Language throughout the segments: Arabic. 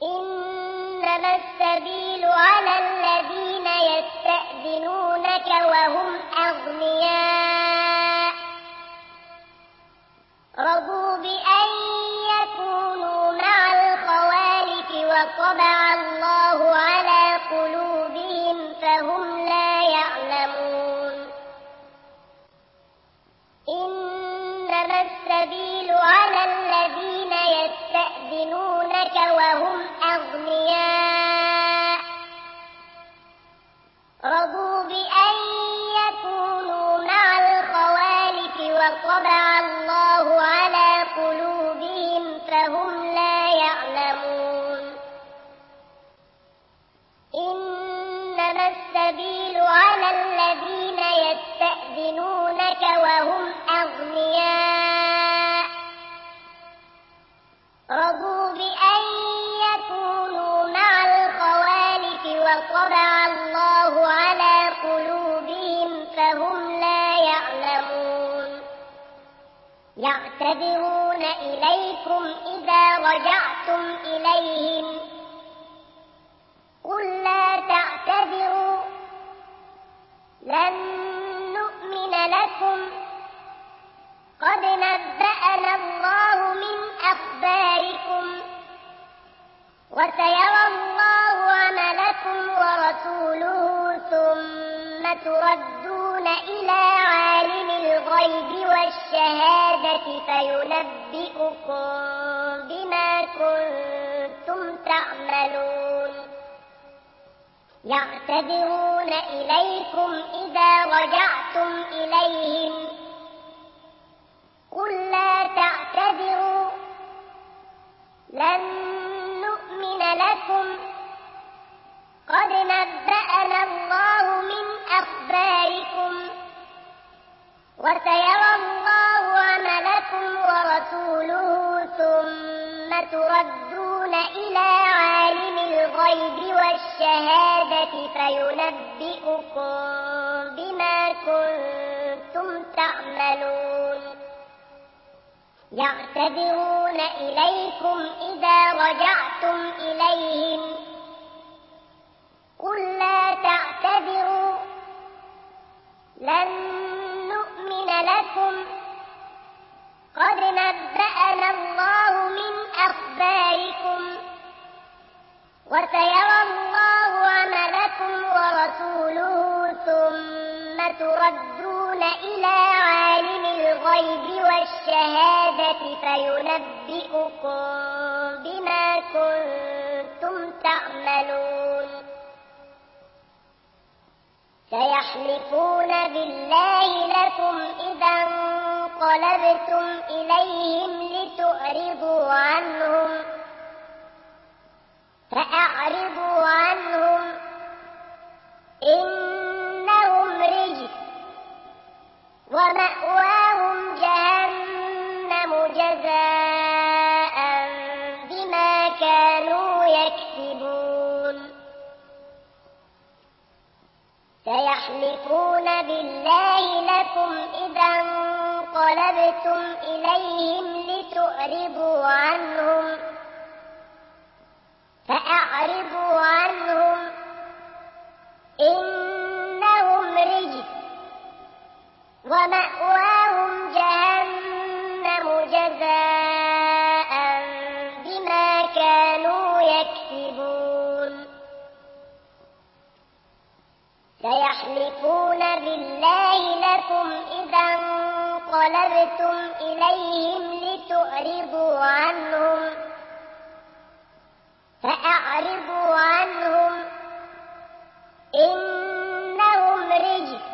إنما السبيل على الذين يستأذنونك وهم أغنياء رضوا بأن يكونوا مع الخوالف وطبع الله على قلوبهم فهم لا يعلمون إنما السبيل على الذين يستأذنونك وهم أغنياء رضوا بأن يكونوا مع الخوالف وطبع الله على قلوبهم فهم لا يعلمون إنما السبيل على الذين يستأذنونك وهم أغنياء رضوا بأن يكونوا مع الخوالف وطبع الله على قلوبهم فهم لا يعلمون يعتذرون إليكم إذا رجعتم إليهم قل لا تعتذروا لن نؤمن لكم قد نبأنا الله من أخباركم وسيرى الله عملكم ورسوله ثم تردون إلى عالم الغيب والشهادة فينبئكم بما كنتم تعملون يعتذرون إليكم إذا رجعتم إليهم قل لا تعتذروا لن نؤمن لكم قد نبأنا الله من أخباركم وسيرى الله عملكم ورسوله ثم تردون إلى عالم الغيب والشهادة فينبئكم بما كنتم تعملون يعتذرون إليكم إذا رجعتم إليهم قل لا تعتذروا لن نؤمن لكم قد نبأنا الله من أخباركم وسيرى الله عملكم ورسوله ثم تردون إلى عالم الغيب والشهادة فينبئكم بما كنتم تعملون سيحلفون بالله لكم إذا انقلبتم إليهم لتعرضوا عنهم فأعرضوا عنهم إنهم رجس ومأواهم جهنم جزاء بما كانوا يكسبون سيحلفون بالله لكم إذا انقلبتم إليهم لتعرضوا عنهم فأعرضوا عنهم إنهم رجس ومأواهم جهنم جزاء بما كانوا يكسبون سيحلفون بالله لكم إذا انقلبتم إليهم لتعرضوا عنهم فأعرضوا عنهم إنهم رجس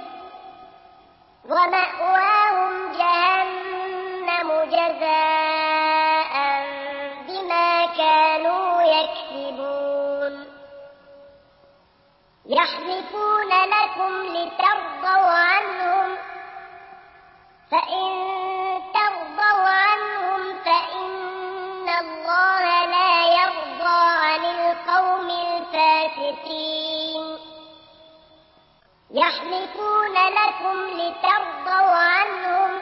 ومأواهم جهنم جزاء بما كانوا يكسبون يحلفون لكم لترضوا عنهم فإن ترضوا عنهم فإن الله لا يرضى عن القوم الفاسقين يحلفون لكم لترضوا عنهم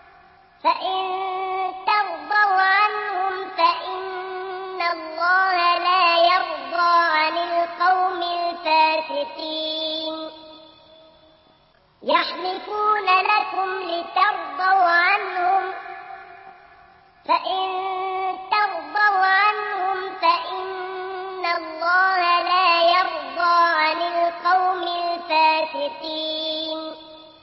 فإن ترضوا عنهم فإن الله لكم لترضوا عنهم فإن ترضوا عنهم فإن الله لا يرضى عن القوم الفاسقين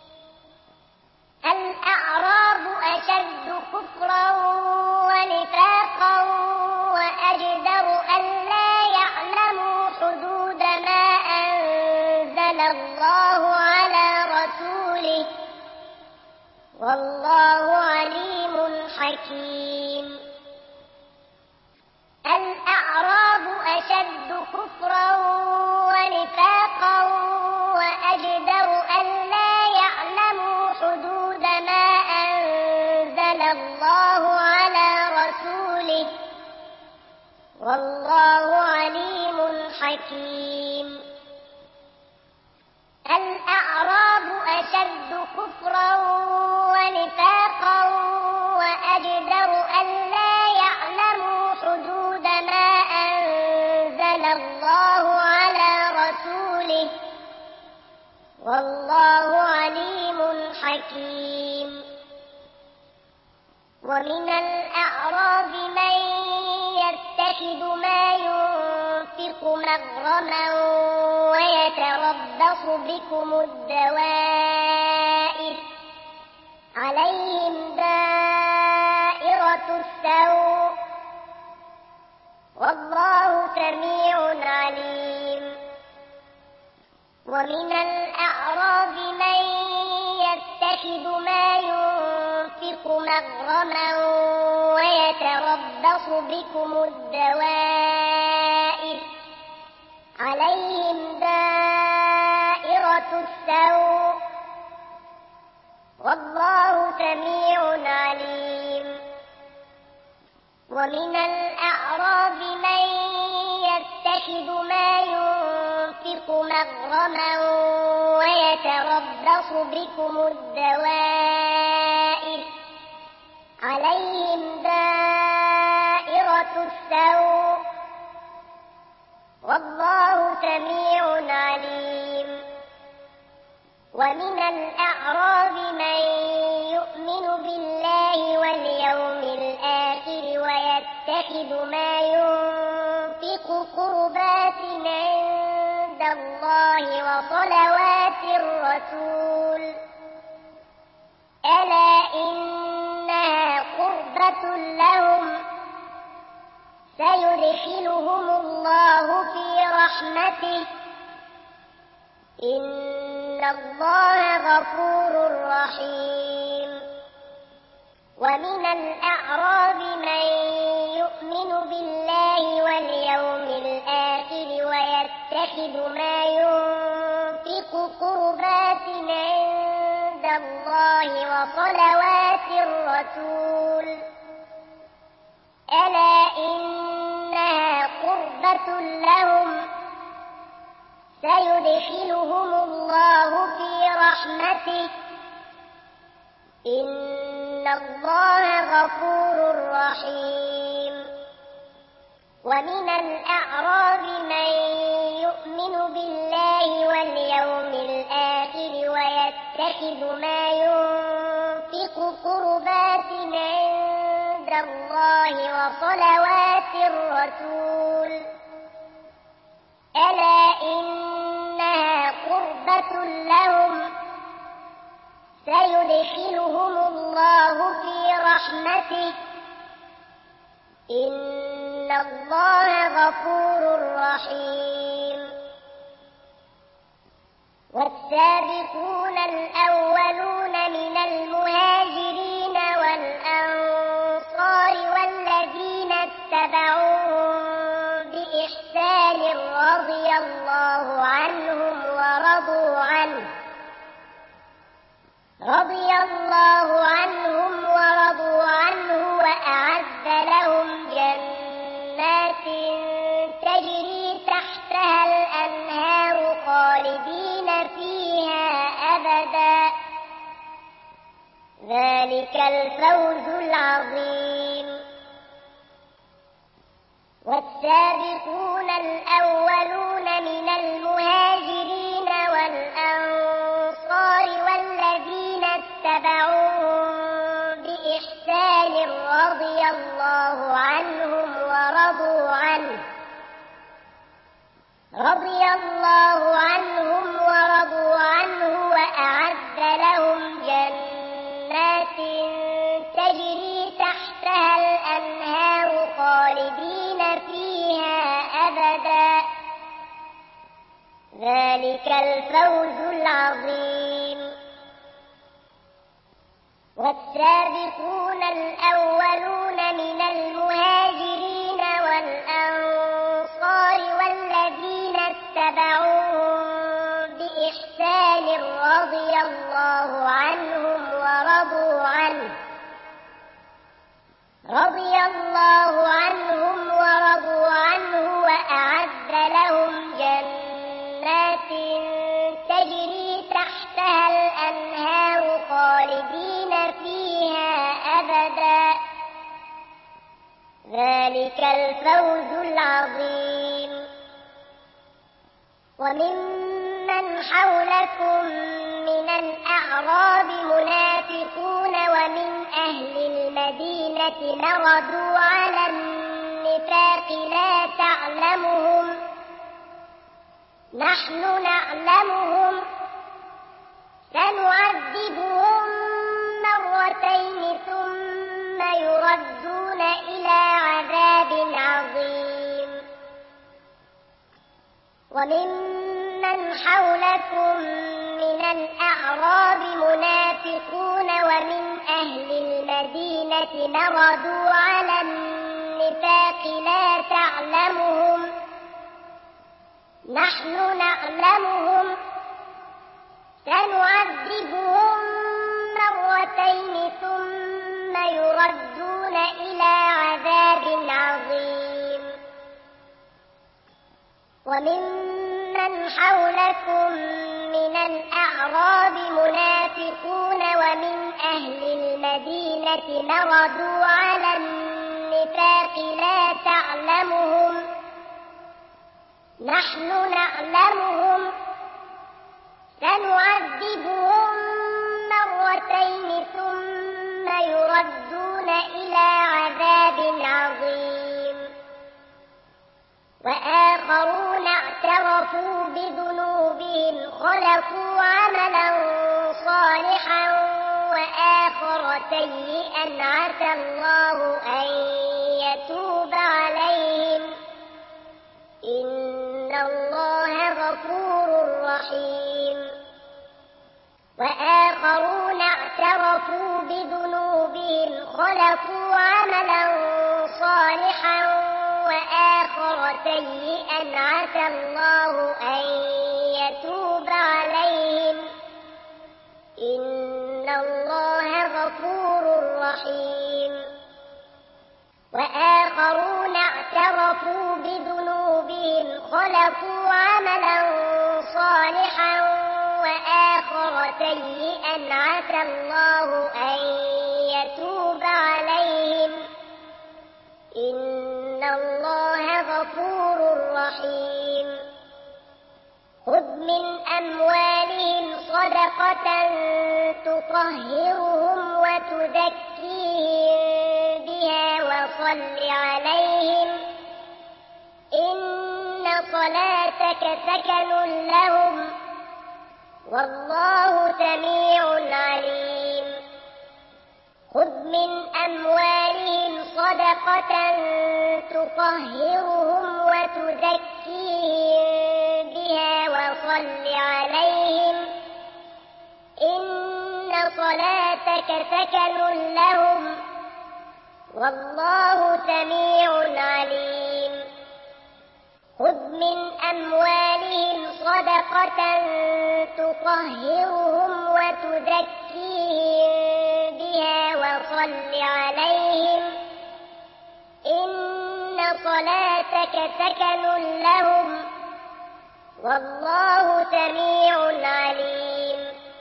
الأعراب أشد كفرا ونفاقا وأجدر ألا يعلموا حدود ما أنزل الله على رسوله والله عليم حكيم الأعراب أشد كفرا ونفاقا وأجدر ألا يعلموا حدود ما أنزل الله على رسوله والله عليم حكيم الأعراب أشد كفرا ونفاقا وأجدر ألا يعلموا حدود ما أنزل الله على رسوله والله عليم حكيم ومن الأعراب من يتخذ ما ينفق مغرما ويتربص بكم الدوائر عليهم دائرة السوء والله سميع عليم ومن الأعراب من يتخذ ما ينفق مغرما ويتربص بكم الدوائر عليهم دائرة السوء والله سميع عليم ومن الأعراب من يتخذ ما ينفق مغرما ويتربص بكم الدوائر عليهم دائرة السوء والله سميع عليم ومن الأعراب من يؤمن بالله واليوم الآخر ويتخذ ما ينفق قربات عند الله وصلوات الرسول ألا إنها قربة لهم سيدخلهم الله في رحمته إن الله غفور رحيم ومن الأعراب من يؤمن بالله واليوم الآخر ويتخذ ما ينفق قربات عند الله وصلوات الرسول ألا إنها قربة لهم سيدخلهم الله في رحمته إن الله غفور رحيم ومن الأعراب من يؤمن بالله واليوم الآخر ويتخذ ما ينفق قربات عند الله وصلوات الرسول ألا إنها قربة لهم سيدخلهم الله في رحمته إن الله غفور رحيم والسابقون الأولون من المهاجرين والأنصار والذين اتبعوهم بإحسان رضي الله عنهم ورضوا عنه وأعد لهم جنات تجري تحتها الأنهار خالدين فيها أبدا ذلك الفوز العظيم والسابقون الأولون من المهاجرين والأنصار والذين ذلك الفوز العظيم. والسابقون الأولون من المهاجرين والأنصار والذين اتبعوهم بإحسان رضي الله عنهم ورضوا عنه وأعد لهم جنات تجري تحتها الأنهار خالدين فيها أبدا ذلك الفوز العظيم. وممن حولكم من الأعراب منافقون ومن أهل المدينة مردوا على النفاق لا تعلمهم نحن نعلمهم سنعذبهم مرتين ثم يردون إلى عذاب عظيم. وممن حولكم من الأعراب منافقون ومن أهل المدينة مردوا على النفاق لا تعلمهم نحن نعلمهم سنعذبهم مرتين ثم يردون إلى عذاب عظيم. وممن حولكم من الأعراب منافقون ومن أهل المدينة مردوا على النفاق لا تعلمهم نحن نعلمهم سنعذبهم مرتين ثم يردون إلى عذاب عظيم. وآخرون اعترفوا بذنوبهم خلقوا عملا صالحا وآخر سيئا عسى الله أن يتوب عليهم إن الله غفور رحيم. وآخرون اعترفوا بذنوبهم خلقوا عملا صالحا وآخر سيئا عسى الله أن يتوب عليهم إن الله غفور رحيم. وآخرون اعترفوا بذنوبهم خلقوا عملا صالحا وآخر سيئا عسى الله أن يتوب عليهم إن الله غفور رحيم. خذ من أموالهم صدقة تطهرهم وتزكيهم بها وصل عليهم إن صلاتك سكن لهم والله سميع عليم. خذ من أموالهم صدقة تطهرهم وتزكيهم بها وصل عليهم إن صلاتك سكن لهم والله سميع عليم. خذ من أموالهم صدقة تطهرهم وتزكيهم بها وصل عليهم إن صلاتك سكن لهم والله سميع عليم.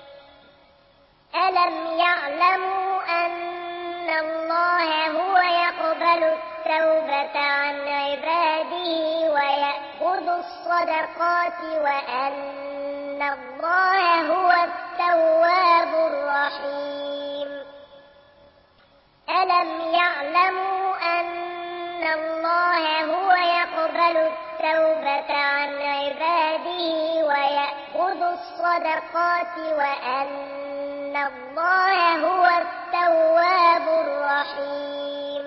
ألم يعلموا أن الله هو يقبل التوبة عن عباده ويأخذ الصدقات وأن الله هو التواب الرحيم. ألم يعلموا أن الله هو يقبل التوبة عن عباده ويأخذ الصدقات وأن الله هو التواب الرحيم.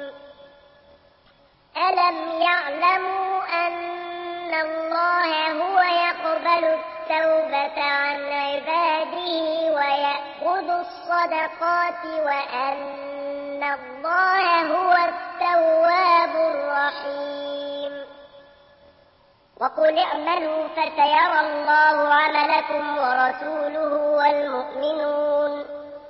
ألم يعلموا أن الله هو يقبل التوبة عن عباده ويأخذ الصدقات وأن الله هو التواب الرحيم وقل اعملوا فسيرى الله عملكم ورسوله والمؤمنون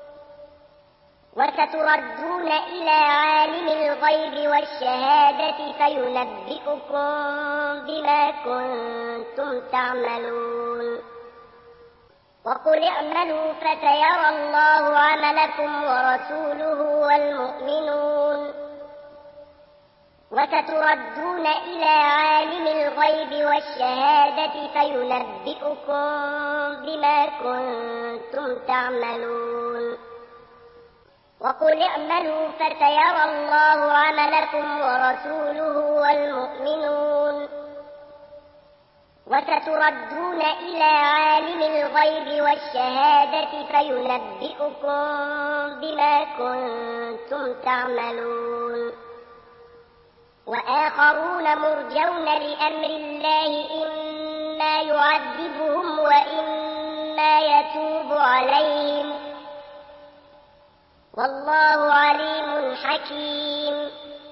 وستردون إلى عالم الغيب والشهادة فينبئكم بما كنتم تعملون وقل اعملوا فسيرى الله عملكم ورسوله والمؤمنون وستردون إلى عالم الغيب والشهادة فينبئكم بما كنتم تعملون وقل اعملوا فسيرى الله عملكم ورسوله والمؤمنون وستردون إلى عالم الغيب والشهادة فينبئكم بما كنتم تعملون وآخرون مرجون لأمر الله إما يعذبهم وإما يتوب عليهم والله عليم حكيم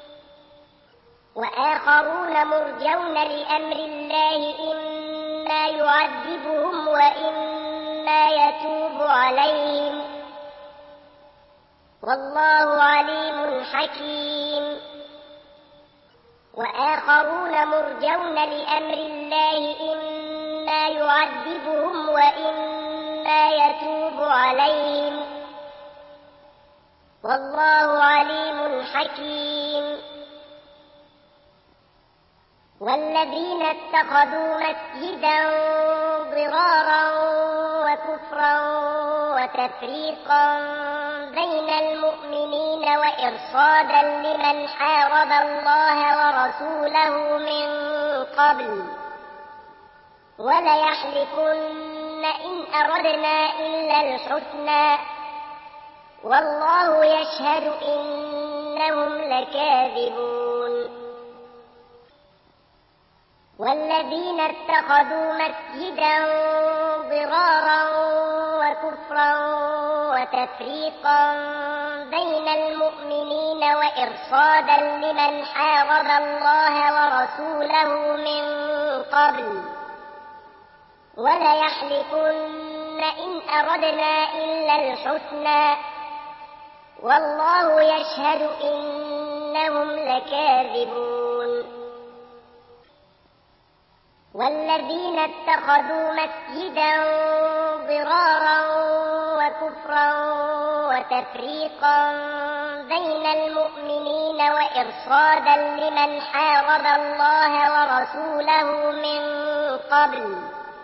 وآخرون مرجون لأمر الله إما يعذبهم وإما يتوب عليهم والله عليم حكيم وآخرون مرجون لأمر الله إما يعذبهم وإما يتوب عليهم والله عليم حكيم والذين اتخذوا مسجدا ضرارا وكفرا وتفريقا بين المؤمنين وإرصادا لمن حارب الله ورسوله من قبل وليحلفن إن أردنا إلا الحسنى والله يشهد إنهم لكاذبون والذين اتخذوا مسجدا ضرارا وكفرا وتفريقا بين المؤمنين وإرصادا لمن حارب الله ورسوله من قبل وليحلفن إن أردنا إلا الحسنى والله يشهد إنهم لكاذبون والذين اتخذوا مسجدا ضرارا وكفرا وتفريقا بين المؤمنين وإرصادا لمن حارب الله ورسوله من قبل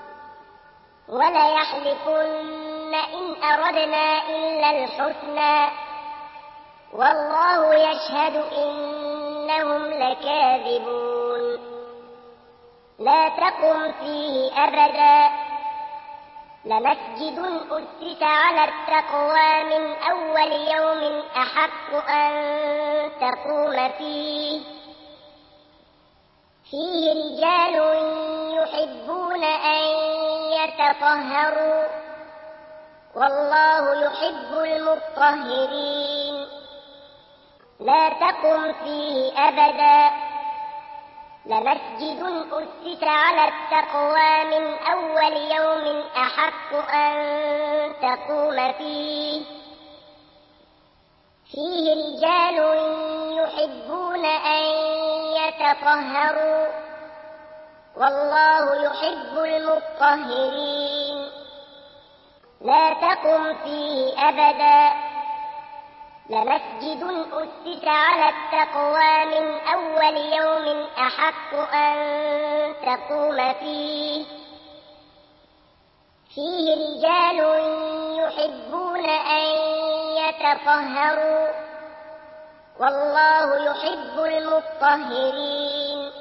وليحلفن إن أردنا إلا الحسنى والله يشهد إنهم لكاذبون لا تقم فيه أبدا لمسجد أسس على التقوى من أول يوم أحق أن تقوم فيه رجال يحبون أن يتطهروا والله يحب المطهرين لا تقم فيه أبدا لمسجد أسس على التقوى من أول يوم أحق أن تقوم فيه رجال يحبون أن يتطهروا والله يحب المطهرين لا تقم فيه أبدا لمسجد أسس على التقوى من أول يوم أحق أن تقوم فيه رجال يحبون أن يتطهروا والله يحب المطهرين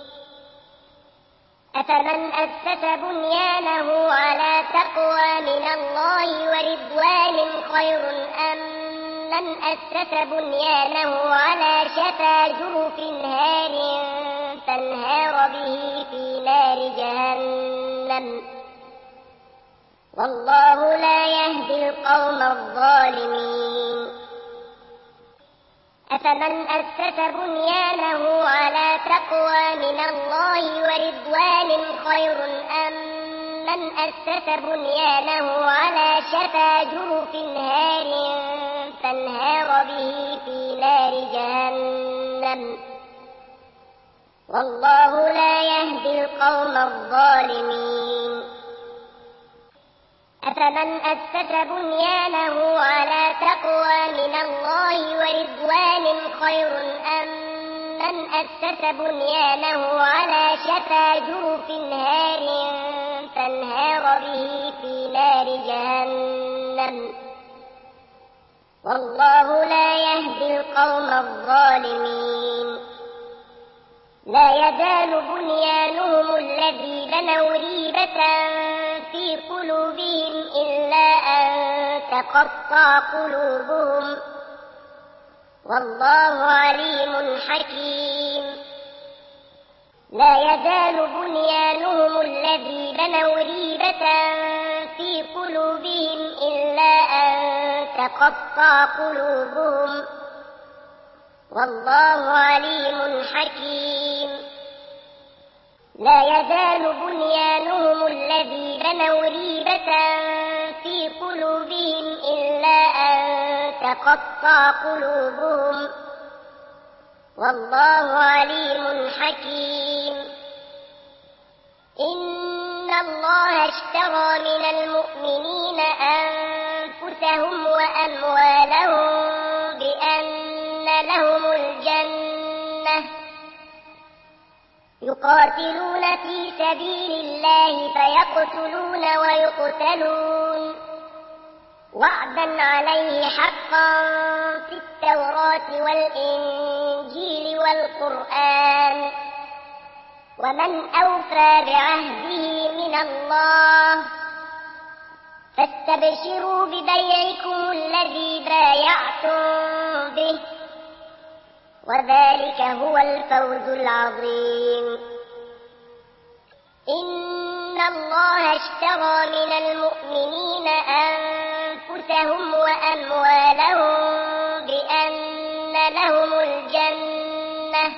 أفمن أسس بنيانه على تقوى من الله ورضوان خير أم من أسس بنيانه على شفا جرف هار فانهار به في نار جهنم والله لا يهدي القوم الظالمين أفمن أسس بنيانه على تقوى من الله ورضوان خير أم من أسس بنيانه على شفا جرف هار فانهار به في نار جهنم والله لا يهدي القوم الظالمين أفمن أسس بنيانه على تقوى من الله ورضوان خير أم من أسس بنيانه على شفا جرف هار فانهار به في نار جهنم والله لا يهدي القوم الظالمين لا يزال بنيانهم الذي بنوا ريبة في قلوبهم إلا أن تقطع قلوبهم والله عليم حكيم لا يزال بنيانهم الذي بنوا ريبة في قلوبهم إلا أن تقطع قلوبهم والله عليم حكيم لا يزال بنيانهم الذي بنوا ريبة في قلوبهم إلا أن تقطع قلوبهم والله عليم حكيم إن الله اشترى من المؤمنين أنفسهم وأموالهم بأن لهم الجنة يقاتلون في سبيل الله فيقتلون ويقتلون وعدا عليه حقا في التوراة والإنجيل والقرآن ومن أوفى بعهده من الله فاستبشروا ببيعكم الذي بايعتم به وذلك هو الفوز العظيم إن الله اشترى من المؤمنين أنفسهم وأموالهم بأن لهم الجنة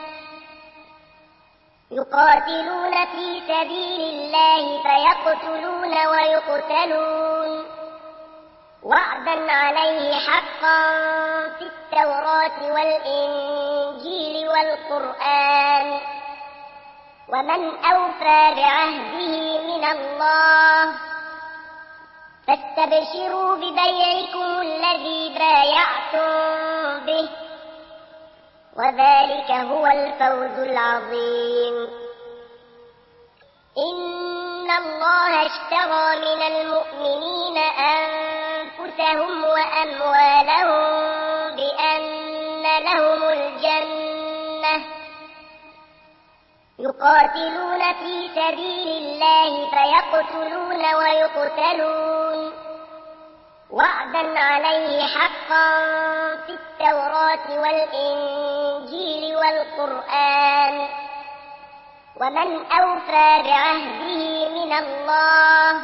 يقاتلون في سبيل الله فيقتلون ويقتلون وعدا عليه حقا في التوراة والإنجيل والقرآن ومن أوفى بعهده من الله فاستبشروا ببيعكم الذي بايعتم به وذلك هو الفوز العظيم إن الله اشترى من المؤمنين أنفسهم وأموالهم بأن لهم الجنة يقاتلون في سبيل الله فيقتلون ويقتلون وعدا عليه حقا في التوراة والإنجيل والقرآن ومن أوفى بعهده من الله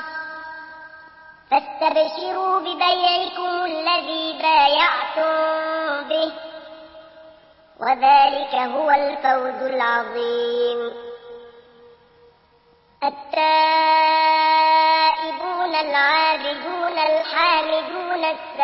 فاستبشروا ببيعكم الذي بايعتم به وذلك هو الفوز العظيم التائبون العابدون الحامدون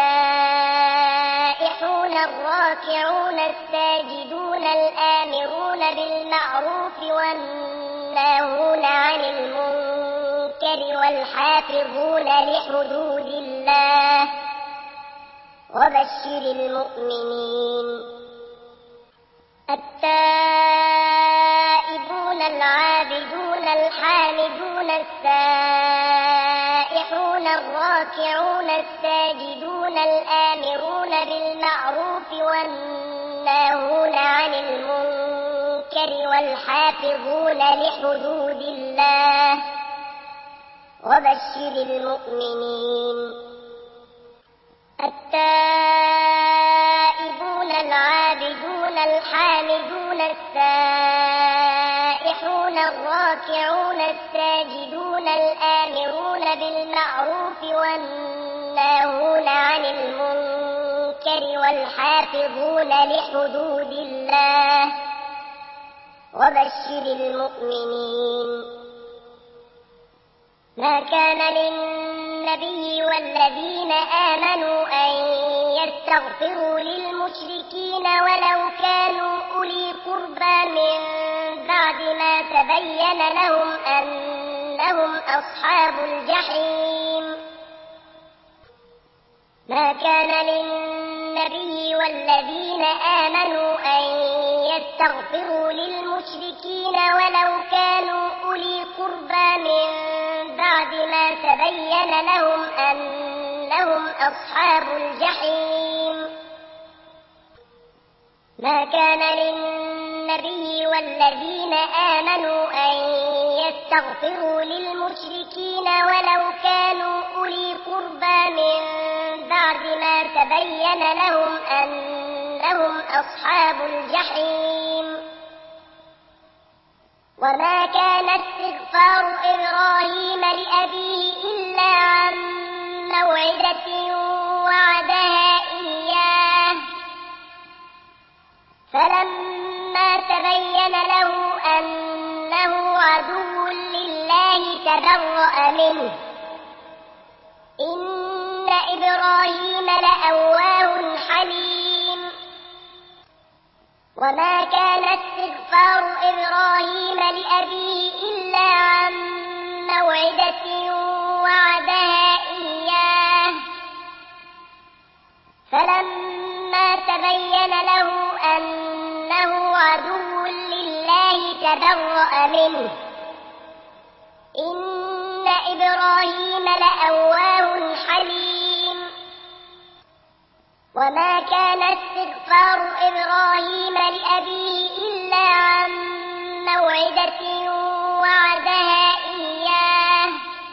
السائحون الراكعون الساجدون الآمرون بالمعروف والناهون عن المنكر والحافظون لحدود الله وبشر المؤمنين التائبون العابدون الحامدون السائحون الراكعون الساجدون الآمرون بالمعروف والناهون عن المنكر والحافظون لحدود الله وبشر المؤمنين التائبون العابدون الحامدون السائحون السائحون الراكعون الساجدون الآمرون بالمعروف والناهون عن المنكر والحافظون لحدود الله وبشر المؤمنين. ما كان للنبي والذين آمنوا أن يستغفروا للمشركين ولو كانوا أولي قربى من بعد ما تبين لهم أنهم أصحاب الجحيم. ما كان للنبي والذين آمنوا أن يستغفروا للمشركين ولو كانوا أولي قربى من بعد ما تبين لهم أنهم أصحاب الجحيم. ما كان للنبي والذين آمنوا أن يستغفروا للمشركين ولو كانوا أولي قربى من بعد ما تبين لهم أنهم أصحاب الجحيم. وما كان استغفار إبراهيم لأبيه إلا عن موعدة وعدها إياه فلما تبين له أنه عدو لله تبرأ منه إن إبراهيم لأواه حليم. وما كان استغفار إبراهيم لأبيه إلا عن موعدة وعدها إياه فلما تبين له أنه عدو لله تبرأ منه إن إبراهيم لأواه حليم. وما كان استغفار إبراهيم لأبيه إلا عن موعدة وعدها إياه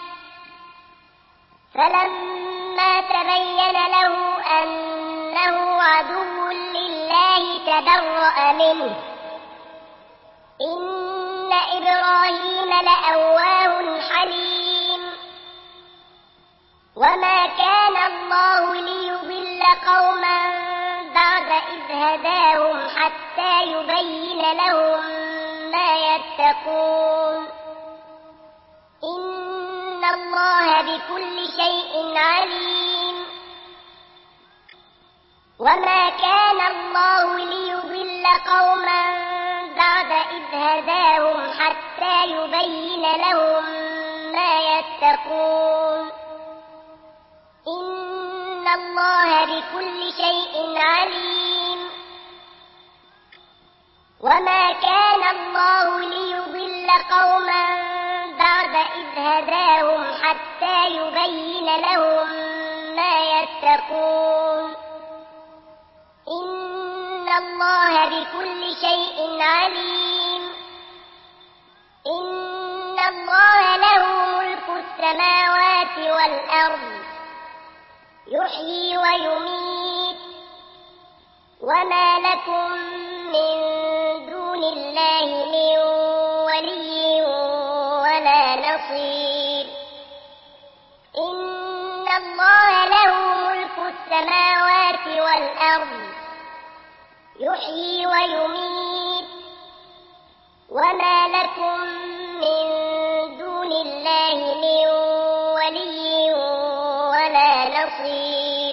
فلما تبين له أنه عدو لله تبرأ منه إن إبراهيم لأواه حليم. وما كان الله ليضل قوما بعد إذ هداهم حتى يبين لهم ما يتقون إن الله بكل شيء عليم. وما كان الله ليضل قوما بعد إذ هداهم حتى يبين لهم ما يتقون إن الله بكل شيء عليم. وما كان الله ليضل قوما بعد إذ هداهم حتى يبين لهم ما يتقون إن الله بكل شيء عليم. إن الله له ملك السماوات والأرض يحيي ويميت وما لكم من دون الله من ولي ولا نصير. إن الله له ملك السماوات والأرض يحيي ويميت وما لكم من دون الله من ولي ولا نصير.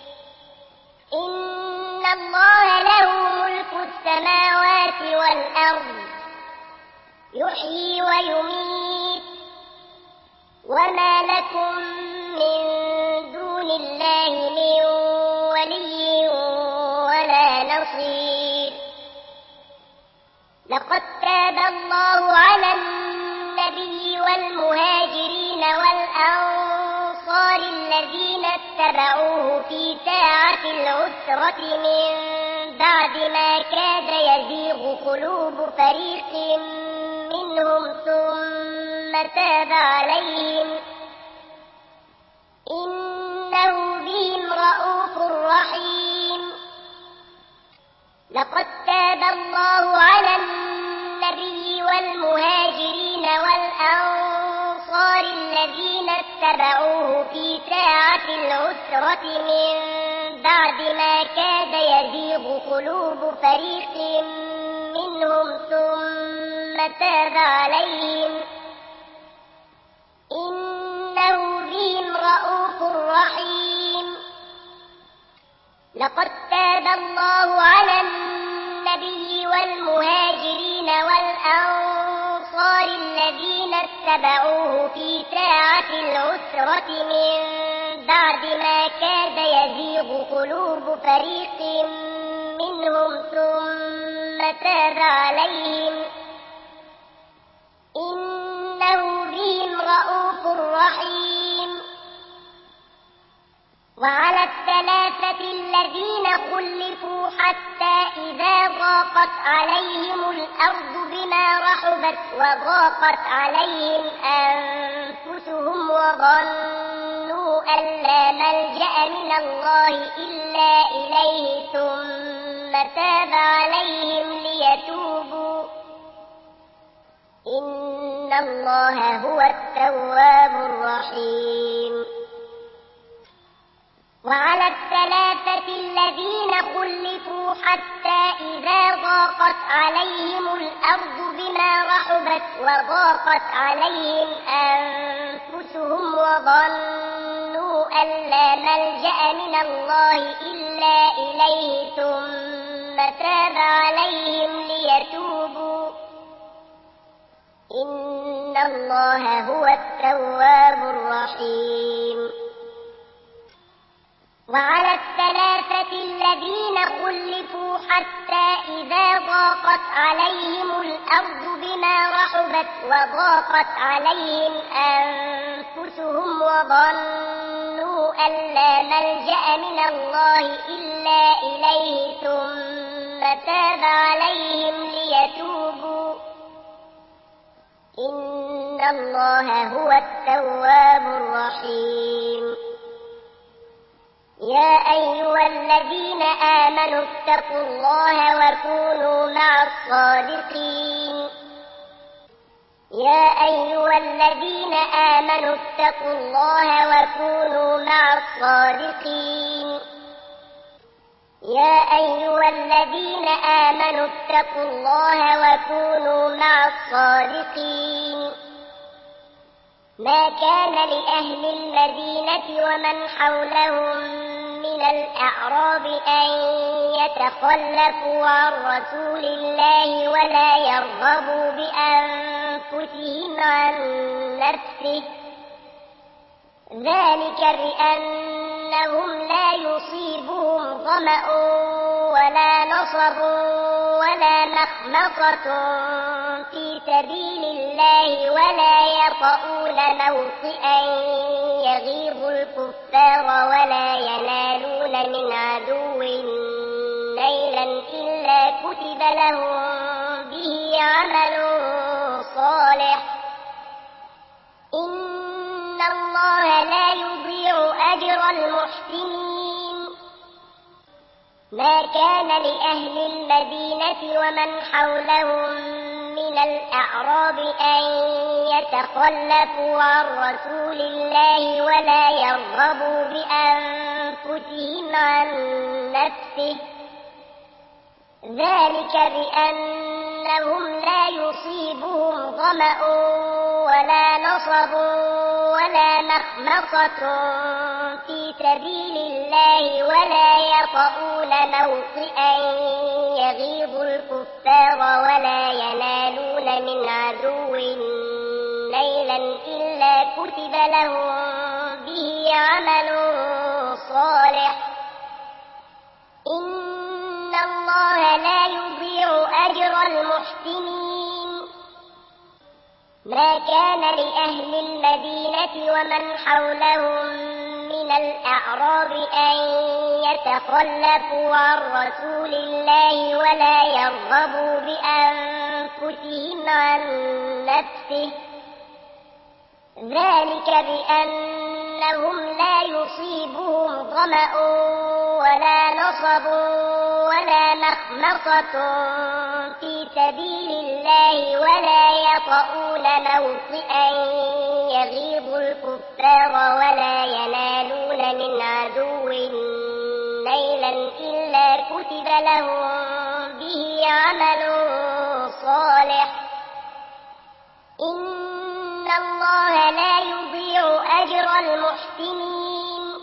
إن الله له ملك السماوات والأرض يحيي ويميت وما لكم من دون الله من ولي ولا نصير. لقد تاب الله على النبي والمهاجرين والأنصار الذين اتبعوه في ساعة العسرة من بعد ما كاد يزيغ قلوب فريق منهم ثم تاب عليهم إنه بهم رءوف رحيم. لقد تاب الله على النبي والمهاجرين اتبعوه في ساعة العسرة من بعد ما كاد يزيغ قلوب فريق منهم ثم تاب عليهم إنه بهم رءوف رحيم. لقد تاب الله على النبي والمهاجرين والأنصار الذين اتبعوه في ساعة العسرة من بعد ما كاد يزيغ قلوب فريق منهم ثم تاب عليهم إنه بهم رءوف رحيم. وعلى الثلاثة الذين خلفوا حتى إذا ضاقت عليهم الأرض بما رحبت وضاقت عليهم أنفسهم وظنوا أن لا ملجأ من الله إلا إليه ثم تاب عليهم ليتوبوا إن الله هو التواب الرحيم. وعلى الثلاثة الذين خلفوا حتى إذا ضاقت عليهم الأرض بما رحبت وضاقت عليهم أنفسهم وظنوا أن لا ملجأ من الله إلا إليه ثم تاب عليهم ليتوبوا إن الله هو التواب الرحيم. وعلى الثلاثة الذين خلفوا حتى إذا ضاقت عليهم الأرض بما رحبت وضاقت عليهم أنفسهم وظنوا أن لا ملجأ من الله إلا إليه ثم تاب عليهم ليتوبوا إن الله هو التواب الرحيم. يا أيها الذين آمنوا اتقوا الله وكونوا مع الصادقين. يا أيها الذين آمنوا اتقوا الله وكونوا مع الصادقين. يا أيها الذين آمنوا اتقوا الله وكونوا مع الصادقين. ما كان لأهل المدينة ومن حولهم من الأعراب أن يتخلفوا عن رسول الله ولا يرغبوا بأنفسهم عن نفسه ذلك بأنهم لا يصيبهم ظمأ ولا نصب ولا مخمصة في سبيل الله ولا يطؤون موطئا يغيظ الكفار ولا ينالون من عدو نيلا إلا كتب لهم به عمل صالح إن الله لا يضيع أجر المحسنين. ما كان لأهل المدينة ومن حولهم من الأعراب أن يتخلفوا عن رسول الله ولا يرغبوا بأنفسهم عن نفسه ذلك بأنهم لا يصيبهم ظمأ ولا نصب ولا مخمصة في سبيل الله ولا يطؤون موطئا يغيظ الكفار ولا ينالون من عدو نيلا إلا كتب لهم به عمل صالح إن الله لا يضيع أجر المحسنين. ما كان لأهل المدينة ومن حولهم من الأعراب أن يتخلفوا عن رسول الله ولا يرغبوا بأنفسهم عن نفسه ذلك بأنهم لا يصيبهم ظمأ ولا نصب ولا مخمصة في سبيل الله ولا يطؤون موطئا يغيظ الكفار ولا ينالون من عدو نيلا إلا كتب لهم به عمل صالح إن الله لا يضيع أجر المحسنين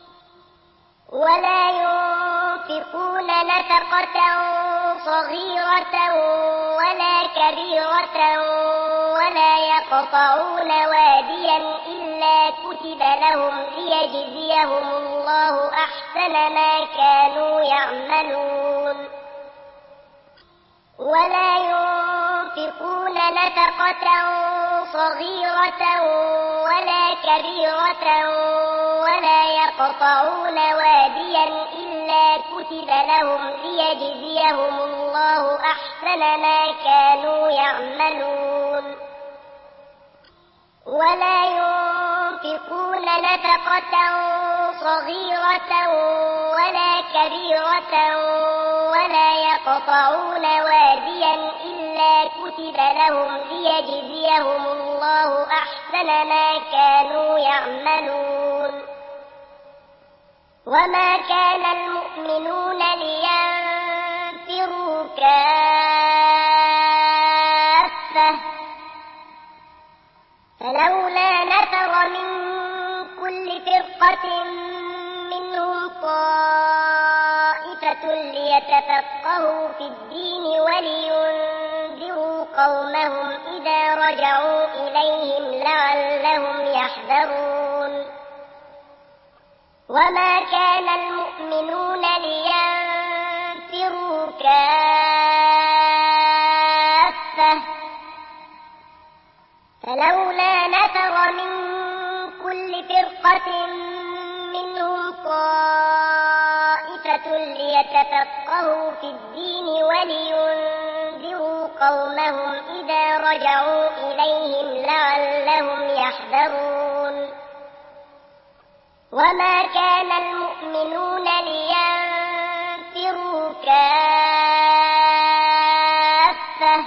ولا ينفقون نفقة صغيرة ولا كبيرة ولا يقطعون واديا إلا كتب لهم ليجزيهم الله أحسن ما كانوا يعملون ولا ينفقون نفقة صغيرة ولا كبيرة ولا يقطعون واديا إلا كتب لهم ليجزيهم الله أحسن ما كانوا يعملون ولا ينفقون نفقة صغيرة ولا كبيرة ولا يقطعون واديا إلا كتب لهم ليجزيهم الله أحسن ما كانوا يعملون وما كان المؤمنون لينفروا كافة فلولا نفر من كل فرقة منهم طائفة ليتفقهوا في الدين ولينذروا قومهم إذا رجعوا إليهم لعلهم يحذرون وما كان المؤمنون لينفروا كافة فلولا نفر من كل فرقة منهم طائفة ليتفقهوا في الدين ولينذروا قومهم إذا رجعوا إليهم لعلهم يحذرون وما كان المؤمنون لينفروا كافة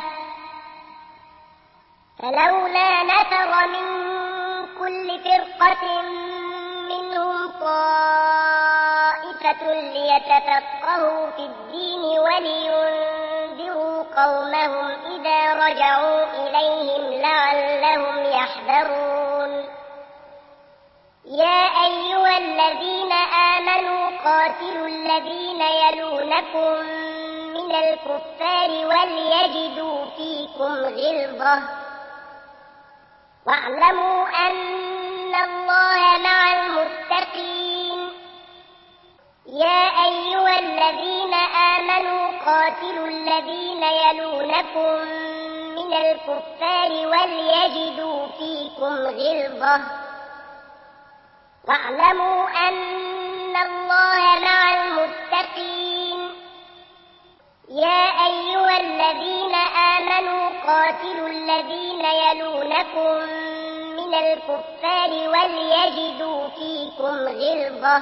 فلولا نفر من كل فرقة منهم طائفة ليتفقهوا في الدين ولينذروا قومهم إذا رجعوا إليهم لعلهم يحذرون يا أيها الذين آمنوا قاتلوا الذين يلونكم من الكفار وليجدوا فيكم غلظة واعلموا أن الله مع المتقين يا أيها الذين آمنوا قاتلوا الذين يلونكم من الكفار وليجدوا فيكم غلظة واعلموا أن الله مع المتقين يا أيها الذين آمنوا قاتلوا الذين يلونكم من الكفار وليجدوا فيكم غلظة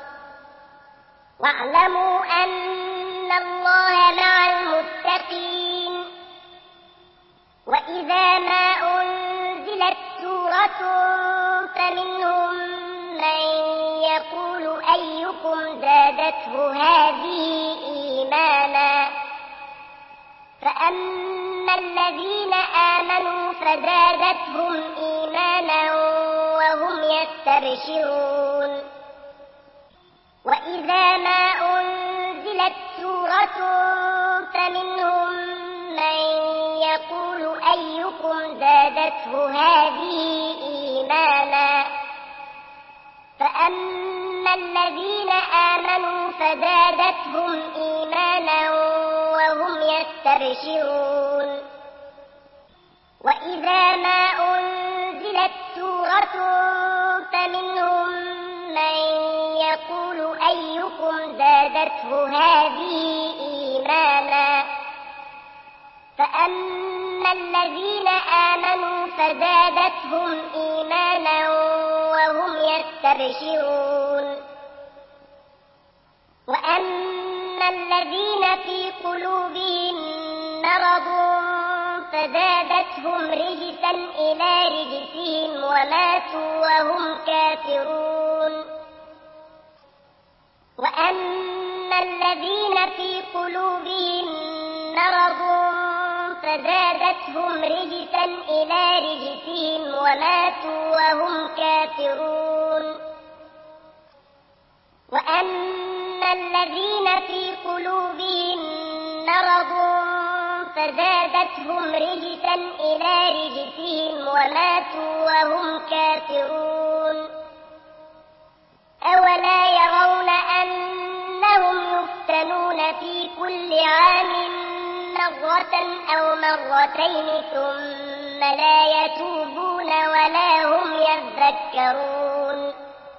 واعلموا أن الله مع المتقين وإذا ما أنزلت سورة فمنهم من يقول أيكم زادته هذه إيمانا فأما الذين آمنوا فزادتهم إيمانا وهم يستبشرون وإذا ما أنزلت سورة فمنهم من يقول أيكم زادته هذه إيمانا فأما الذين آمنوا فزادتهم إيمانا وهم يستبشرون وإذا ما أنزلت سورة فمنهم من يقول أيكم زادته هذه إيمانا فأما الذين آمنوا فزادتهم إيمانا وهم يستبشرون وأما الذين في قلوبهم مرض فزادتهم رجسا إلى رجسهم وماتوا وهم كافرون وأما الذين في قلوبهم مرض فزادتهم رجسا إلى رجسهم وماتوا وهم كافرون وأما الذين في قلوبهم مرض فزادتهم رجسا إلى رجسهم وماتوا وهم كافرون أولا يرون أنهم يفتنون في كل عام مرة أو مرتين ثم لا يتوبون ولا هم يذكرون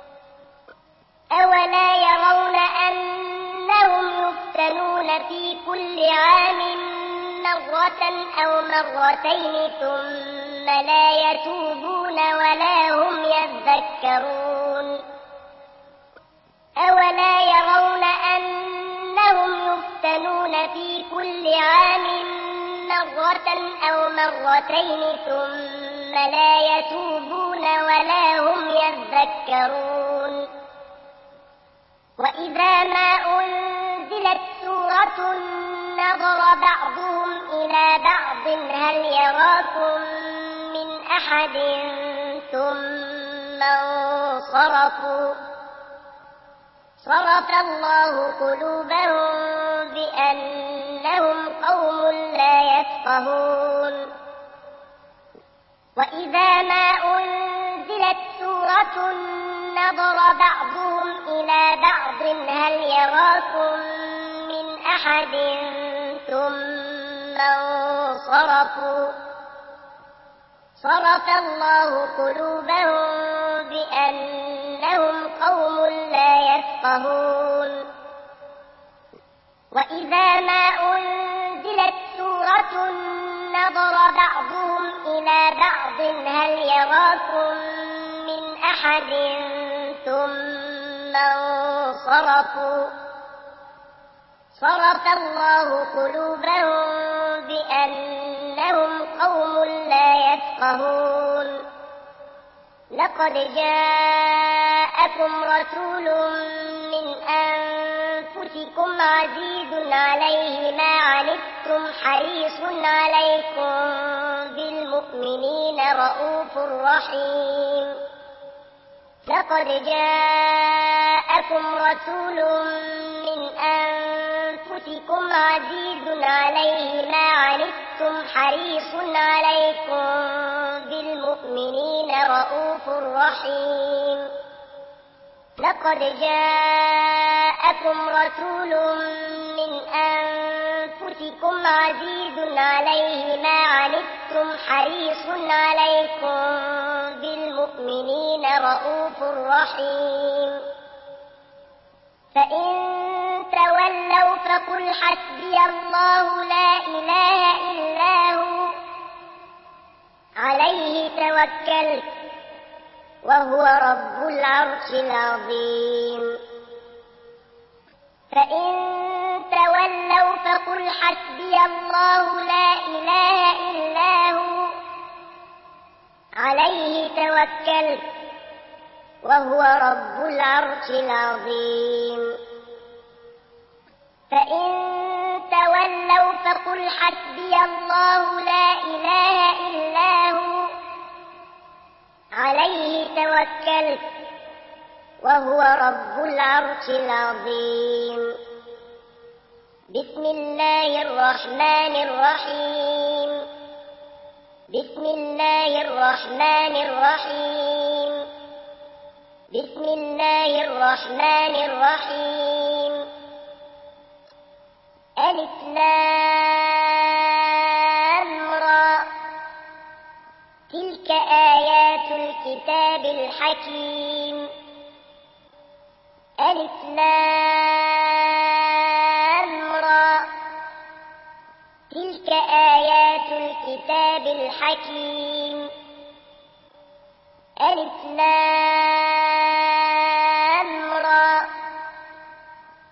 أولا يرون أنهم يفتنون في كل عام مرة أو مرتين ثم لا يتوبون ولا هم يذكرون أولا يرون أنهم يفتنون في كل عام مرة أو مرتين ثم لا يتوبون ولا هم يذكرون وإذا ما أنزلت سورة نظر بعضهم إلى بعض هل يراكم من أحد ثم انصرفوا صرف الله قلوبهم بأنهم قوم لا يفقهون وإذا ما أنزلت سورة نظر بعضهم إلى بعض هل يراكم من أحد ثم انصرفوا صرف الله قلوبهم بأنهم قوم لا يفقهون وإذا ما أنزلت سورة نظر بعضهم إلى بعض هل يراكم من أحد ثم انصرفوا صرف الله قلوبهم بأنهم قوم لا يفقهون لقد جاءكم رسول من أنفسكم عزيز عليه ما عنتم حريص عليكم بالمؤمنين رؤوف رحيم لقد جاءكم رسول من أنفسكم عزيز عليه ما عنتم حريص عليكم بالمؤمنين رؤوف رحيم لقد جاءكم رسول من أنفسكم عزيز عليه ما عنتم حريص عليكم بالمؤمنين رؤوف رحيم فإن تولوا فقل حسبي الله لا إله إلا هو عليه توكلت وهو رب العرش العظيم فإن تولوا فقل حسبي الله لا إله إلا هو عليه توكلت وهو رب العرش العظيم فإن تولوا فقل حسبي الله لا إله إلا هو عليه توكلت وهو رب العرش العظيم بسم الله الرحمن الرحيم بسم الله الرحمن الرحيم بسم الله الرحمن الرحيم ألف لام را تلك آيات الكتاب الحكيم ألف لام را تلك آيات الكتاب الحكيم ألف لام را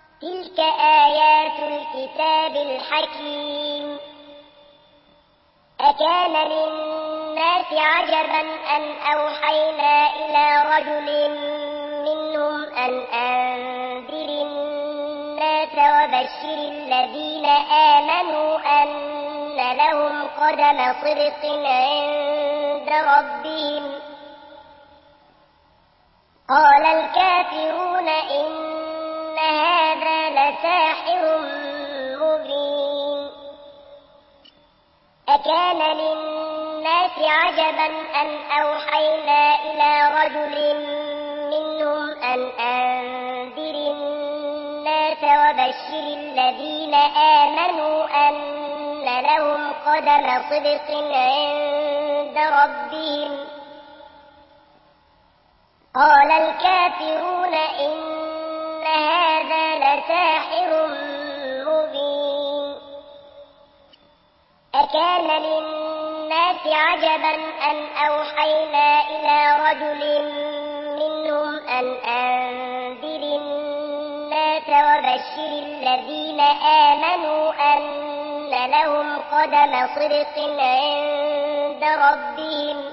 تلك آيات الكتاب الحكيم أكان للناس عجبا أن أوحينا إلى رجل منهم أن أنذر الناس وبشر الذين آمنوا أن لهم قدم صدق عند ربهم. قال الكافرون إن هذا لساحر مبين. أكان للناس عجبا أن أوحينا إلى رجل منهم أن أنذر الناس وبشر الذين آمنوا أن لهم قدم صدق عند ربهم. قال الكافرون إن هذا لساحر مبين. أكان للناس عجبا أن أوحينا إلى رجل منهم أن أنذر الناس وبشر الذين آمنوا أن لهم قدم صدق عند ربهم.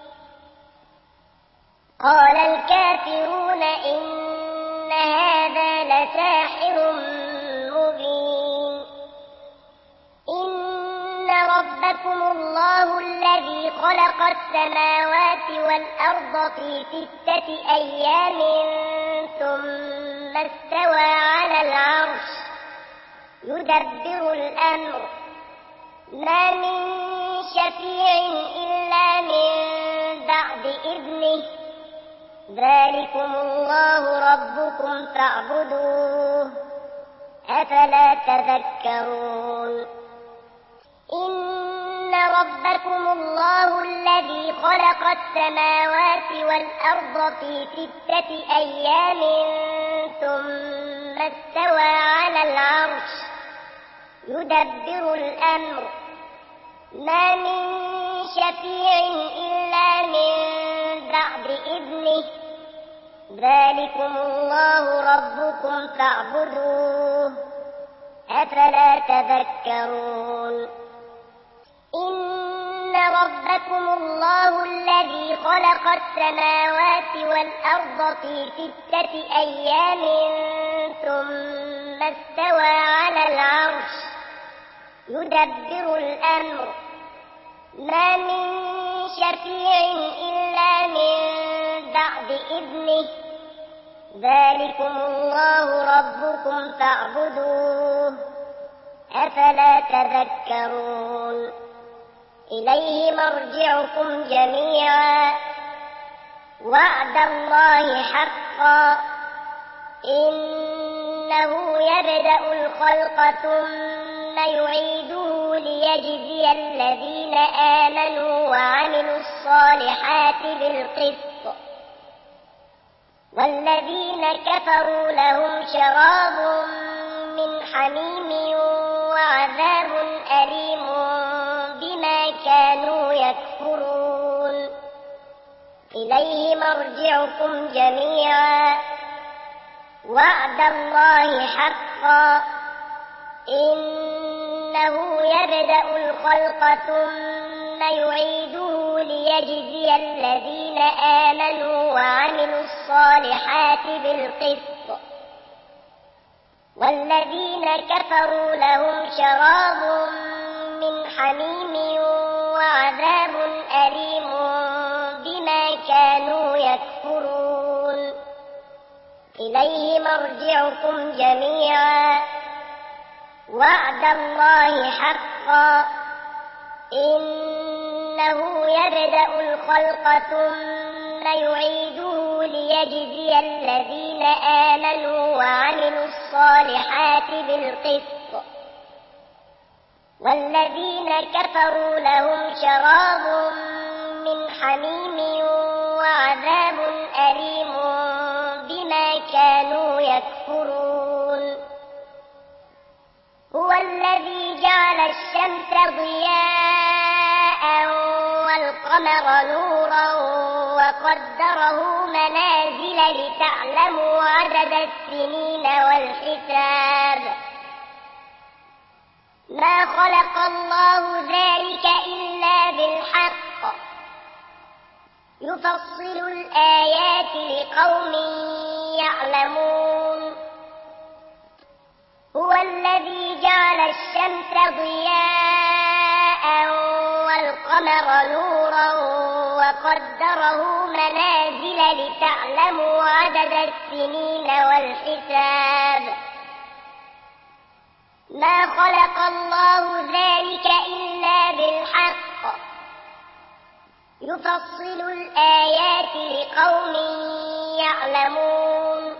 قال الكافرون إن هذا لساحر مبين. إن ربكم الله الذي خلق السماوات والأرض في 6 أيام ثم استوى على العرش يدبر الأمر ما من شفيع إلا من بعد إذنه ذلكم الله ربكم فاعبدوه أفلا تذكرون. إن ربكم الله الذي خلق السماوات والأرض في 6 أيام ثم استوى على العرش يدبر الأمر ما من شفيع إلا من بعد إذنه ذلكم الله ربكم فاعبدوه أفلا تذكرون. إن ربكم الله الذي خلق السماوات والأرض في 6 أيام ثم استوى على العرش يدبر الأمر ما من شفيع إلا من بعد إذنه ذلكم الله ربكم فاعبدوه أفلا تذكرون. إليه مرجعكم جميعا وعد الله حقا إنه يبدأ الخلق ثم يعيده ليجزي الذين آمنوا وعملوا الصالحات بالقسط والذين كفروا لهم شراب من حميم وعذاب أليم بما كانوا يكفرون. إليه مرجعكم جميعا وعد الله حقا إنه يبدأ الخلق ثم يعيده ليجزي الذين آمنوا وعملوا الصالحات بالقسط والذين كفروا لهم شراب من حميم وعذاب أليم بما كانوا يكفرون. إليه مرجعكم جميعا وعد الله حقا إنه يبدأ الخلق ثم يعيده ليجزي الذين آمنوا وعملوا الصالحات بالقسط والذين كفروا لهم شراب من حميم وعذاب أليم بما كانوا يكفرون. هو الذي جعل الشمس ضياء والقمر نورا وقدره منازل لتعلموا عدد السنين والحساب ما خلق الله ذلك إلا بالحق يفصل الآيات لقوم يعلمون هو الذي جعل الشمس ضياء والقمر نورا وقدره منازل لتعلموا عدد السنين والحساب ما خلق الله ذلك إلا بالحق يفصل الآيات لقوم يعلمون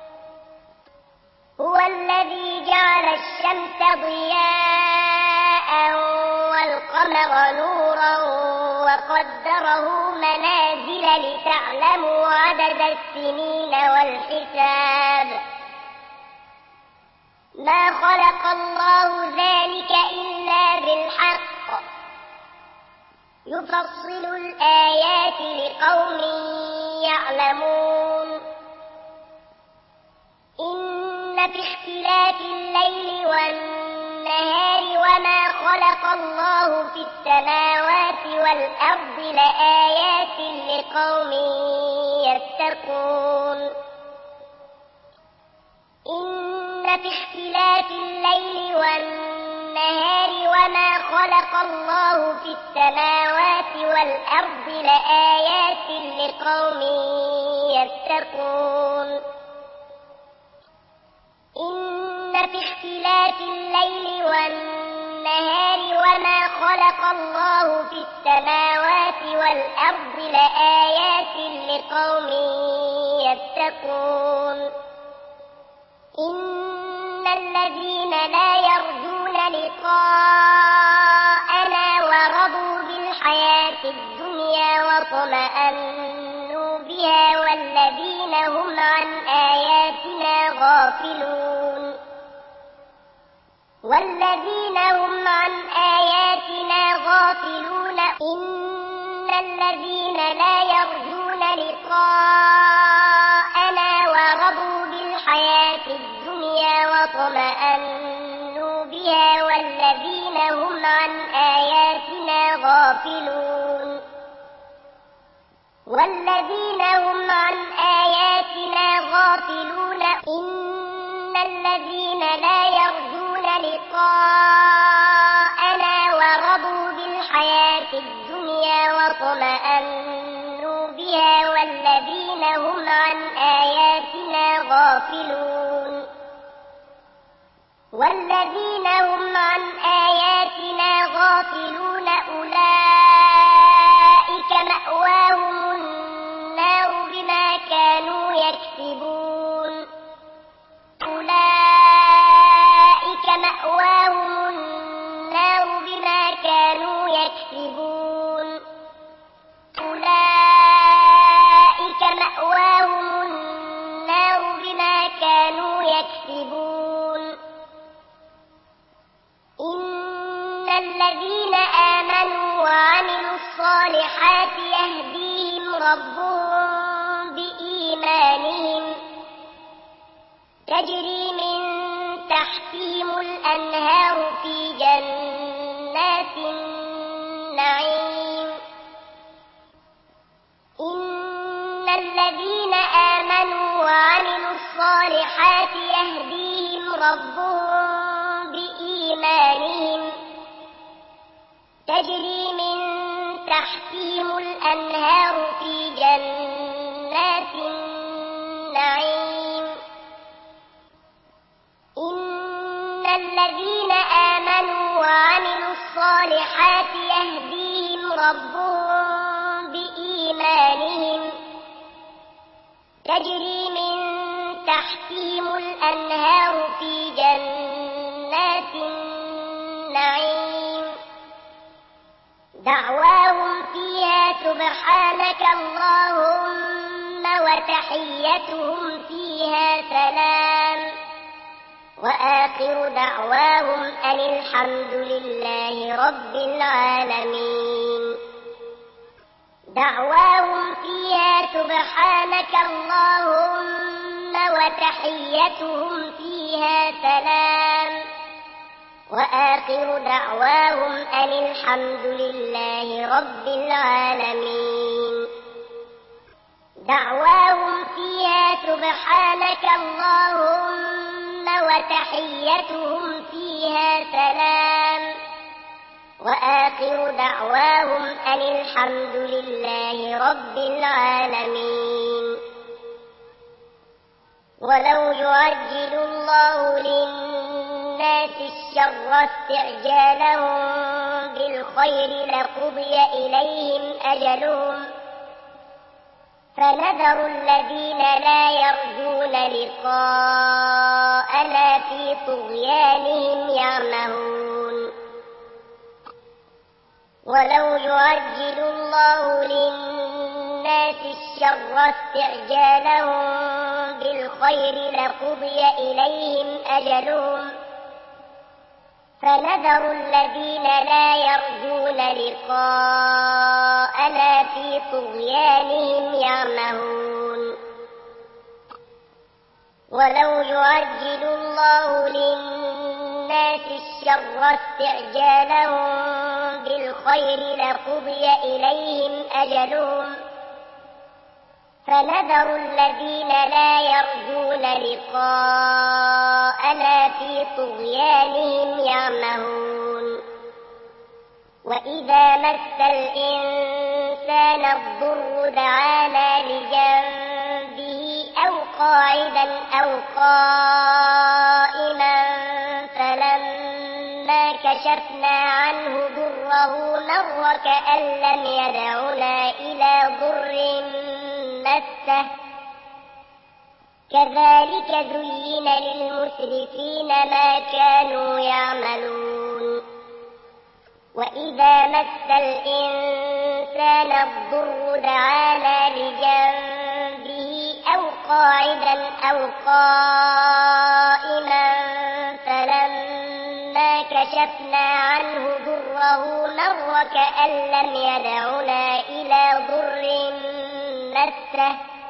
هو الذي جعل الشمس ضياء والقمر نورا وقدره منازل لتعلموا عدد السنين والحساب ما خلق الله ذلك إلا بالحق يفصل الآيات لقوم يعلمون إن في اختلاف الليل والنهار وما خلق الله في السماوات والأرض لآيات لقوم يتقون إن في اختلاف الليل والنهار وما خلق الله في السماوات والأرض لآيات لقوم يتقون إن في اختلاف الليل والنهار وما خلق الله في السماوات والأرض لآيات لقوم يتقون إن الذين لا يرجون لقاءنا ورضوا بالحياة الدنيا واطمأنوا بها والذين هم عن آياتنا غافلون إن الذين لا يرجون لقاءنا ورضوا بالحياة الدنيا واطمأنوا بها والذين هم عن آياتنا غافلون إن الذين لا يرجون لقاءنا ورضوا بالحياة الدنيا واطمأنوا بها والذين هم عن آياتنا غافلون أولئك مأواهم النار بما كانوا يكسبون إن الذين آمنوا وعملوا الصالحات يهديهم ربهم بإيمانهم تجري من تحتهم الأنهار في جنات النعيم إن الذين آمنوا وعملوا الصالحات يهديهم ربهم بإيمانهم تجري من تحتهم الأنهار في جنات النعيم إن الذين آمنوا وعملوا الصالحات يهديهم ربهم بإيمانهم تجري من تحتهم الأنهار في جنات النعيم دعواهم فيها سبحانك اللهم وتحيتهم فيها سلام وآخر دعواهم أن الحمد لله رب العالمين دعواهم فيها سبحانك اللهم وتحيتهم فيها سلام وآخر دعواهم أن الحمد لله رب العالمين. دعواهم فيها سبحانك اللهم وتحيتهم فيها سلام، وآخر دعواهم أن الحمد لله رب العالمين. ولو يعجل الله للناس الشر استعجالهم بالخير لقضي إليهم أجلهم، فنذر الذين لا يرجون لقاءنا في طغيانهم يعمهون. ولو يعجل الله للناس الشر استعجالهم بالخير لقضي إليهم أجلهم، فنذر الذين لا يرجون لقاءنا في طغيانهم يعمهون. ولو يعجل الله للناس الشر استعجالهم بالخير لقضي إليهم أجلهم، فنذر الذين لا يرجون لقاءنا في طغيانهم يعمهون. وإذا مس الإنسان الضر دعانا لجنبه أو قاعدا أو قائما فلما كشفنا عنه ضره مر كأن لم يدعنا إلى ضر مسه، كذلك زين للمسرفين ما كانوا يعملون. وإذا مس الإنسان الضر دعانا لجنبه أو قاعدا أو قائما فلما كشفنا عنه ضره مر كأن لم يدعنا إلى ضر مسه،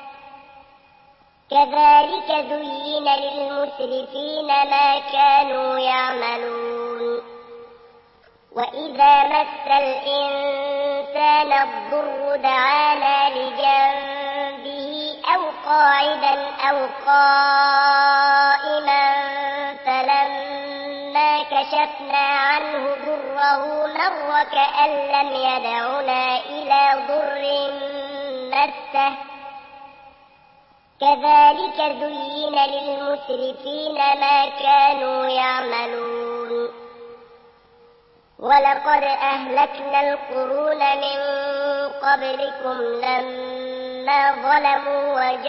كذلك زين للمسرفين ما كانوا يعملون. وإذا مس الإنسان الضر دعانا لجنبه أو قاعدا أو قائما فلما كشفنا عنه ضره مر كأن لم يدعنا إلى ضر مسه، كذلك زين للمسرفين ما كانوا يعملون. ولقد أهلكنا القرون من قبلكم لما ظلموا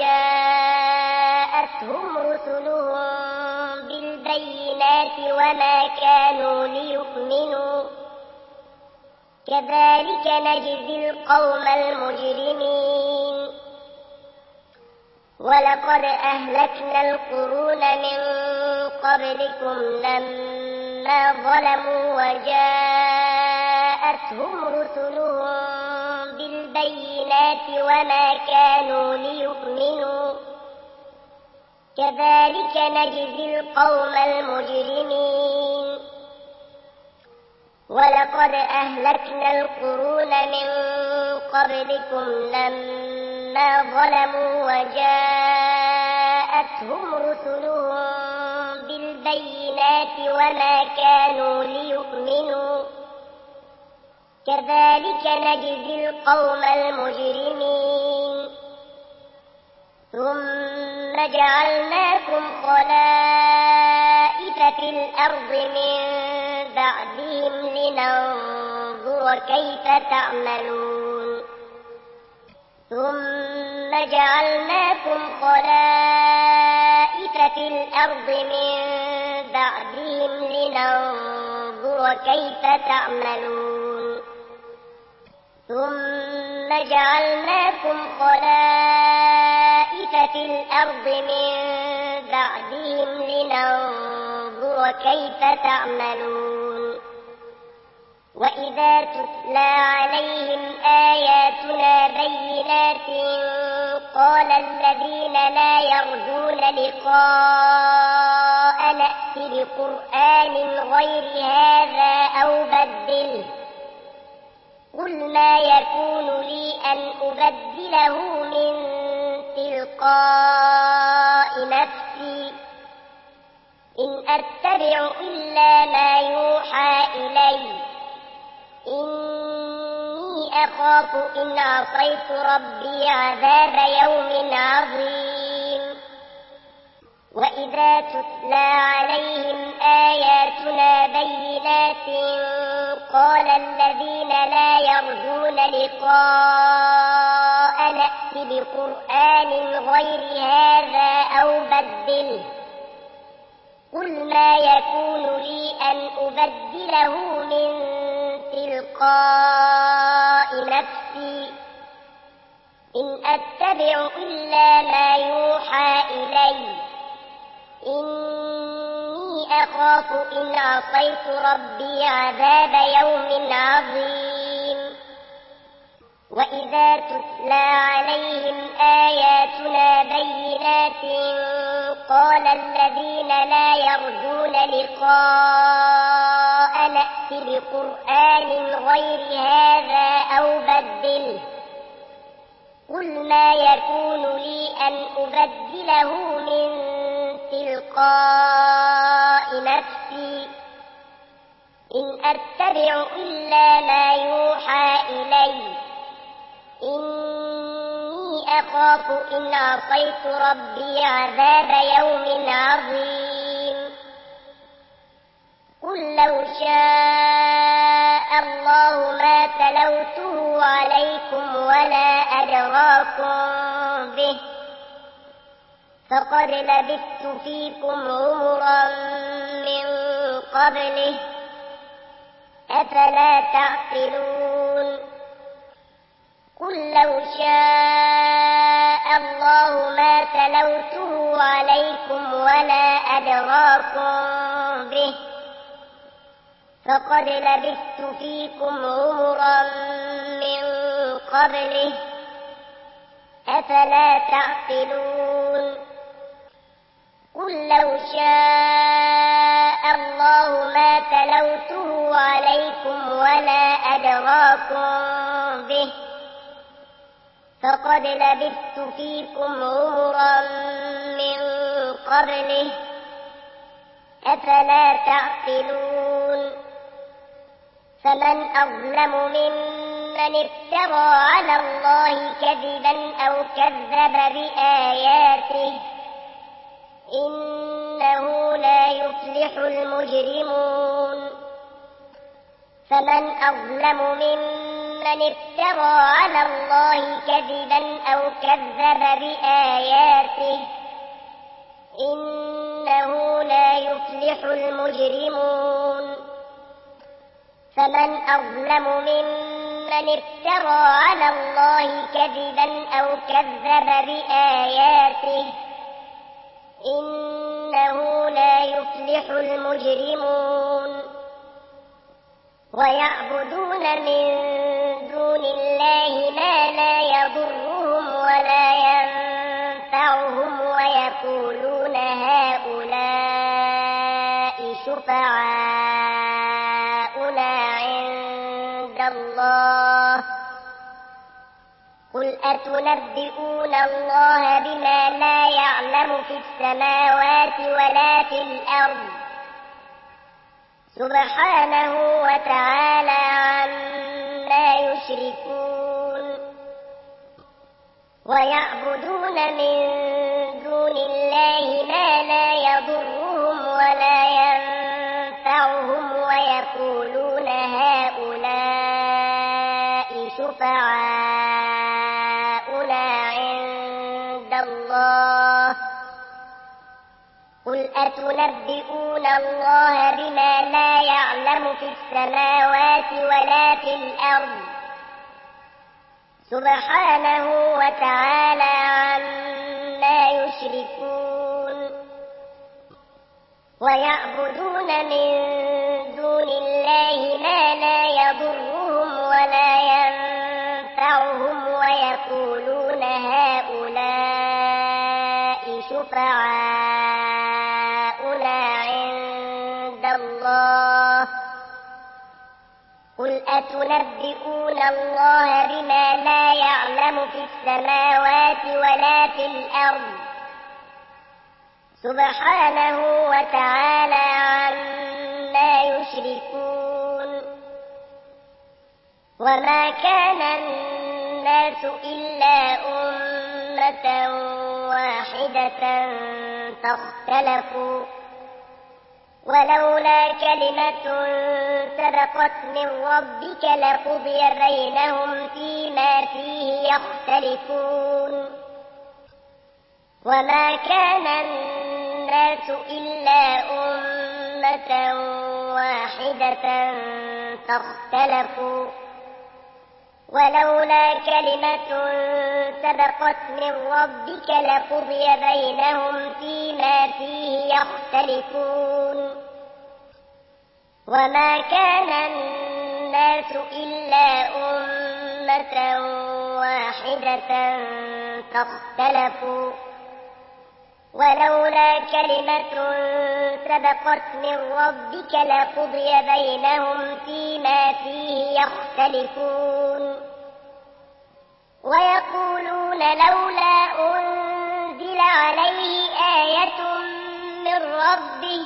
وجاءتهم رسلهم بالبينات وما كانوا ليؤمنوا، كذلك نجزي القوم المجرمين. ولقد أهلكنا القرون من قبلكم لما ظلموا وجاءتهم رسلهم بالبينات وما كانوا ليؤمنوا، كذلك نجزي القوم المجرمين. ولقد أهلكنا القرون من قبلكم لما ظلموا وجاءتهم رسلهم بالبينات وما كانوا ليؤمنوا، كذلك نجزي القوم المجرمين. ثم جعلناكم خلائف في الأرض من بعدهم لننظر كيف تعملون. ثم جعلناكم خلائف في الأرض من بعدهم لننظر كيف تعملون. ثم جعلناكم خلائف في الأرض من بعدهم لننظر كيف تعملون. وإذا تتلى عليهم آياتنا بينات قال الذين لا يرجون لقاءنا نأت بقرآن غير هذا أو بدله قل ما يكون لي أن أبدله من تلقاء نفسي إن أتبع إلا ما يوحى إلي إني أخاف إن عصيت ربي عذاب يوم عظيم وإذا تتلى عليهم آياتنا بينات قال الذين لا يرجون لقاء نأت بقرآن غير هذا أو بدله قل ما يكون لي أن أبدله من تلقاء نفسي إن أتبع إلا ما يوحى إلي إني أخاف إن عصيت ربي عذاب يوم عظيم وإذا تتلى عليهم آياتنا بينات قال الذين لا يرجون لقاء نأت بقرآن غير هذا أو بدله قل ما يكون لي أن أبدله من تلقاء نفسي إن أتبع إلا ما يوحى إلي إني أخاف إن عصيت ربي عذاب يوم عظيم قل لو شاء الله ما تلوته عليكم ولا أدراكم به فقد لبثت فيكم عمرا من قبله أفلا تعقلون قل لو شاء الله ما تلوته عليكم ولا أدراكم به فقد لبثت فيكم عمرا من قبله أفلا تعقلون قل لو شاء الله ما تلوته عليكم ولا أدراكم به فقد لبثت فيكم عمرا من قبله أفلا تعقلون فمن أظلم ممن افترى على الله كذبا أو كذب بآياته إنه لا يفلح المجرمون فمن أظلم ممن افترى على الله كذبا أو كذب بآياته إنه لا يفلح المجرمون فمن أظلم ممن افترى على الله كذبا أو كذب بآياته إنه لا يفلح المجرمون ويعبدون من دون الله ما لا يضرهم ولا ينفعهم ويقولون هؤلاء شفعاؤنا عند الله قل أتنبئون الله بما لا يعلم في السماوات ولا في الأرض سبحانه وتعالى عما يشركون ويعبدون من دون الله ما لا يضرهم ولا ينفعهم ويقولون هؤلاء شفعاؤنا عند الله قل أتنبئون الله بما لا يعلم في السماوات ولا في الأرض سبحانه وتعالى عما يشركون ويعبدون من دون الله ما لا يضرهم ولا ينفعهم ويقولون هؤلاء شفعاؤنا عند قل أتنبئون الله بما لا يعلم في السماوات ولا في الأرض سبحانه وتعالى عما يشركون وما كان الناس إلا أمة واحدة فاختلفوا ولولا كلمة سبقت من ربك لقضي بينهم فيما فيه يختلفون وما كان الناس إلا أمة واحدة فاختلفوا ولولا كلمة سبقت من ربك لقضي بينهم فيما فيه يختلفون وما كان الناس إلا أمة واحدة فاختلفوا ولولا كلمة سبقت من ربك لقضي بينهم فيما فيه يختلفون ويقولون لولا أنزل عليه آية من ربه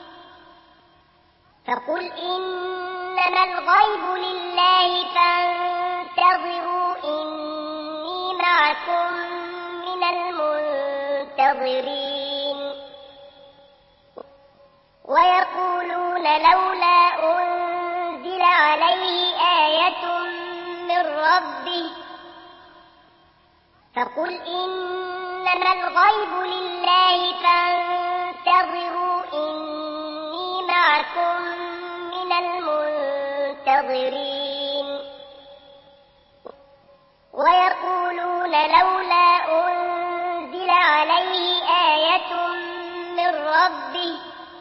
فقل إنما الغيب لله فانتظروا إني معكم من المنتظرين ويقولون لولا أنزل عليه آية من ربه فقل إنما الغيب لله فانتظروا إني معكم من المنتظرين ويقولون لولا أنزل عليه آية من ربه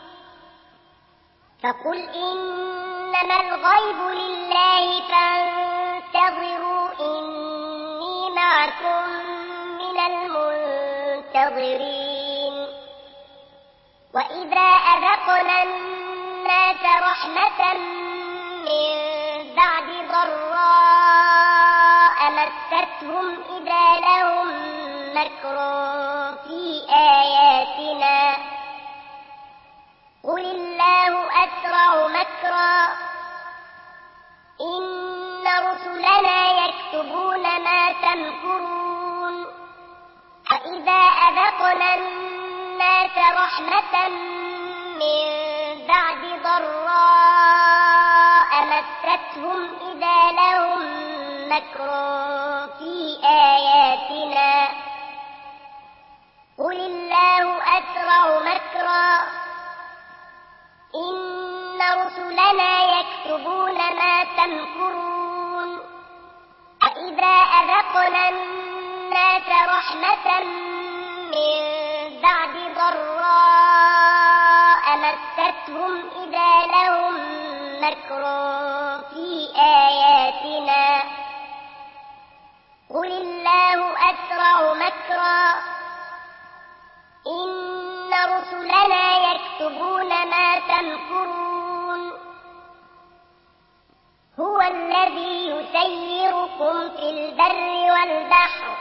فقل إنما الغيب لله فانتظروا إني معكم من المنتظرين وإذا أذقنا الناس رحمة من بعد ضراء مستهم إذا لهم مكر في آياتنا قل الله أسرع مكرا إن رسلنا يكتبون ما تمكرون وإذا أذقنا الناس رحمة من بعد ضراء مستهم إذا لهم مكر في آياتنا قل الله أسرع مكرا إن رسلنا يكتبون ما تمكرون وإذا أذقنا الناس رحمة من بعد ضراء مستهم إذا لهم مكر في آياتنا قل الله أسرع مكرا إن رسلنا يكتبون ما تمكرون هو الذي يسيركم في البر والبحر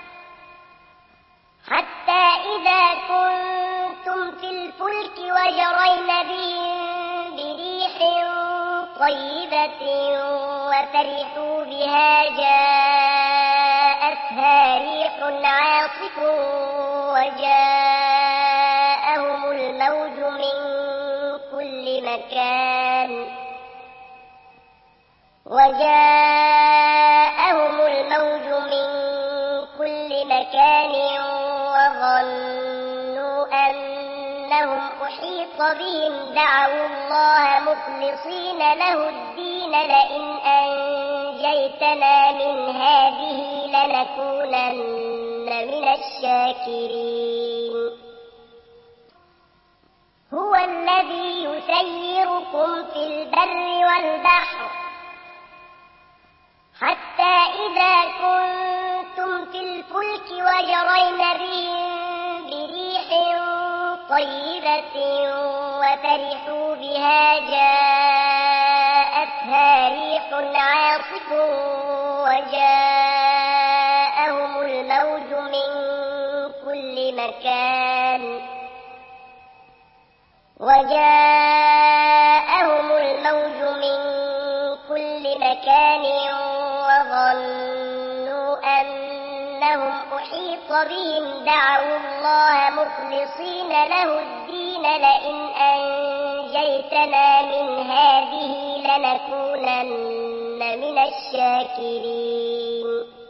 حتى إذا كنتم في الفلك وجرين بهم بريح طيبة وفرحوا بها جاءتها ريح عاصف وجاءهم الموج من كل مكان وظنوا أنهم أحيط بهم دعوا الله مخلصين له الدين لئن أنجيتنا من هذه لنكونن من الشاكرين هو الذي يسيركم في البر والبحر حتى إذا كنتم في الفلك وجرين بهم بريح طيبة وفرحوا بها جاءتها جاءتها ريح عاصف وجاءهم الموج من كل مكان وظنوا أنهم أحيط بهم دعوا الله مخلصين له الدين لئن أنجيتنا من هذه لنكونن من الشاكرين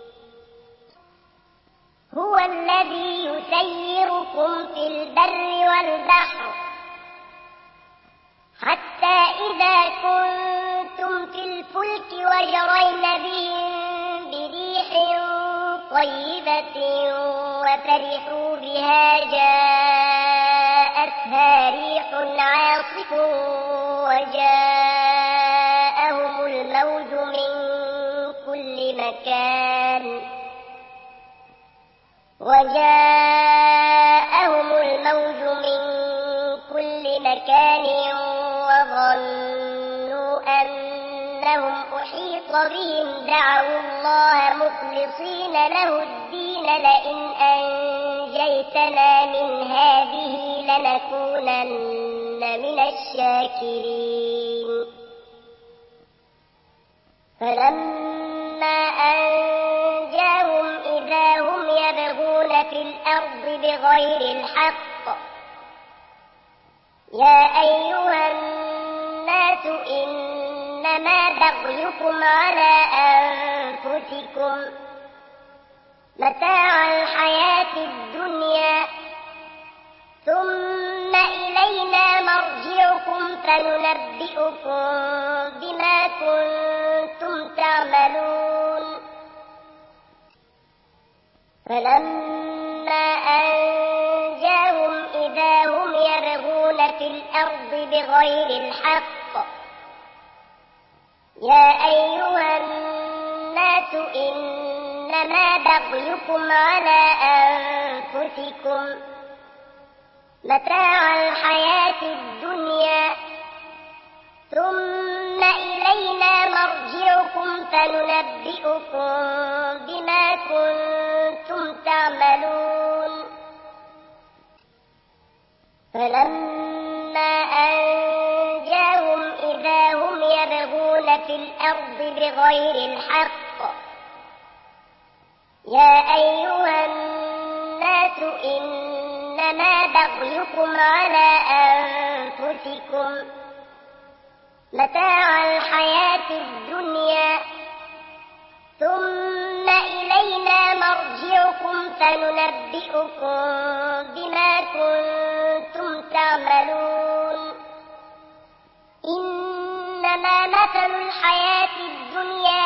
هو الذي يسيركم في البر والبحر حتى إذا كنتم في الفلك وجرين بهم بريح طيبة وفرحوا بها جاءتها ريح عاصف وجاءهم الموج من كل مكان وظنوا أنهم أحيط بهم دعوا الله مخلصين له الدين لئن أنجيتنا من هذه لنكونن من الشاكرين فلما أنجاهم إذا هم يبغون في الأرض بغير الحق يا أيها الناس إنما بغيكم على أنفسكم متاع الحياة الدنيا ثم إلينا مرجعكم فننبئكم بما كنتم تعملون فلما أنجاهم إذا هم يبغون في الأرض بغير الحق يا أيها الناس إنما بغيكم على أنفسكم متاع الحياة الدنيا ثم إلينا مرجعكم فننبئكم بما كنتم تعملون فلما أنجاهم إذا هم يبغون في الأرض بغير الحق يا أيها الناس إنما بغيكم على أنفسكم متاع الحياة الدنيا ثم إلينا مرجعكم فننبئكم بما كنتم تعملون إنما مثل الحياة الدنيا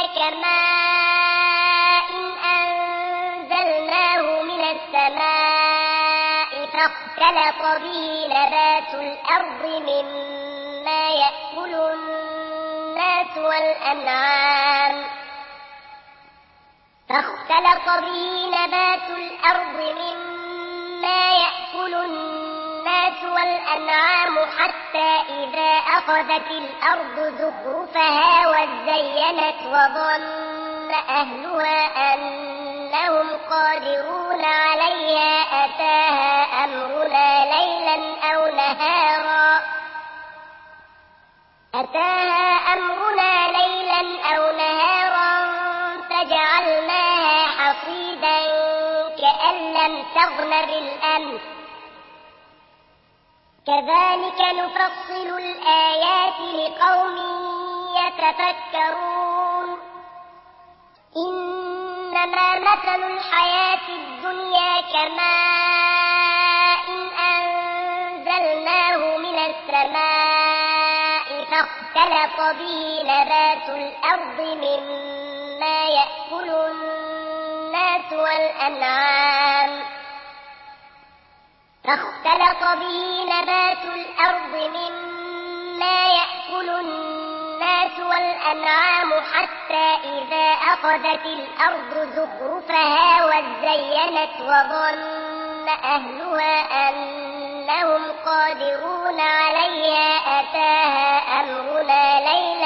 كماء أنزلناه من السماء فاختلط به نبات الأرض مما يأكل الناس والأنعام حتى إذا أخذت الأرض زخرفها وزينت وظن أهلها أنهم قادرون عليها أتاها أمرنا ليلا أو نهارا فجعلناها حصيدا كأن لم تغن بالأمس كذلك نفصل الآيات لقوم يتفكرون إنما مثل الحياة الدنيا كماء أنزلناه من السماء فاختلط به نبات الأرض مما يأكل الناس والأنعام حتى إذا أخذت الأرض زخرفها وزينت وظن أهلها أنهم قادرون عليها أتاها أمرنا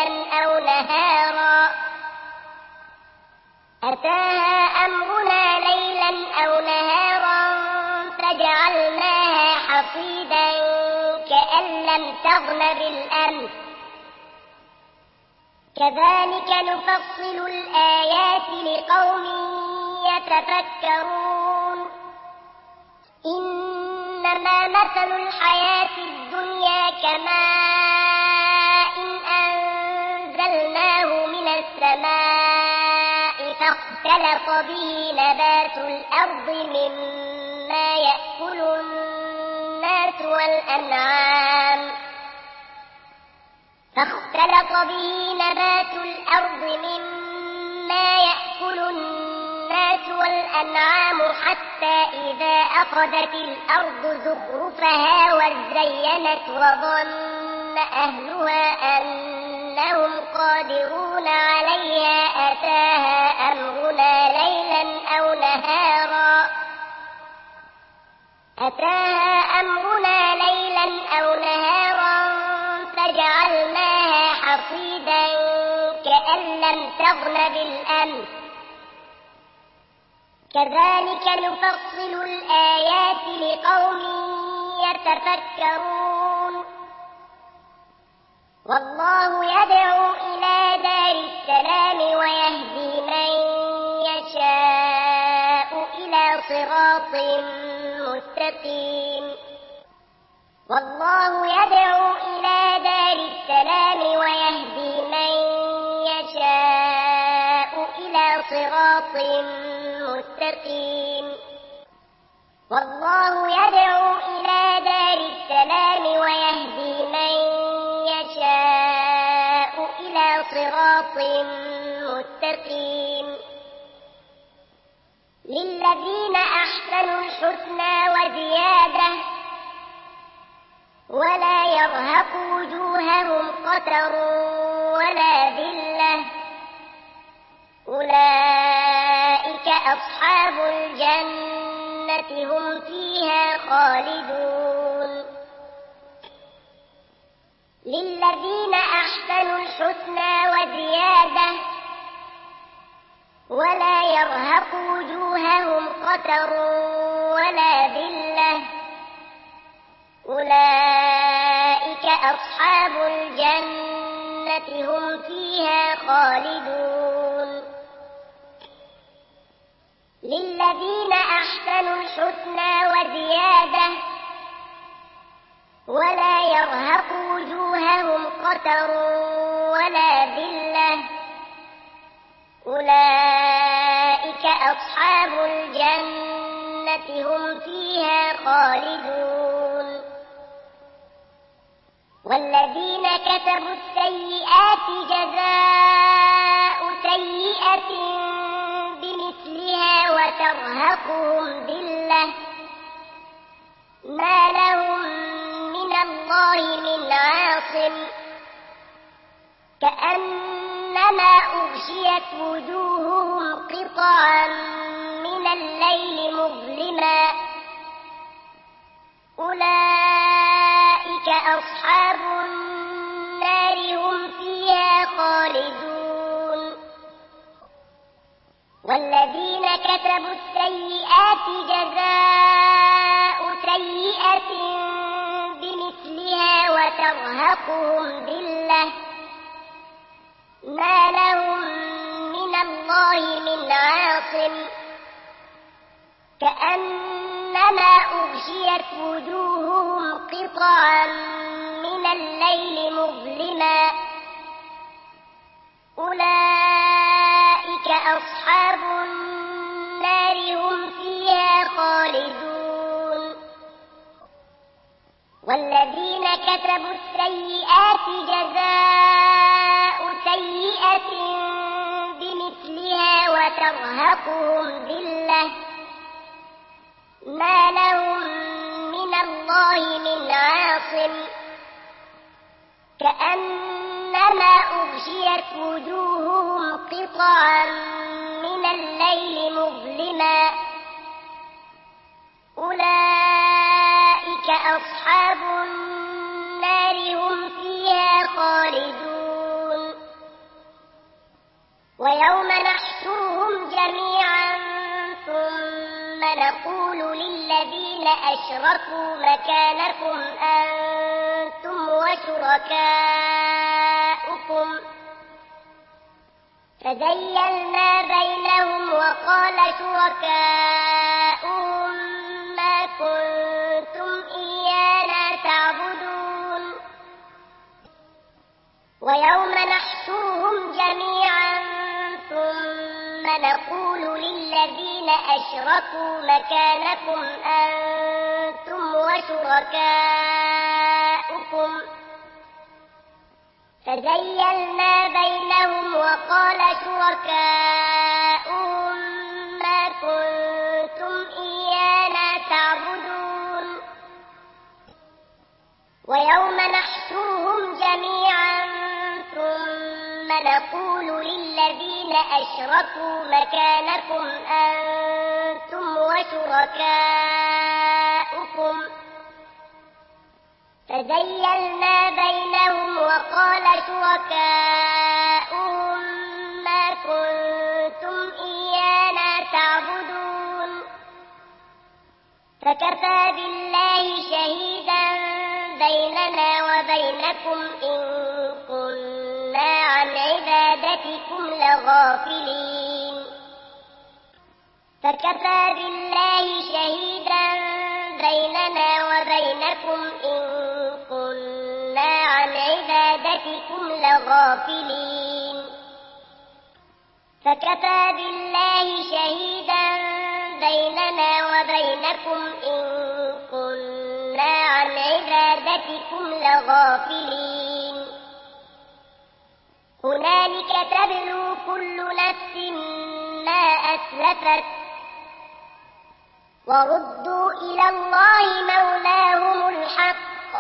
ليلا أو نهارا فجعلناها حصيدا كأن لم تغن بالأمس كذلك نفصل الآيات لقوم يتفكرون إنما مثل الحياة الدنيا كماء أنزلناه من السماء فاختلط به نبات الأرض مما يأكل الناس والأنعام حتى إذا أخذت الأرض زخرفها وزينت وظن أهلها أنهم قادرون عليها أتاها أمرنا ليلا أو نهارا فجعلناها حصيدا كأن لم تغن بالأمس كذلك نفصل الآيات لقوم يتفكرون والله يدعو إلى دار السلام ويهدي من يشاء إلى صراط مستقيم للذين أحسنوا الحسنى وزيادة ولا يرهق وجوههم قتر ولا ذلة أولئك أصحاب الجنة هم فيها خالدون للذين أحسنوا الحسنى وزيادة ولا يرهق وجوههم قتر ولا ذلة أولئك أصحاب الجنة هم فيها خالدون للذين أحسنوا الحسنى وزيادة ولا يرهق وجوههم قتر ولا ذلة أولئك أصحاب الجنة هم فيها خالدون والذين كسبوا السيئات جزاء سيئة بمثلها وترهقهم ذلة ما لهم من الله من عاصم كأنما أغشيت وجوههم قطعا من الليل مظلما أولئك أصحاب النار هم فيها خالدون والذين كسبوا السيئات جزاء سيئة بمثلها وترهقهم ذلة ما لهم من الله من عاصم كأنما أغشيت وجوههم قطعا من الليل مظلما أولئك أصحاب النار هم فيها خالدون والذين كسبوا السيئات جزاء سيئة بمثلها وترهقهم ذلة ما لهم من الله من عاصم كأنما أغشيت وجوههم قطعا من الليل مظلما أولئك أصحاب النار هم فيها خالدون ويوم نحشرهم جميعا ثم نقول للذين أشركوا مكانكم أنتم وشركاؤكم فزيلنا بينهم وقال شركاؤهم ما كنتم إيانا تعبدون ويوم نحشرهم جميعا ثم نقول للذين أشركوا مكانكم أنتم وشركاؤكم فزيلنا بينهم وقال شركاؤهم ما كنتم إيانا تعبدون ويوم نحشرهم جميعا ثم نقول للذين أشركوا مكانكم أنتم وشركاؤكم فزيلنا بينهم وقال شركاؤهم ما كنتم إيانا تعبدون فكفى بالله شهيدا بيننا وبينكم إن كنا عن عبادتكم لغافلين فكفى بالله شهيدا بيننا وبينكم إن كنا عن عبادتكم لغافلين فكفى بالله شهيدا بيننا وبينكم إن كنا عن عبادتكم لغافلين هنالك تبلو كل نفس ما أسلفت وردوا إلى الله مولاهم الحق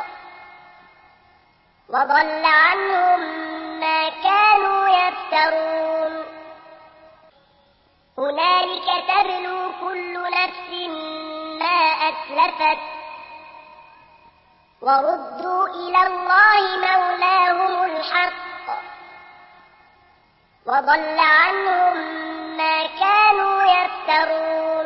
وضل عنهم ما كانوا يفترون هنالك تبلو كل نفس ما أسلفت وردوا إلى الله مولاهم الحق وضل عنهم ما كانوا يفترون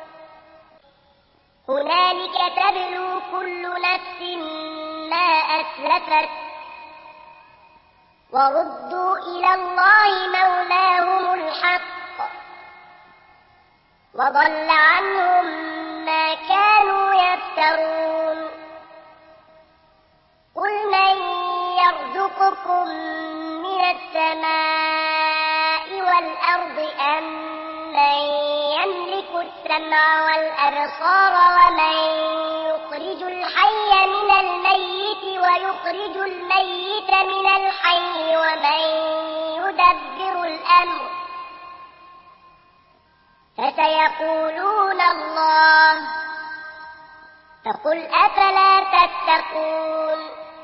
هنالك تبلو كل نفس ما أسلفت وردوا إلى الله مولاهم الحق وضل عنهم ما كانوا يفترون قل من يرزقكم من السماء والأرض أم من يملك السمع والأبصار ومن يخرج الحي من الميت ويخرج الميت من الحي ومن يدبر الأمر فسيقولون الله فقل أفلا تتقون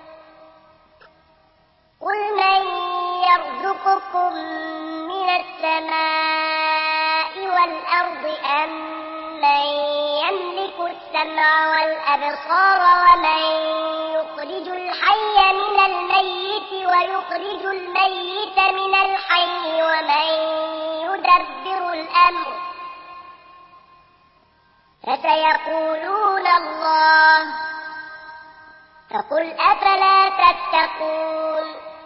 قل من يرزقكم من السماء والأرض أم من يملك السمع والأبصار ومن يخرج الحي من الميت ويخرج الميت من الحي ومن يدبر الأمر فسيقولون الله فقل أفلا تتقون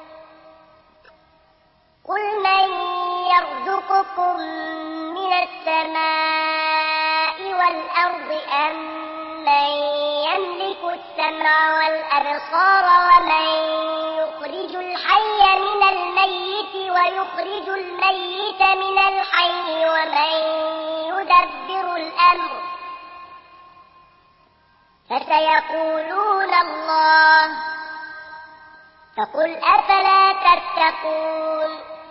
قل من يرزقكم من السماء والأرض أم من يملك السمع والأبصار ومن يخرج الحي من الميت ويخرج الميت من الحي ومن يدبر الأمر فسيقولون الله فقل أفلا تتقون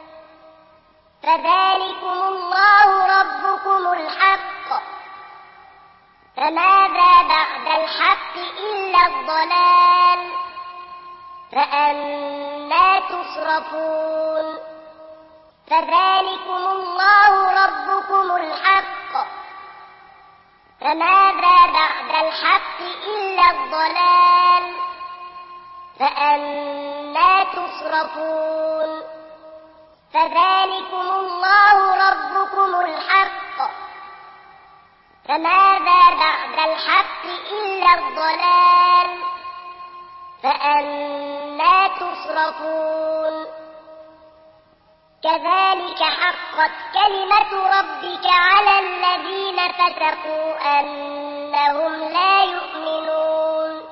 فذلكم الله ربكم الحق فماذا بعد الحق إلا الضلال فأنى تصرفون فذلكم الله ربكم الحق فماذا بعد الحق إلا الضلال فأنى تصرفون فذلكم الله ربكم الحق فماذا بعد الحق إلا الضلال فأنى تصرفون كذلك حقت كلمة ربك على الذين فسقوا أنهم لا يؤمنون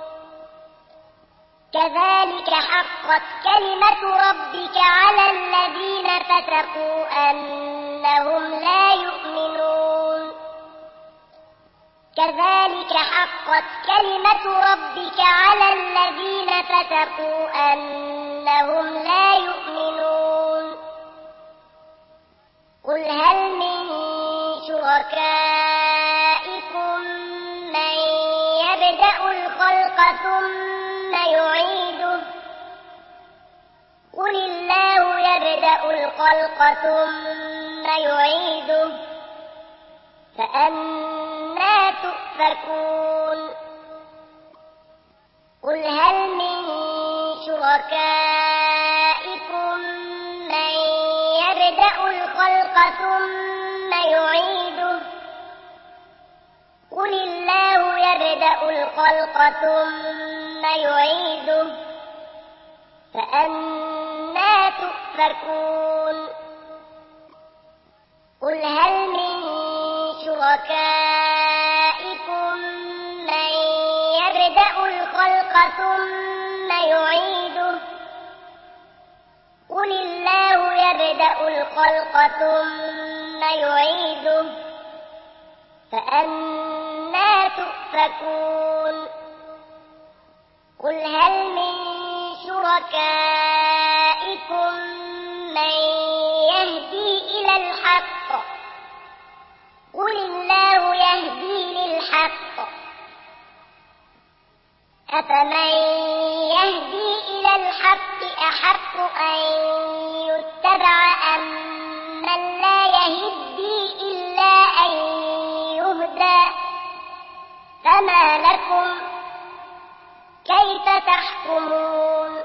كذلك حقت كلمة ربك على الذين فسقوا أنهم لا يؤمنون كذلك حقت كلمة ربك على الذين فسقوا أنهم لا يؤمنون قل هل من شركائكم من يبدأ الخلق ثم يعيده قل الله يبدأ الخلق ثم يعيده فأنى تؤفكون قل هل من شركائكم من يبدأ الخلق ثم يعيده قل الله يبدأ الخلق ثم يعيده فأنى تؤفكون قل هل من شركائكم من يبدأ الخلق ثم يعيده قل الله يبدأ الخلق ثم يعيده فأنى تؤفكون قل هل من شركائكم من يهدي إلى الحق قل الله يهدي للحق أفمن يهدي إلى الحق أحق أن يتبع أم من لا يهدي إلا أن يهدى فما لكم كيف تحكمون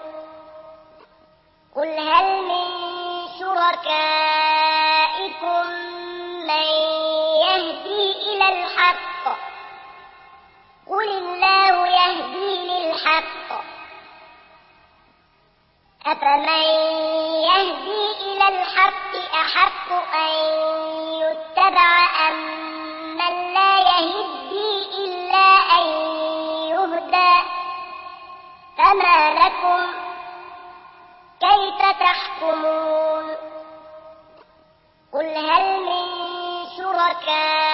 قل هل من شركائكم من يهدي إلى الحق قل الله يهدي للحق أفمن يهدي إلى الحق أحق أن يتبع أم من لا يهدي إلا أن يهدى فما لكم كيف تحكمون قل هل من شركائكم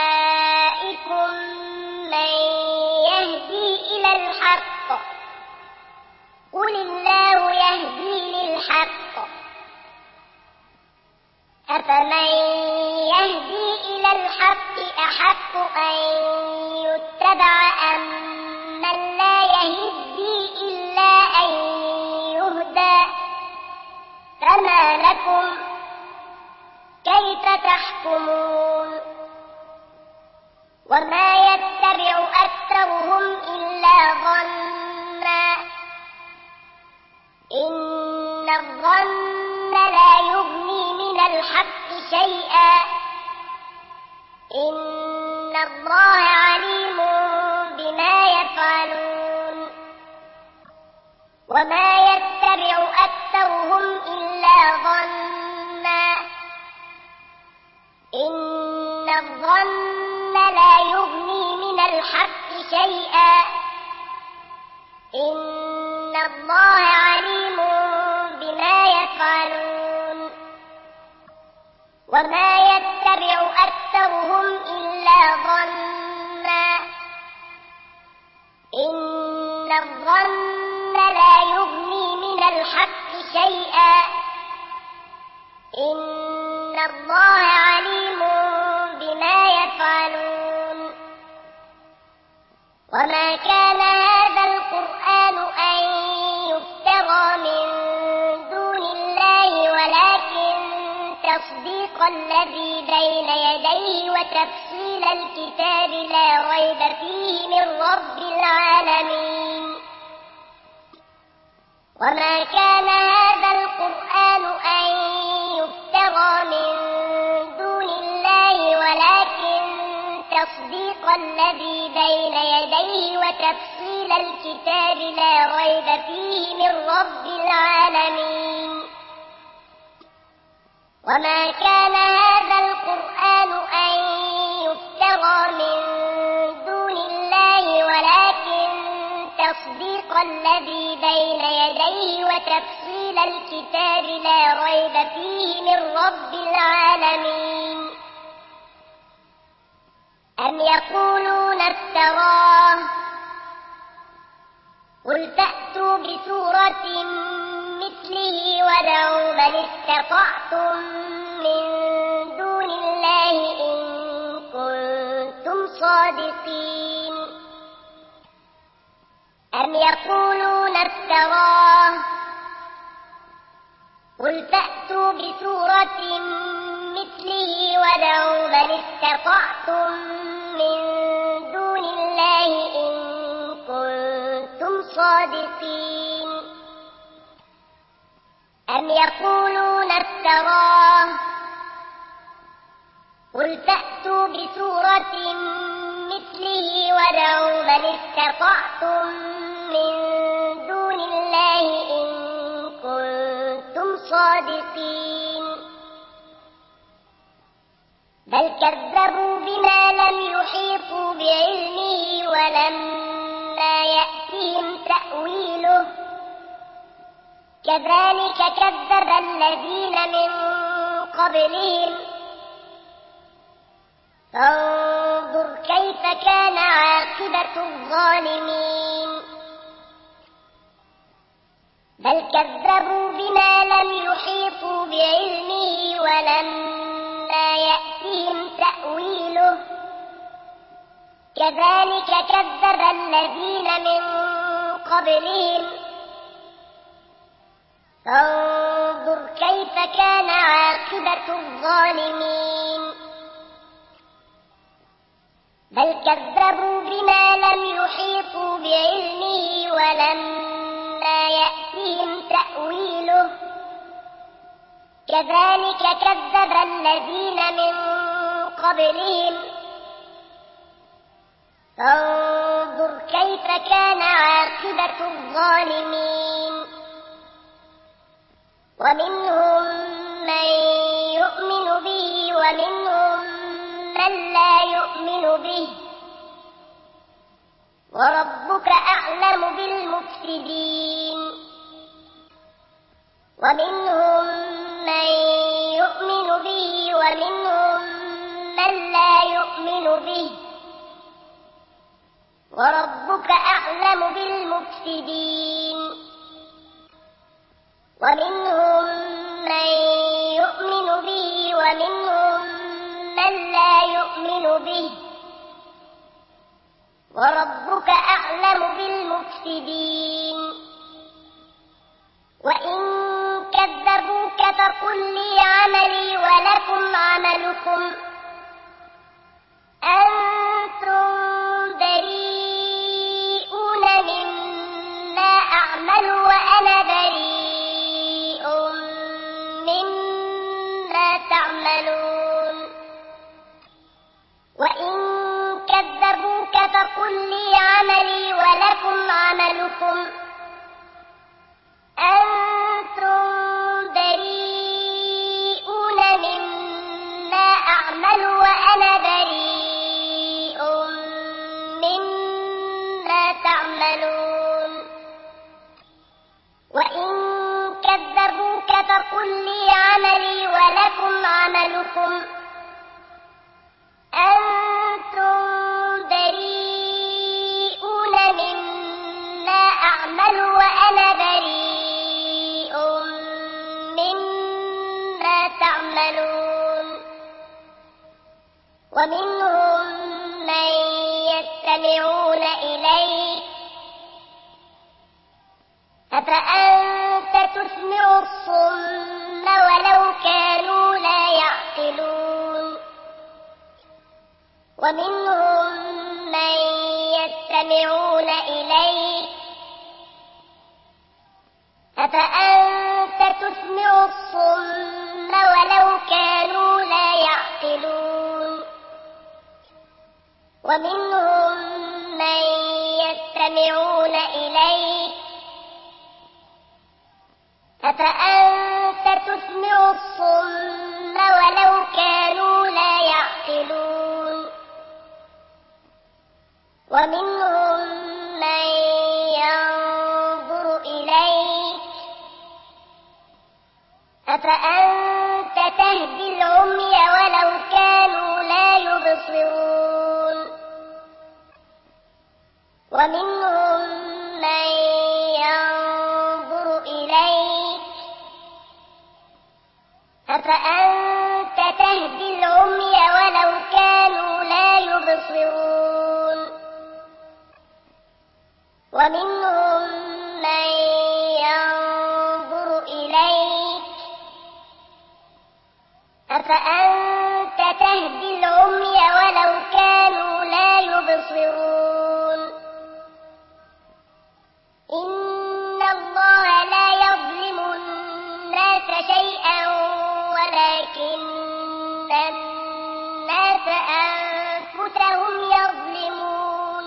من يهدي إلى الحق قل الله يهدي للحق أفمن يهدي إلى الحق أحق أن يتبع أم من لا يهدي إلا أن يهدى فما لكم كيف تحكمون وما يتبع أكثرهم إلا ظنا إن الظن لا يغني من الحق شيئا إن الله عليم بما يفعلون وما يتبع أكثرهم إلا ظنا إن الظن لا يغني من الحق شيئا إن الله عليم بما يفعلون وما يتبع أكثرهم إلا ظنا إن الظن لا يغني من الحق شيئا إن الله عليم بما يفعلون وما كان هذا القرآن أن يفترى من دون الله ولكن تصديق الذي بين يديه وتفصيل الكتاب لا ريب فيه من رب العالمين. وما كان هذا القرآن أن يفترى من دون الله ولكن تصديق الذي بين يديه وتفصيل الكتاب لا ريب فيه من رب العالمين. وما كان هذا القرآن أن يفترى من دون الله ولكن تصديق الذي بين يديه وتفصيل الكتاب لا ريب فيه من رب العالمين. أم يقولون افتراه قل فأتوا بسورة مثله ودعوا من استطعتم من دون الله إن كنتم صادقين. أم يقولون افتراه قل فأتوا بسورة مثله ودعوا من استطعتم من دون الله إن كنتم صادقين. أم يقولون افتراه قل فأتوا بسورة مثله ودعوا من استطعتم من دون الله إن كنتم صادقين. بل كذبوا بما لم يحيطوا بعلمه ولما يأتهم تأويله كذلك كذب الذين من قبلهم فانظر كيف كان عاقبة الظالمين. بل كذبوا بما لم يحيطوا بعلمه ولما يأتهم تأويله كذلك كذب الذين من قبلهم فانظر كيف كان عاقبة الظالمين. بل كذبوا بما لم يحيطوا بعلمه ولما يأتهم تأويله كذلك كذب الذين من قبلهم فانظر كيف كان عاقبة الظالمين. ومنهم من يؤمن به ومنهم من لا يؤمن به وربك أعلم بالمفسدين. ومنهم من يؤمن به ومنهم من لا يؤمن به وربك أعلم بالمفسدين. ومنهم من يؤمن به ومنهم من لا يؤمن به وربك أعلم بالمفسدين. وإن كذبوك فقل لي عملي ولكم عملكم أنتم بريئون مما أعمل وأنا بريء مما تعملون. وإن كذبوك فقل لي عملي ولكم عملكم أنتم بريئون مما أعمل وأنا بريء مما تعملون. وإن كذبوك فقل لي عملي ولكم عملكم أنتم بريئون مما أعمل وأنا بريء مما تعملون. ومنهم من يستمعون إليك أفأنت تسمع الصم ولو كانوا لا يعقلون. ومنهم من يستمعون إليك أفأنت تسمع الصم ولو كانوا لا يعقلون ومنهم من يستمعون إليك أفأنت تسمع الصم ولو كانوا لا يعقلون ومنهم من ينظر إليك أفأنت تهدي العمي ولو كانوا لا يبصرون ومنهم من ينظر إليك أفأنت تهدي العمي ولو كانوا لا يبصرون ومنهم من ينظر إليك أفأنت تهدي العمي ولو كانوا لا يبصرون إن الله لا يظلم الناس شيئا ولكن الناس أنفسهم يظلمون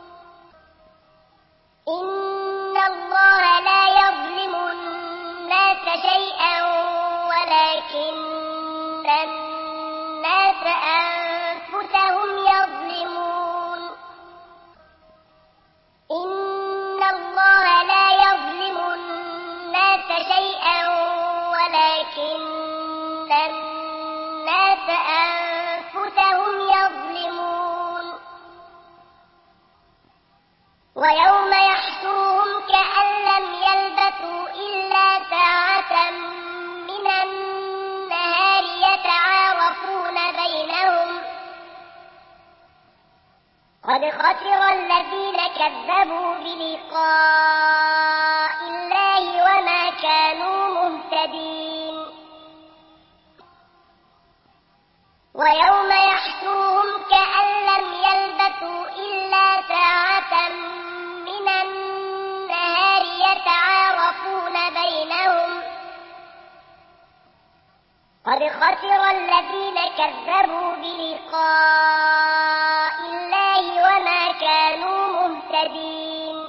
إن الله لا يظلم الناس شيئا ولكن الناس أنفسهم يظلمون إن الله لا يظلم الناس شيئا ولكن الناس أنفسهم يظلمون ويوم يحشرهم كأن لم يلبثوا إلا ساعة من النهار يتعارفون بينهم قد خسر الذين كذبوا بلقاء الله وما كانوا مهتدين ويوم يحشرهم كأن لم يلبثوا إلا ساعة من النهار يتعارفون بينهم قد خسر الذين كذبوا بلقاء الله وما كانوا مهتدين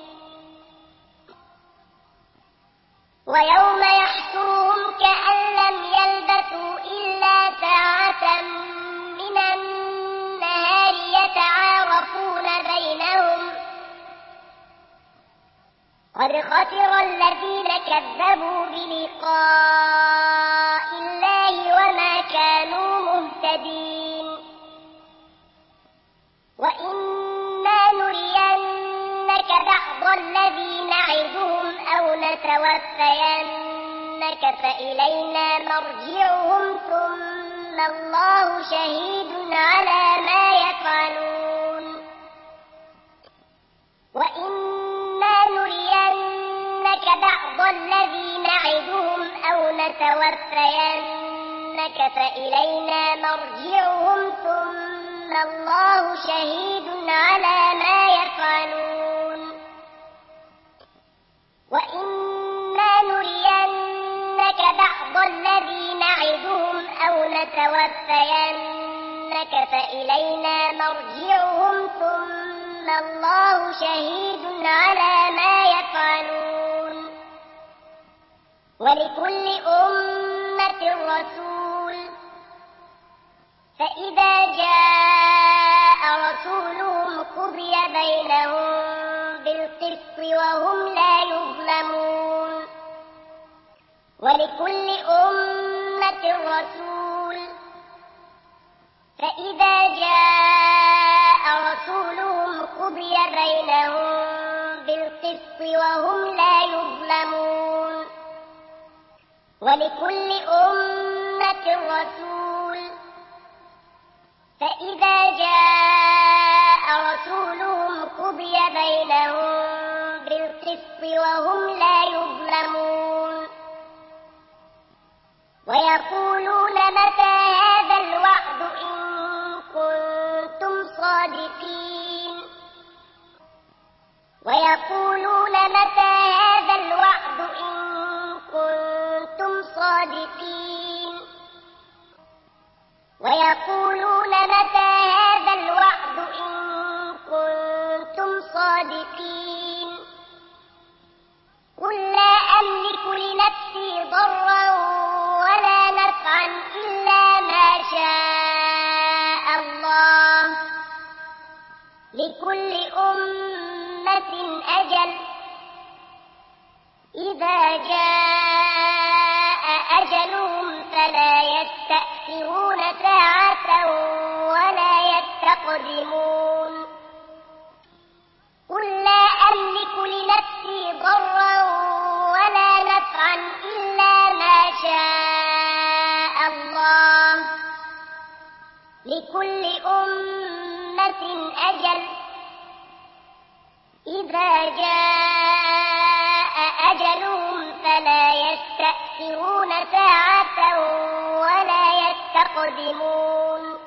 ويوم يحشرهم كأن لم يلبثوا إلا ساعة من النهار يتعارفون بينهم قد خسر الذين كذبوا بلقاء الله وما كانوا مهتدين وإما نرينك بعض الذي نعدهم أو نتوفينك فإلينا مرجعهم ثم الله شهيد على ما يفعلون وإما نرينك بعض الذي نعدهم أو نتوفينك فإلينا مرجعهم ثم الله شهيد على ما يفعلون وإما نرينك بعض الذي نعدهم أو نتوفينك فإلينا مرجعهم ثم الله شهيد على ما يفعلون ولكل أمة رسول فإذا جاء رسولهم قضي بينهم بالقسط وهم لا يظلمون ولكل أمة رسول فإذا جاء رسولهم قضي بينهم بالقسط وهم لا يظلمون ولكل أمة رسول فإذا جاء رسولهم قضي بينهم بالقسط وهم لا يظلمون ويقولون متى هذا الوعد إن كنتم ويقولون متى هذا الوعد إن كنتم صادقين ويقولون متى هذا الوعد إن كنتم صادقين قل لا أملك لنفسي ضرا ولا نفعا إلا ما شاء الله لكل أمة أجل إذا جاء أجلهم فلا يستأخرون ساعة ولا يستقدمون قل لا أملك لنفسي ضرا ولا نفعا إلا ما شاء الله لكل أمة أجل إذا جاء أجلهم فلا يستأخرون ساعة ولا يستقدمون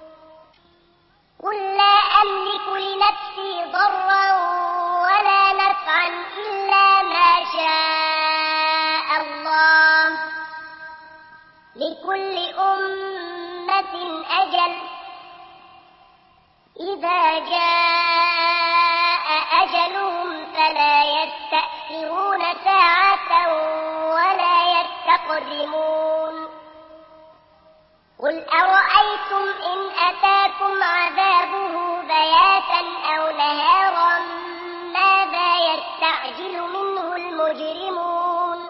قل لا أملك لنفسي ضرا ولا نفعا إلا ما شاء الله لكل أمة أجل إذا جاء أجلهم فلا يستأخرون ساعة ولا يستقدمون قل أرأيتم إن أتاكم عذابه بياتا أو نهارا ماذا يستعجل منه المجرمون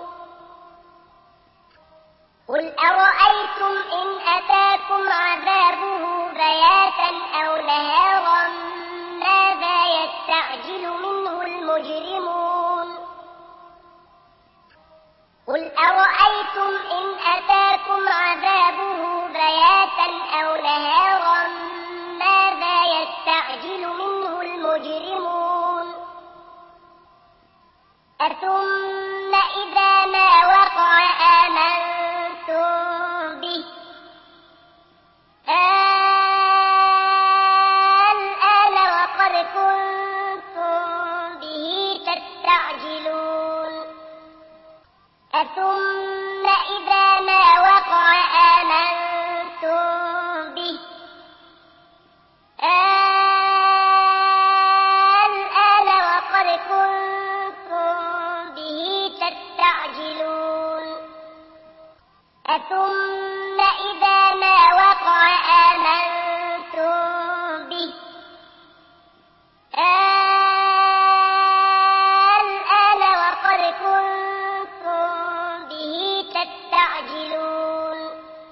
قل أرأيتم إن أتاكم عذابه بياتا أو نهارا ماذا يستعجل منه المجرمون قل أرأيتم إن أتاكم عذابه بياتا أو نهارا ماذا يستعجل منه المجرمون أثم إذا ما وقع آمنتم به الآن وقد كنتم به تستعجلون أثم إذا ما وقع آمنتم به الآن وقد كنتم به تستعجلون أثم إذا ما وقع آمنتم به الآن وقد كنتم به تستعجلون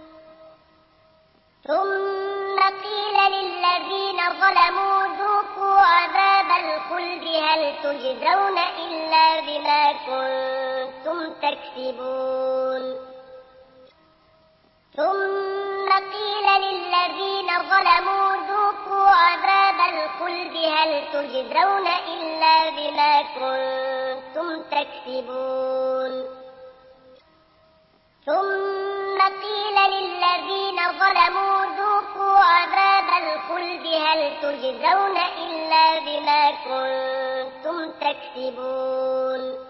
ثم قيل للذين ظلموا ذوقوا عذاب الخلد هل تجزون إلا بما كنتم تكسبون ثم قيل للذين ظلموا ذوقوا عذاب الخلد هل تجزون إلا بما كنتم تكسبون ثم قيل للذين ظلموا ذوقوا عذاب الخلد هل تجزون إلا بما كنتم تكسبون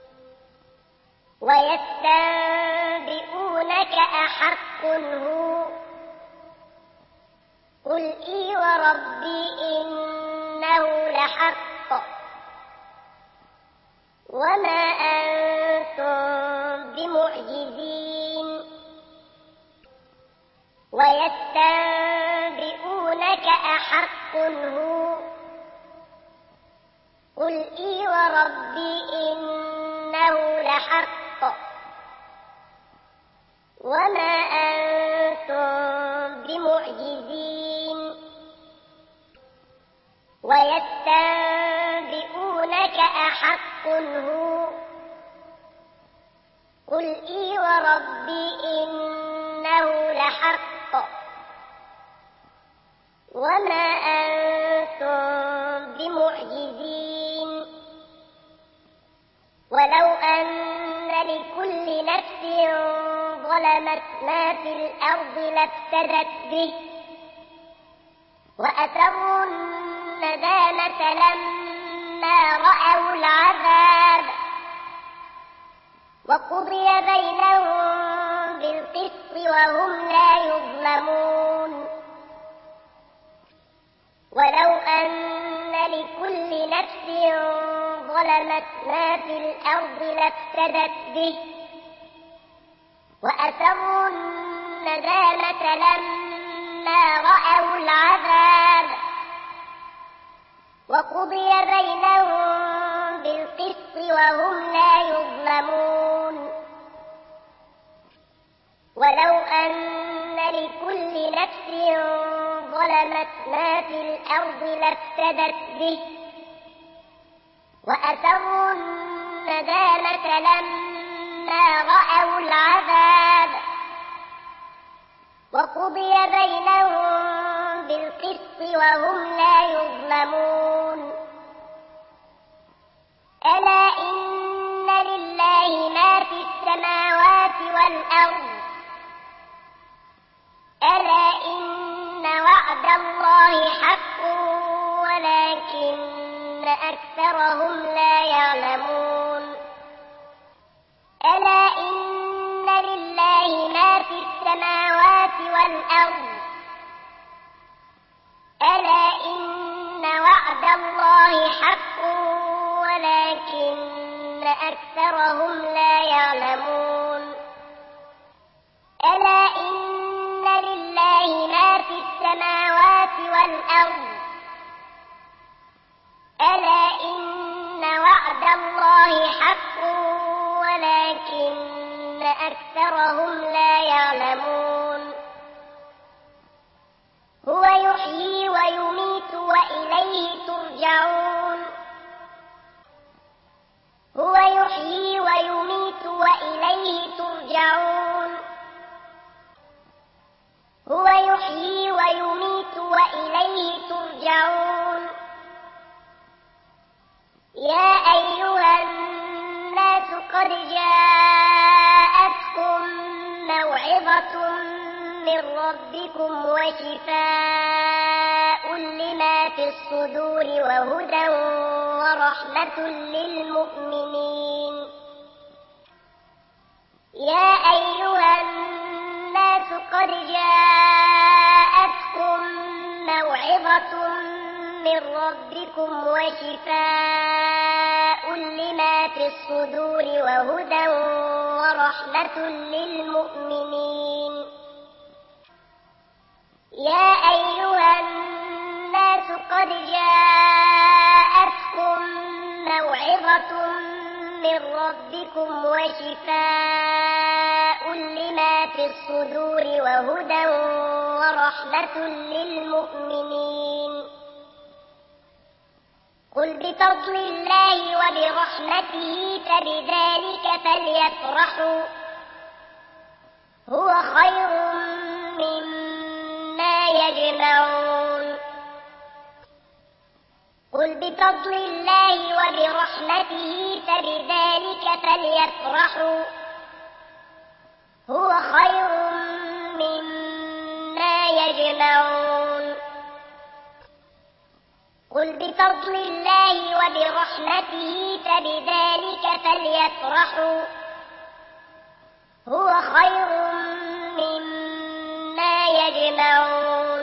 ويستنبئونك أحق هو قل إي وربي إنه لحق وما أنتم بمعجزين ويستنبئونك أحق هو قل إي وربي إنه لحق وما أنتم بمعجزين ويستنبئونك أحق هو قل إي وربي إنه لحق وما أنتم بمعجزين ولو أن لكل نفس ظلمت ما في الأرض لافتدت به وأسروا الندامة لما رأوا وقضي بينهم بالقسط وهم لا يظلمون ولو أن لكل نفس ظلمت ما في الأرض لافتدت به وأسروا الندامة لما رأوا العذاب وقضي بينهم بالقسط وهم لا يظلمون ولو أن لكل نفس ظلمت ما في الأرض لافتدت به وأسروا الندامة لما رأوا العذاب وقضي بينهم بالقسط وهم لا يظلمون ألا إن لله ما في السماوات والأرض ألا إن وعد الله حق ولكن أكثرهم لا يعلمون ألا إن لله ما في السماوات والأرض ألا إن وعد الله حق ولكن أكثرهم لا يعلمون ألا إن لله ما في السماوات والأرض ألا إن وعد الله حق ولكن أكثرهم لا يعلمون هو يحيي ويميت وإليه ترجعون هو يحيي ويميت وإليه ترجعون هو يحيي ويميت وإليه ترجعون يا أيها الناس قد جاءتكم موعظة من ربكم وشفاء لما في الصدور وهدى ورحمة للمؤمنين يا أيها الناس قد جاءتكم موعظة من ربكم وشفاء لما في الصدور وهدى ورحمة للمؤمنين يا أيها الناس قد جاءتكم موعظة من ربكم وشفاء لما في الصدور وهدى ورحمة للمؤمنين قل بفضل الله وبرحمته فبذلك فليفرحوا هو خير مما يجمعون قل بفضل الله وبرحمته فبذلك فليفرحوا هو خير مما يجمعون قل بفضل الله وبرحمته فبذلك فليفرحوا هو خير مما يجمعون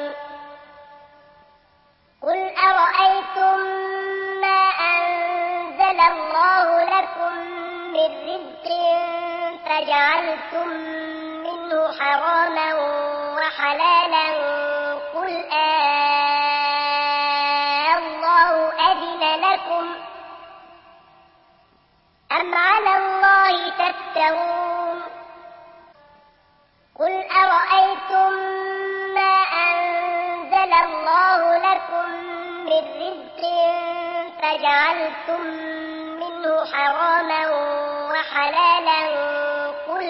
قل أرأيتم ما أنزل الله لكم من رزق فجعلتم منه حراما وحلالا قل الله أذن لكم أم على الله تفترون قل أرأيتم ما أنزل الله لكم من رزق فجعلتم منه حراما وحلالا قل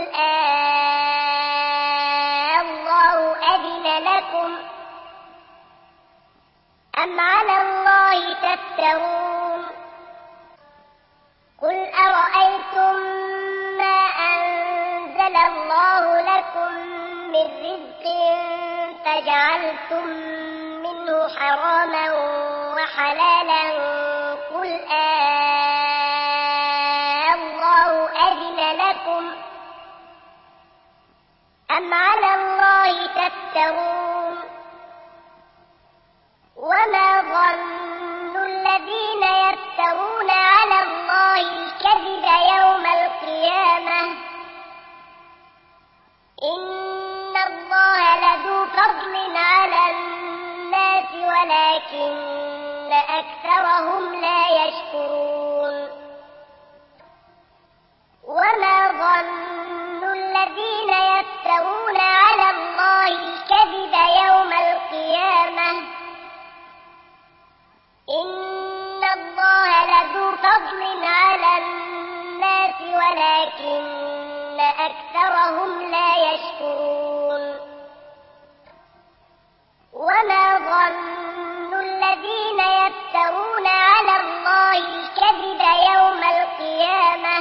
الله أذن لكم أم على الله تفترون قل أرأيتم ما أنزل الله لكم من رزق فجعلتم منه حراما وحلالا قل الله أذن لكم يفترون وما ظن الذين يفترون على الله الكذب يوم القيامة إن الله لذو فضل على الناس ولكن أكثرهم لا يشكرون وما ظن الذين يفترون على الله الكذب يوم القيامة إن الله لذو فضل على الناس ولكن أكثرهم لا يشكرون وما ظن الذين يفترون على الله الكذب يوم القيامة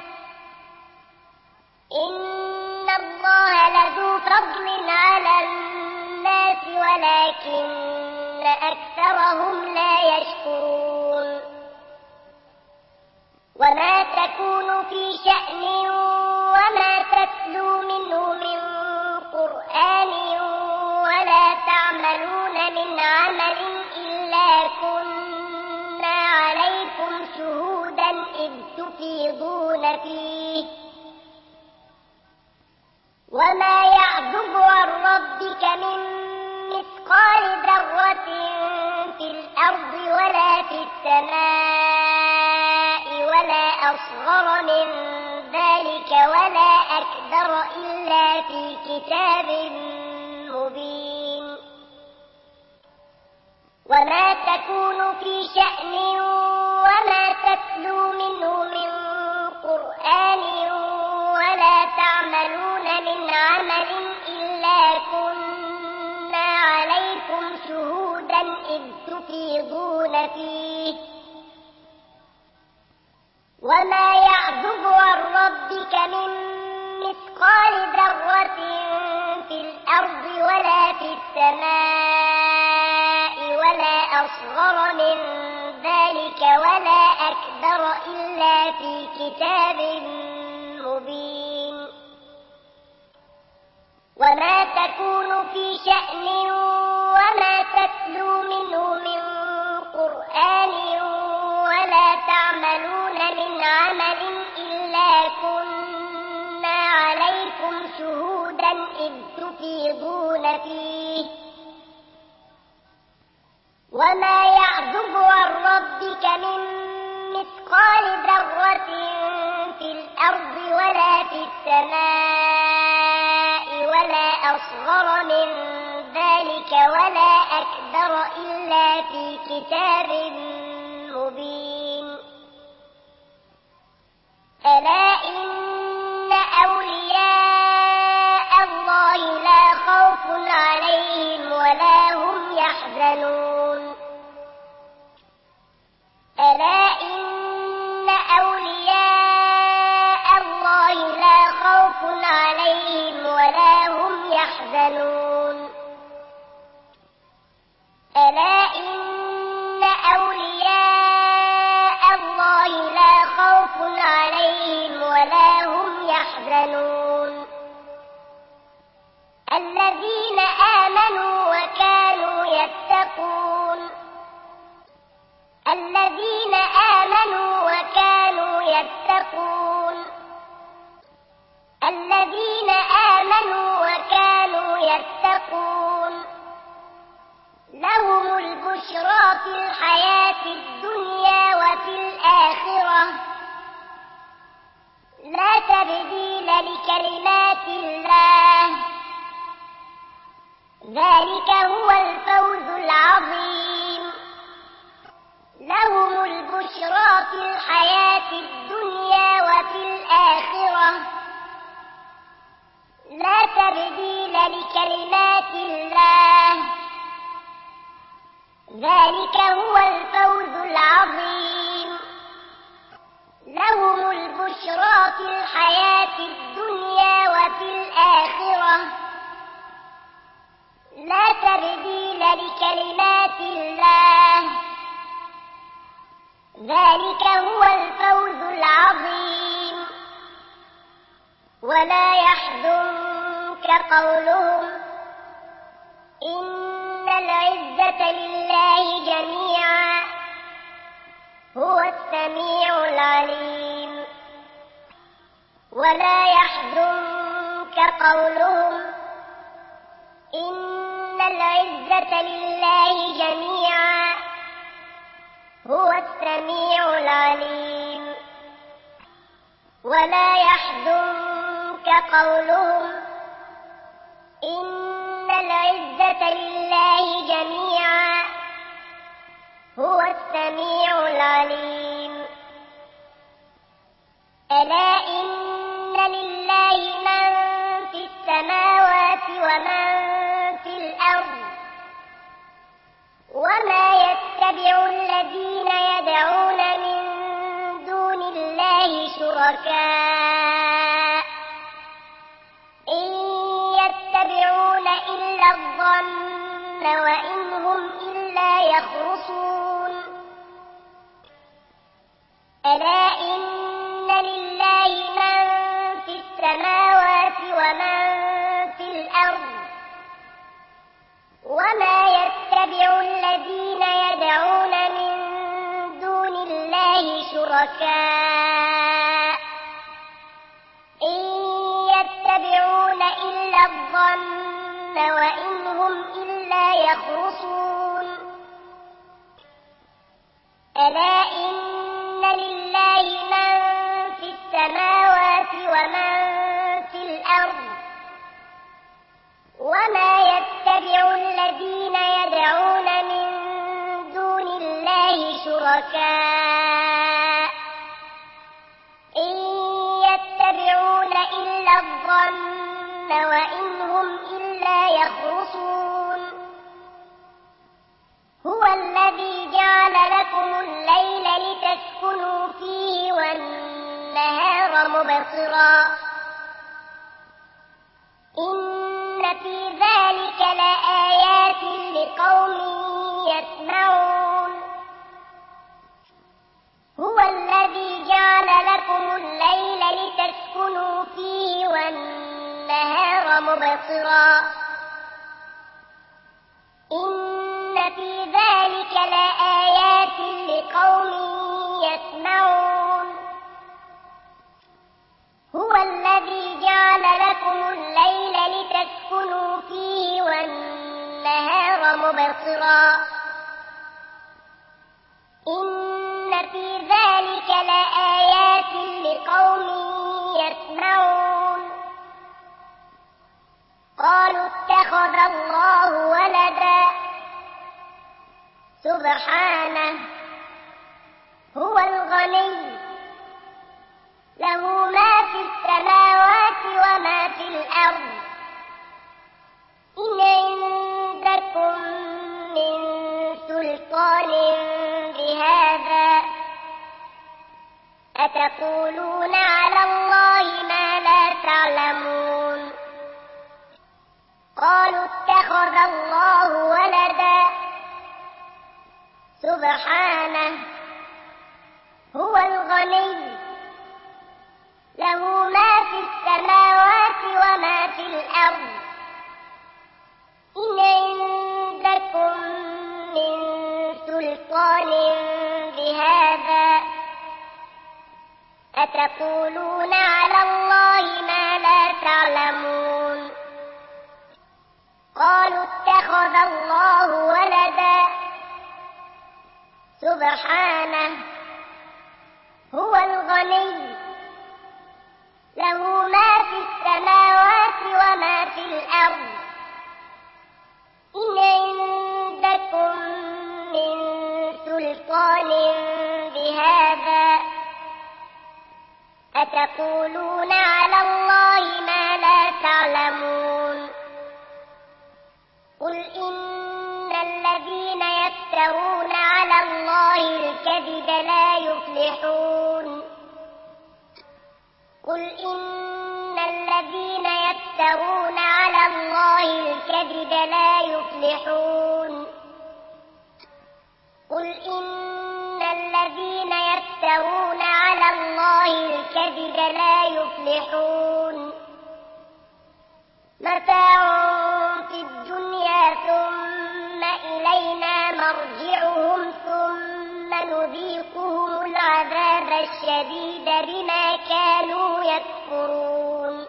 إن الله لذو فضل على الناس ولكن أكثرهم لا يشكرون وما تكون في شأن وما تتلو منه من قرآن ولا تعملون من عمل إلا كنا عليكم شهودا إذ تفيضون فيه وما يعزب عن ربك من مثقال ذرة في الأرض ولا في السماء ولا أصغر من ذلك ولا أكبر إلا في كتاب مبين وما تكون في شأن وما تتلو منه من قرآن ولا تعملون من عمل إلا كنا عليكم شهودا إذ تفيضون فيه وما يعزب عن ربك من مثقال ذرة في الأرض ولا في السماء ولا أصغر من ذلك ولا أكبر إلا في كتاب مبين وما تكون في شأن وما تتلو منه من قرآن ولا تعملون من عمل إلا كنا عليكم شهودا إذ تفيضون فيه وما يعزب عن ربك من مثقال ذرة في الأرض ولا في السماء ولا أصغر من ذلك ولا أكبر إلا في كتاب مبين ألا إن أولياء الله لا خوف عليهم ولا هم يحزنون ألا إن أولياء الله لا خوف عليهم ولا هم يحزنون ألا إن أولياء الله لا خوف عليهم ولا هم يحزنون الذين آمنوا وكانوا يتقون الذين آمنوا وكانوا يتقون الذين آمنوا وكانوا يتقون لهم البشرى في الحياة الدنيا وفي الآخرة لا تبديل لكلمات الله ذلك هو الفوز العظيم لهم البشرى في الحياة الدنيا وفي الآخرة لا تبديل لكلمات الله ذلك هو الفوز العظيم لهم البشرى في الحياة الدنيا وفي الآخرة لا تبديل لكلمات الله ذلك هو الفوز العظيم ولا يحزنك قولهم إن العزة لله جميعا هو السميع العليم ولا يحزنك قولهم إن العزة لله جميعا هو السميع العليم ولا يحزنك قولهم إن العزة لله جميعا هو السميع العليم ألا إن لله من في السماوات ومن في الأرض وما يتبع الذين يدعون من دون الله شركاء إن يتبعون إلا الظن وإن هم إلا يخرصون ألا إن لله من في السماوات ومن في الأرض وما يتبع الذين يدعون من دون الله شركاء إن يتبعون إلا الظن وإن هم إلا يخرصون ألا إن لله من في السماوات ومن في الأرض وما يتبع الذين يدعون من دون الله شركاء إن يتبعون إلا الظن وإن هم إلا يخرصون هو الذي جعل لكم الليل لتسكنوا فيه والنهار مبصرا إن في ذلك لآيات لقوم يسمعون هو الذي جعل لكم الليل لتسكنوا فيه والنهار مبصرا إن في ذلك لآيات لقوم يسمعون هو الذي جعل لكم الليل لتسكنوا فيه والنهار مبصرا إن في ذلك لآيات لقوم يسمعون قالوا اتخذ الله ولدا سبحانه هو الغني له ما في السماوات وما في الأرض إن عندكم من سلطان بهذا أتقولون على الله ما لا تعلمون قالوا اتخذ الله ولدا سبحانه هو الغني له ما في السماوات وما في الأرض إن عندكم من سلطان بهذا أتقولون على الله ما لا تعلمون قالوا اتخذ الله ولدا سبحانه هو الغني له ما في السماوات وما في الأرض إن عندكم من سلطان بهذا أتقولون على الله ما لا تعلمون قل إن الذين يفترون على الله الكذب لا يفلحون قل إن الذين يفترون على الله الكذب لا يفلحون قل إن الذين يفترون على الله الكذب لا يفلحون متاع في الدنيا ثم إلينا مرجعهم ثم نذيقهم العذاب الشديد بما كانوا يكفرون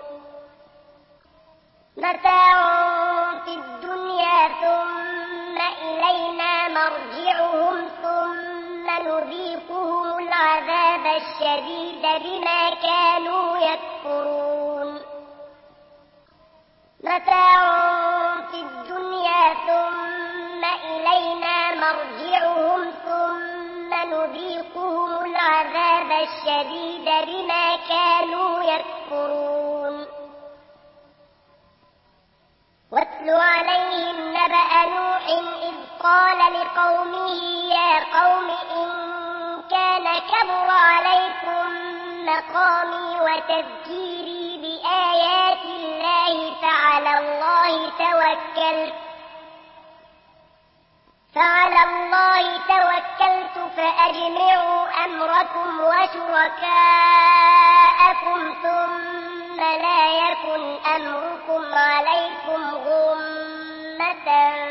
متاع في الدنيا ثم إلينا مرجعهم ثم نذيقهم العذاب الشديد بما كانوا يكفرون متاع في الدنيا ثم إلينا مرجعهم ثم نذيقهم العذاب الشديد بما كانوا يكفرون واتل عليهم نبأ نوح إذ قال لقومه يا قوم إن كان كبر عليكم مقامي وتذكيري بآيات الله فعلى الله توكلت فأجمعوا أمركم وشركاءكم ثم لا يكن أمركم عليكم غمة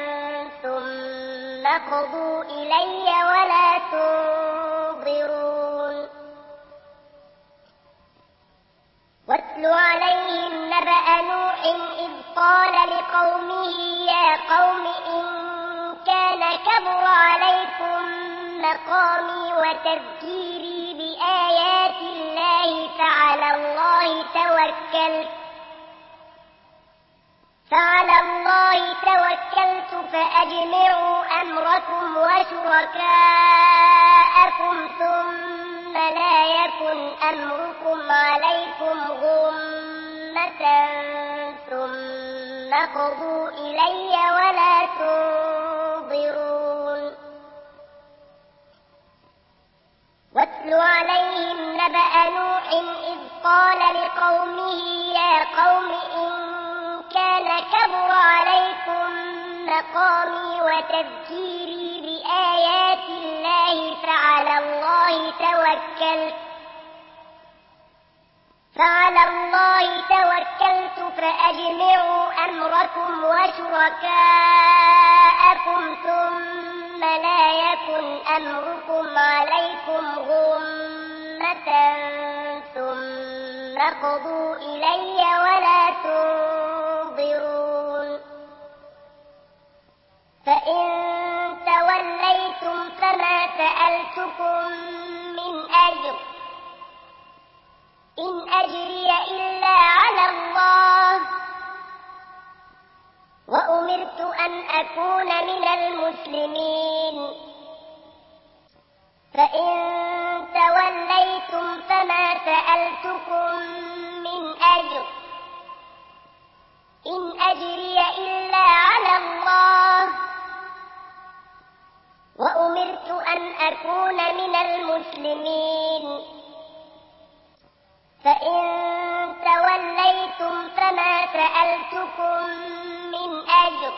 ثم قضوا إلي ولا تنظرون واتل عليهم نبأ نوح إذ قال لقومه يا قوم إن كان كبر عليكم مقامي وتذكيري بآيات الله فعلى الله توكلت فأجمعوا أمركم وشركاءكم ثم لا يكن أمركم عليكم غمة ثم قضوا إلي ولا تنظرون واتل عليهم نبأ نوح إذ قال لقومه يا قوم إن كان كبر عليكم مقامي وتذكيري بآيات الله فعلى الله توكلت فأجمعوا أمركم وشركاءكم ثم لا يكن أمركم عليكم غمة ثم قضوا إلي ولا تنظرون فإن توليتم فما سألتكم من أجر إن أجري إلا على الله وأمرت أن أكون من المسلمين فإن توليتم فما سألتكم من أجر إن أجري إلا على الله وأمرت أن أكون من المسلمين فإن توليتم فما سألتكم من أجر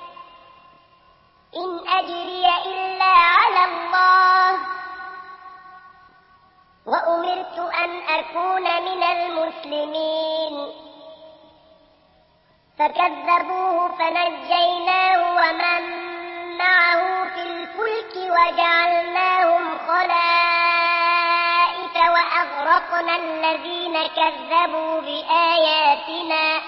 إن أجري إلا على الله وأمرت أن أكون من المسلمين فكذبوه فنجيناه ومن معه في الفلك وجعلناهم خلائف وأغرقنا الذين كذبوا بآياتنا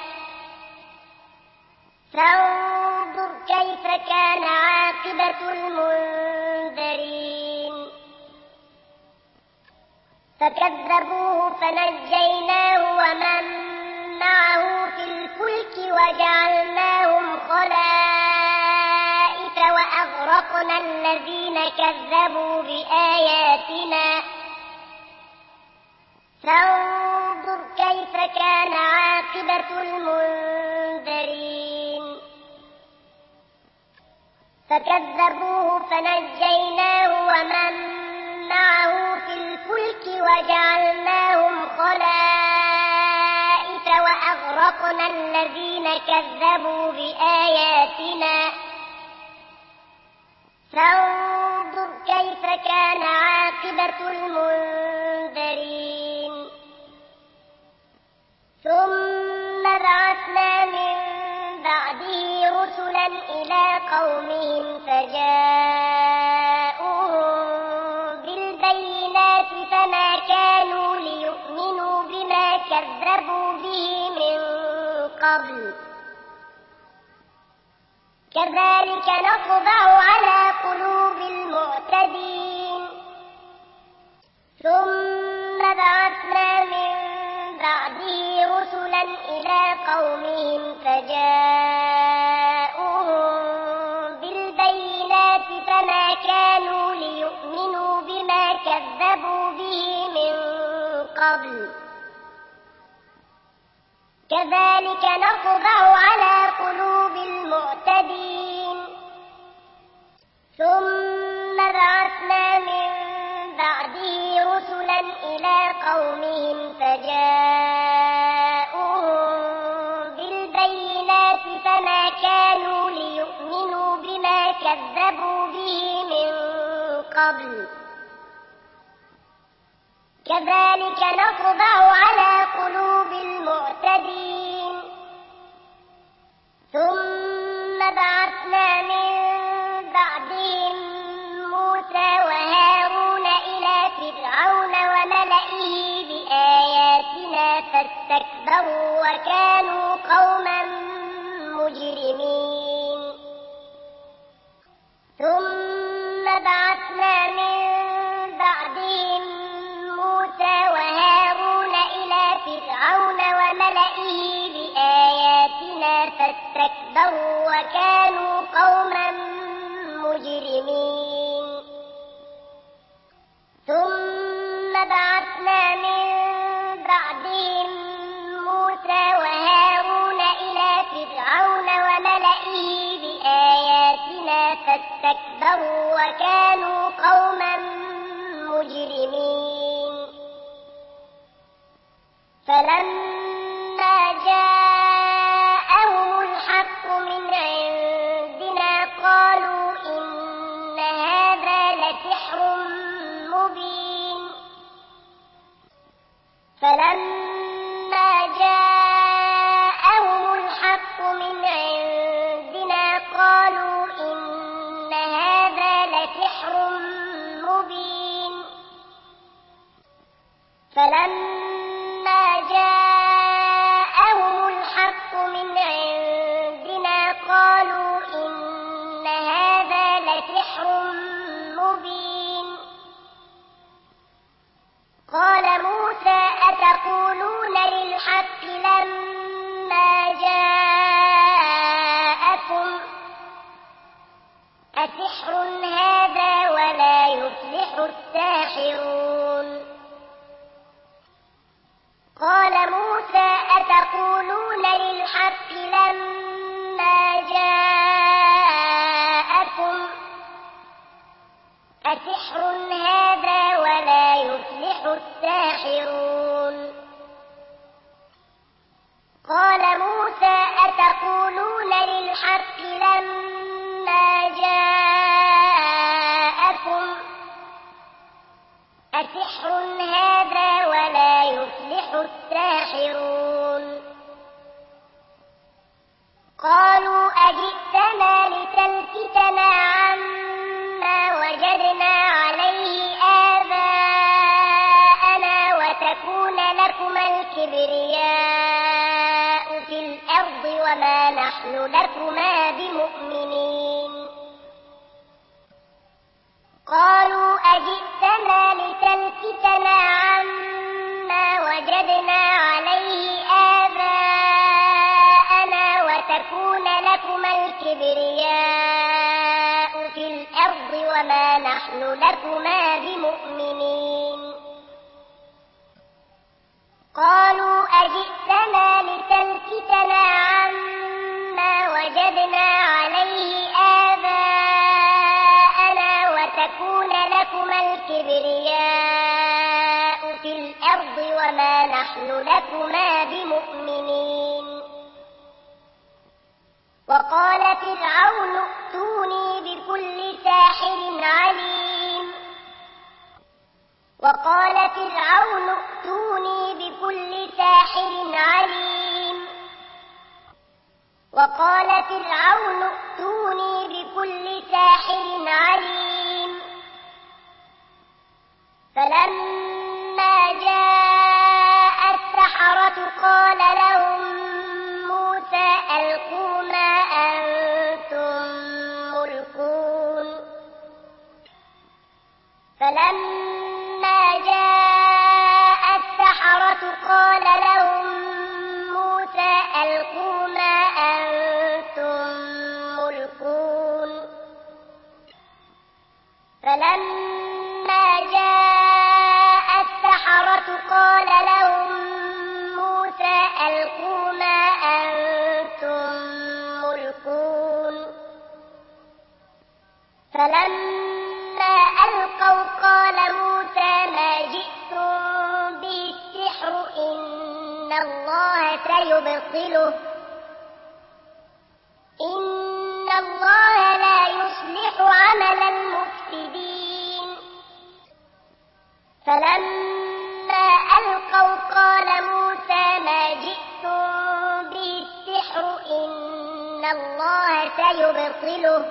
فانظر كيف كان عاقبة المنذرين فكذبوه فنجيناه ومن معه في الفلك وجعلناهم خلائف وأغرقنا الذين كذبوا بآياتنا فانظر كيف كان عاقبة المنذرين فكذبوه فنجيناه ومن معه في الفلك وجعلناهم خلائف وأغرقنا الذين كذبوا بآياتنا فانظر كيف كان عاقبة المنذرين ثم بعثنا من بعده قومهم فجاءوهم بالبينات فما كانوا ليؤمنوا بما كذبوا به من قبل كذلك نطبع على قلوب المعتدين ثم بعثنا من بعده رسلا إلى قومهم فجاءوهم بالبينات فما كانوا ليؤمنوا بما كذبوا به من قبل كذلك نطبع على قلوب المعتدين ثم بعثنا من بعده رسلا إلى قومهم فجاءوهم بالبينات فما كانوا ليؤمنوا بما كذبوا به من قبل كذلك نطبع على قلوب المعتدين ثم بعثنا من بعدهم موسى وهارون إلى فرعون وملئه بآياتنا فاستكبروا وكانوا قوما مجرمين ثم بعثنا من بعدهم موسى وهارون إلى فرعون وملئه بآياتنا فاستكبروا وكانوا قوما مجرمين ثم بعثنا من بعدهم موسى وهارون إلى فرعون وملئه بآياتنا فاستكبروا وكانوا قوما مجرمين فلما جاءهم الحق من عندنا قالوا إن هذا لسحر مبين فلما جاءهم الحق من عندنا قالوا إن هذا لسحر مبين فلما جاءهم الحق من عندنا قالوا إن هذا لسحر مبين قال موسى أتقولون للحق لما جاءكم أسحر هذا ولا يفلح الساحرون قال موسى أتقولون للحق لما جاءكم أسحر هذا ولا يفلح الساحرون قال موسى أتقولون للحق لما جاءكم أسحر هذا ولا يفلح الساحرون قالوا أجئتنا لتلفتنا عما وجدنا عليه آباءنا وتكون لكما الكبرياء في الأرض وما نحن لكما بمؤمنين قالوا أجئتنا لتلفتنا عما وجدنا عليه آباءنا وتكون لكما الكبرياء في الأرض وما نحن لكما بمؤمنين قالوا أجئتنا لتلفتنا عما وجدنا عليه آباءنا وتكون لكما الكبرياء في الأرض وما نحن لكما بمؤمنين وقال فرعون ائتوني بكل ساحر عليم وقال فرعون ائتوني بكل ساحر عليم وقال فرعون ائتوني كل ساحر عليم فلما جاء السحرة قال لهم موسى ألقوا ما أنتم ملقون فلما جاء السحرة قال لهم موسى ألقوا ما أنتم ملقون فلما جاء السحرة قال لهم موسى ألقوا ما أنتم ملقون فلما ألقوا قال موسى ما جئتم به السحر إن الله سيبطله إن الله لا يصلح عمل المفسدين فلما ألقوا قال موسى ما جئتم به السحر إن الله سيبطله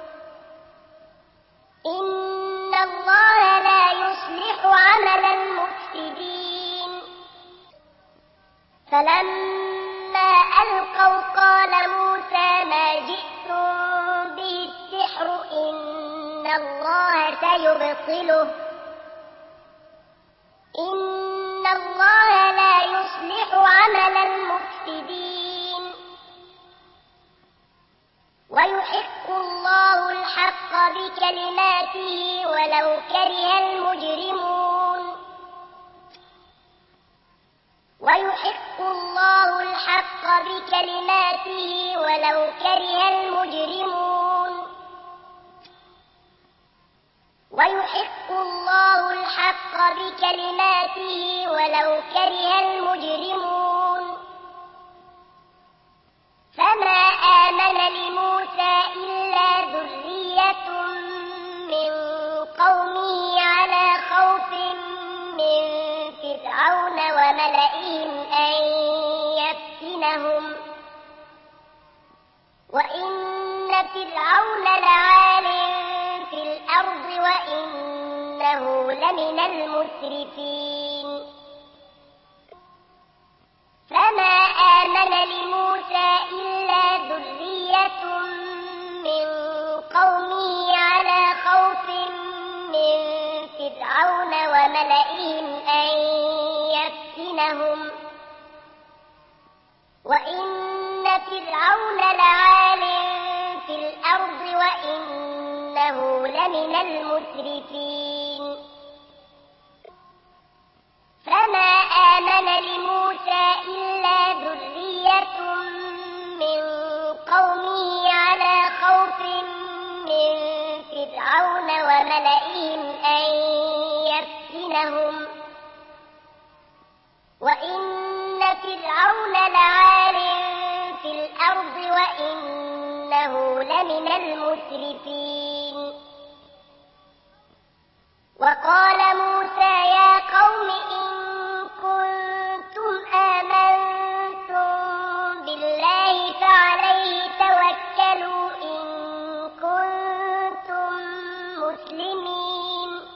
إن الله لا يصلح عمل المفسدين فلما ألقوا قال موسى ما جئتم به السحر إن الله سيبطله إن الله لا يصلح عمل المفسدين ويحق الله الحق بكلماته ولو كره المجرمون ويحق الله الحق بكلماته ولو كره المجرمون ويحق الله الحق بكلماته ولو كره المجرمون فما آمن لموسى إلا ذرية من قومه على خوف من فرعون وملئهم أن يفتنهم وإن فرعون لعال في الأرض وإنه لمن المسرفين فما آمن لموسى إلا ذرية من قومه على خوف من فرعون وملئهم أن يفتنهم وإن فرعون لعال في الأرض وإنه لمن المسرفين فما آمن لموسى إلا ذرية من قومه على خوف من فرعون وملئهم أن يفتنهم وإن فرعون لعال في الأرض وإنه لمن المسرفين وقال موسى يا قوم إن كنتم آمنتم بالله فعليه توكلوا إن كنتم مسلمين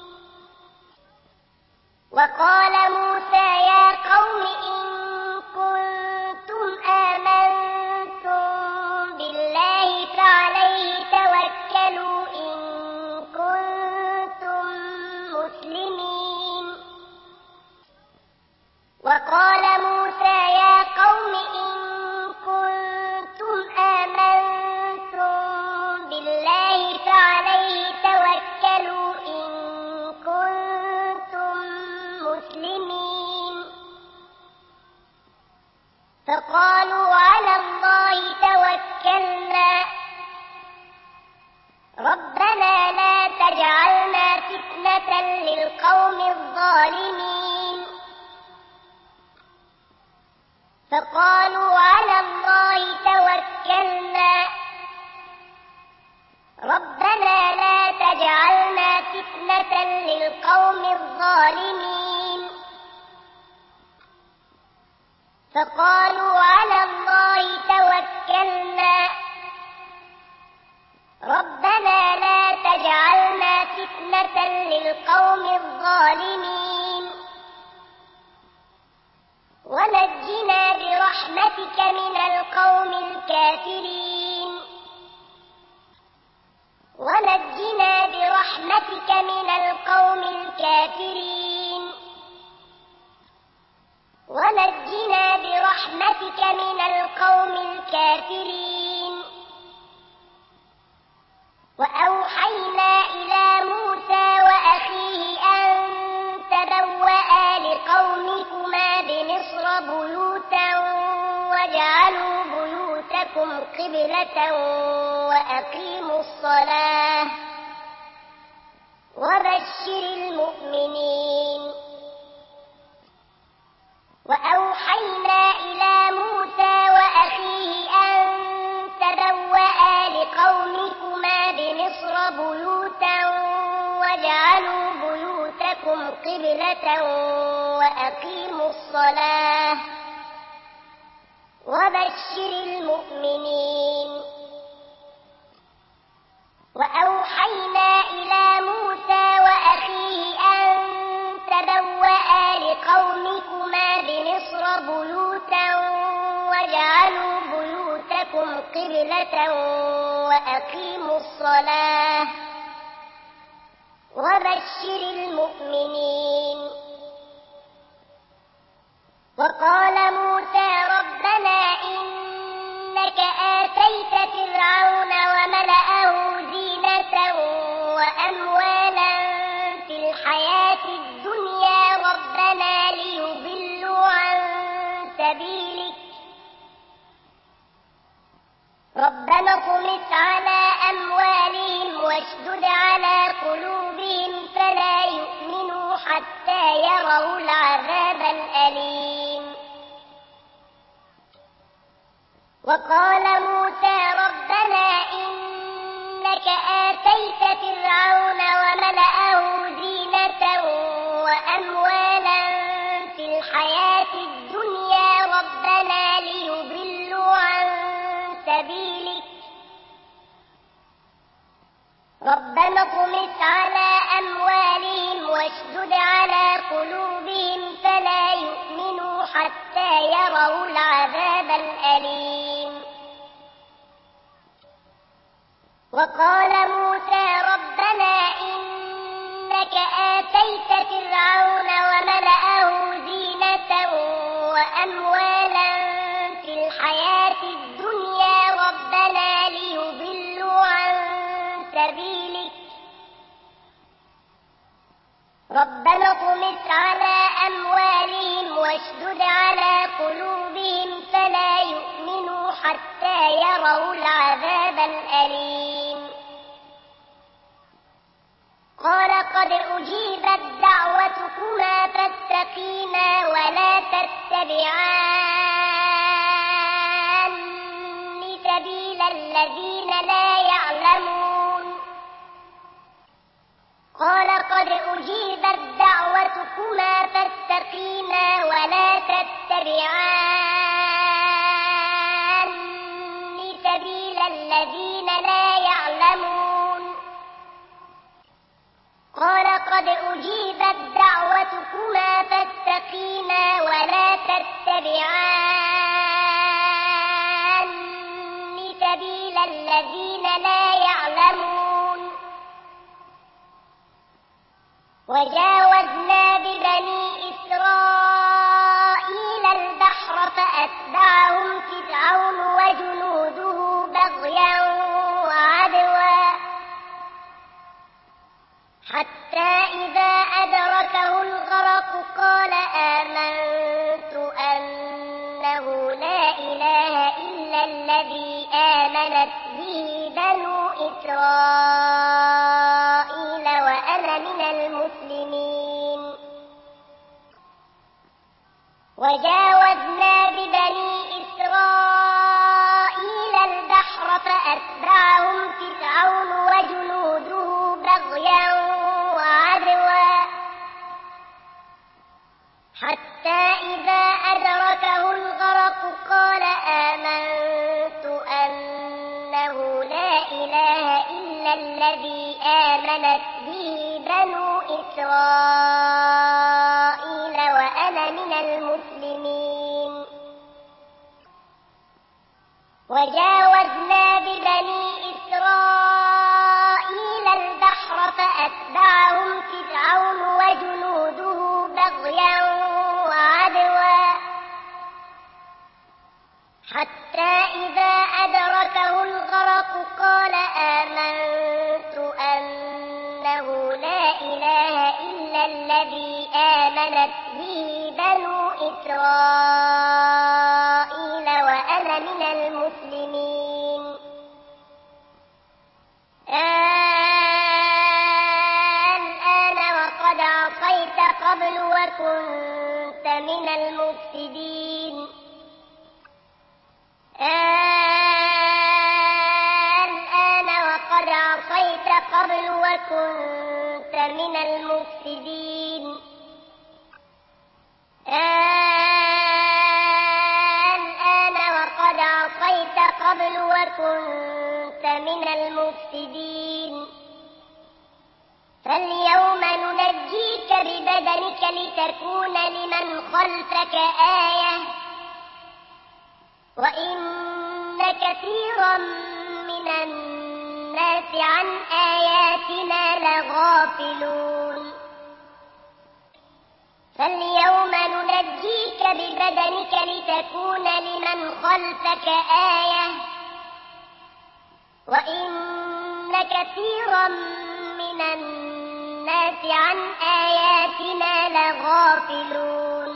وقال موسى يا قوم إن كنتم آمنتم بالله فعليه توكلوا إن كنتم مسلمين وقال موسى يا قوم إن كنتم آمنتم بالله فعليه توكلوا إن كنتم مسلمين فقالوا على الله توكلنا ربنا لا تجعلنا فتنة للقوم الظالمين فقالوا على الله توكلنا ربنا لا تجعلنا فتنة للقوم الظالمين فقالوا على الله توكلنا ربنا القوم الظالمين ونجنا برحمتك من القوم الكافرين ونجنا برحمتك من القوم الكافرين ونجنا برحمتك من القوم الكافرين وأوحينا إلى موسى وأخيه أن تبوأ لقومكما بمصر بيوتا واجعلوا بيوتكم قبلة وأقيموا الصلاة وبشر المؤمنين وأوحينا إلى موسى وأخيه أن تبوأ لقومكما بمصر بيوتا واجعلوا بيوتكم قبلة وأقيموا الصلاة وبشر المؤمنين وأوحينا إلى موسى وأخيه أن تبوأ لقومكما بمصر بيوتا واجعلوا بيوتكم قبلة وأقيموا الصلاة وبشر المؤمنين وقال موسى ربنا إنك آتيت فرعون وملأه زينة وأموالا في الحياة الدنيا ربنا ليضلوا عن سبيلك ربنا اطمس على أموالهم واشدد على قلوبهم فلا يؤمنوا حتى يروا العذاب الأليم وقال موسى ربنا إنك آتيت فرعون وملأه زينة وأموالا في الحياة الدنيا ربنا ليضلوا عن سبيلك ربنا اطمس على أموالهم واشدد على قلوبهم فلا يؤمنوا حتى يروا العذاب الأليم وقال موسى ربنا إنك آتيت فرعون وملأه زينة وأموالا في الحياة الدنيا ربنا ليضلوا عن سبيلك ربنا اطمس على أموالهم واشدد على قلوبهم فلا يؤمنوا حتى يروا العذاب الأليم قال قد أجيبت دعوتكما فاستقيما ولا تتبعان سبيل الذين لا يعلمون قال قد أجيبت دعوتكما فاستقيما ولا تتبعان سبيل الذين لا يعلمون قال قد أجيبت دعوتكما فاستقيما ولا تتبعان سبيل الذين لا يعلمون وجاوزنا ببني إسرائيل البحر فأتبعهم فرعون وجنوده بغيا وعدوا حتى إذا أدركه الغرق قال آمنت أنه لا إله إلا الذي آمنت به بنو إسرائيل وأنا من المسلمين وجاوزنا ببني إسرائيل البحر فأتبعهم فرعون وجنوده بغيا وعدوا حتى إذا أدركه الغرق قال آمنت أنه لا إله إلا الذي آمنت به بنو إسرائيل إسرائيل وأنا من المسلمين وجاوزنا ببني إسرائيل البحر فأتبعهم فرعون وجنوده بغيا وعدوا حتى إذا أدركه الغرق قال آمنت أنه لا إله إلا الذي آمنت به بنو إسرائيل وأنا من المسلمين الآن وقد عصيت قبل وكنت من المفسدين الآن وقد عصيت قبل وكنت من المفسدين الآن وقد عصيت قبل وكنت من المفسدين فاليوم ننجيك ببدنك لتكون لمن خلفك آية وإن كثيرا من الناس عن آياتنا لغافلون فاليوم ننجيك ببدنك لتكون لمن خلفك آية وإن كثيرا من الناس عن آياتنا لغافلون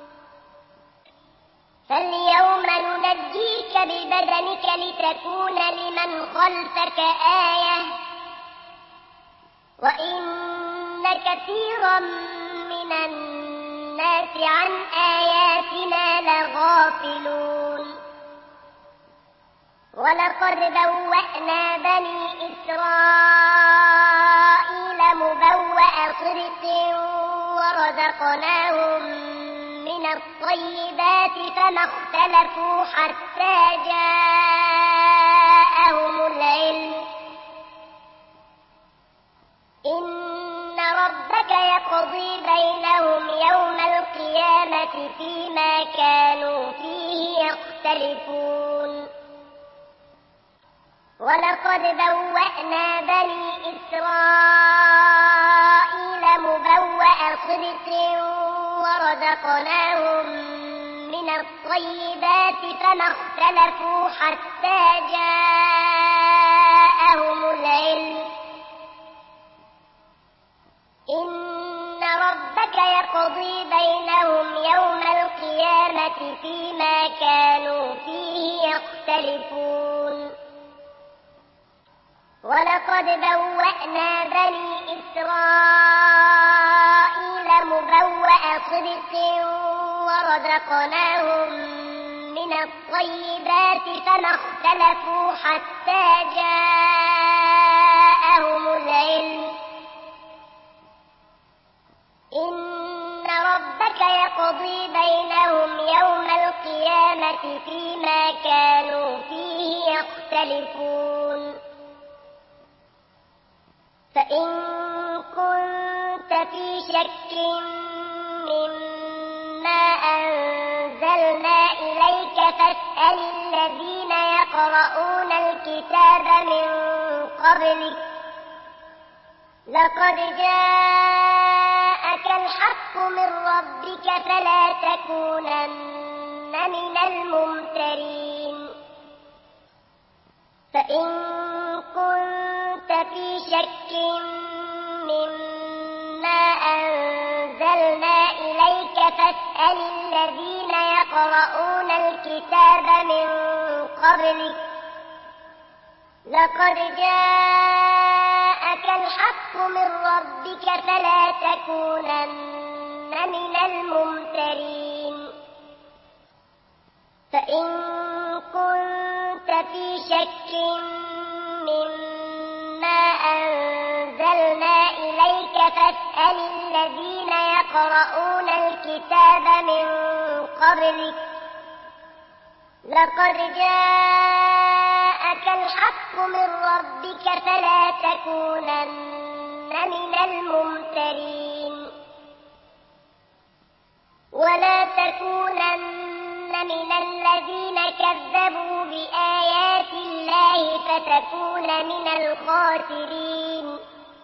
فاليوم ننجيك ببدنك لتكون لمن خلفك آية وإن كثيرا من الناس عن آياتنا لغافلون ولقد بوأنا بني إسرائيل مبوأ صدق ورزقناهم من الطيبات فما اختلفوا حتى جاءهم العلم إن ربك يقضي بينهم يوم القيامة فيما كانوا فيه يختلفون ولقد بوأنا بني إسرائيل مبوأ صدق ورزقناهم من الطيبات فما اختلفوا حتى جاءهم العلم إن ربك يقضي بينهم يوم القيامة فيما كانوا فيه يختلفون ولقد بوأنا بني إسرائيل مبوأ صدق ورزقناهم من الطيبات فما اختلفوا حتى جاءهم العلم إن ربك يقضي بينهم يوم القيامة فيما كانوا فيه يختلفون فإن كنت في شك مما أنزلنا إليك فاسأل الذين يقرؤون الكتاب من قبلك لقد جاءك الحق من ربك فلا تكونن من الممترين فإن كنت في شك مما أنزلنا إليك فاسأل الذين يقرؤون الكتاب من قبلك لقد جاءك الحق من ربك فلا تكونن من الممترين فإن كنت في شك مما أنزلنا إليك فاسأل الذين يقرؤون الكتاب من قبلك لقد جاءك الحق من ربك فلا تكونن من الممترين ولا تكونن من الذين كذبوا بآيات الله فتكون من الخاسرين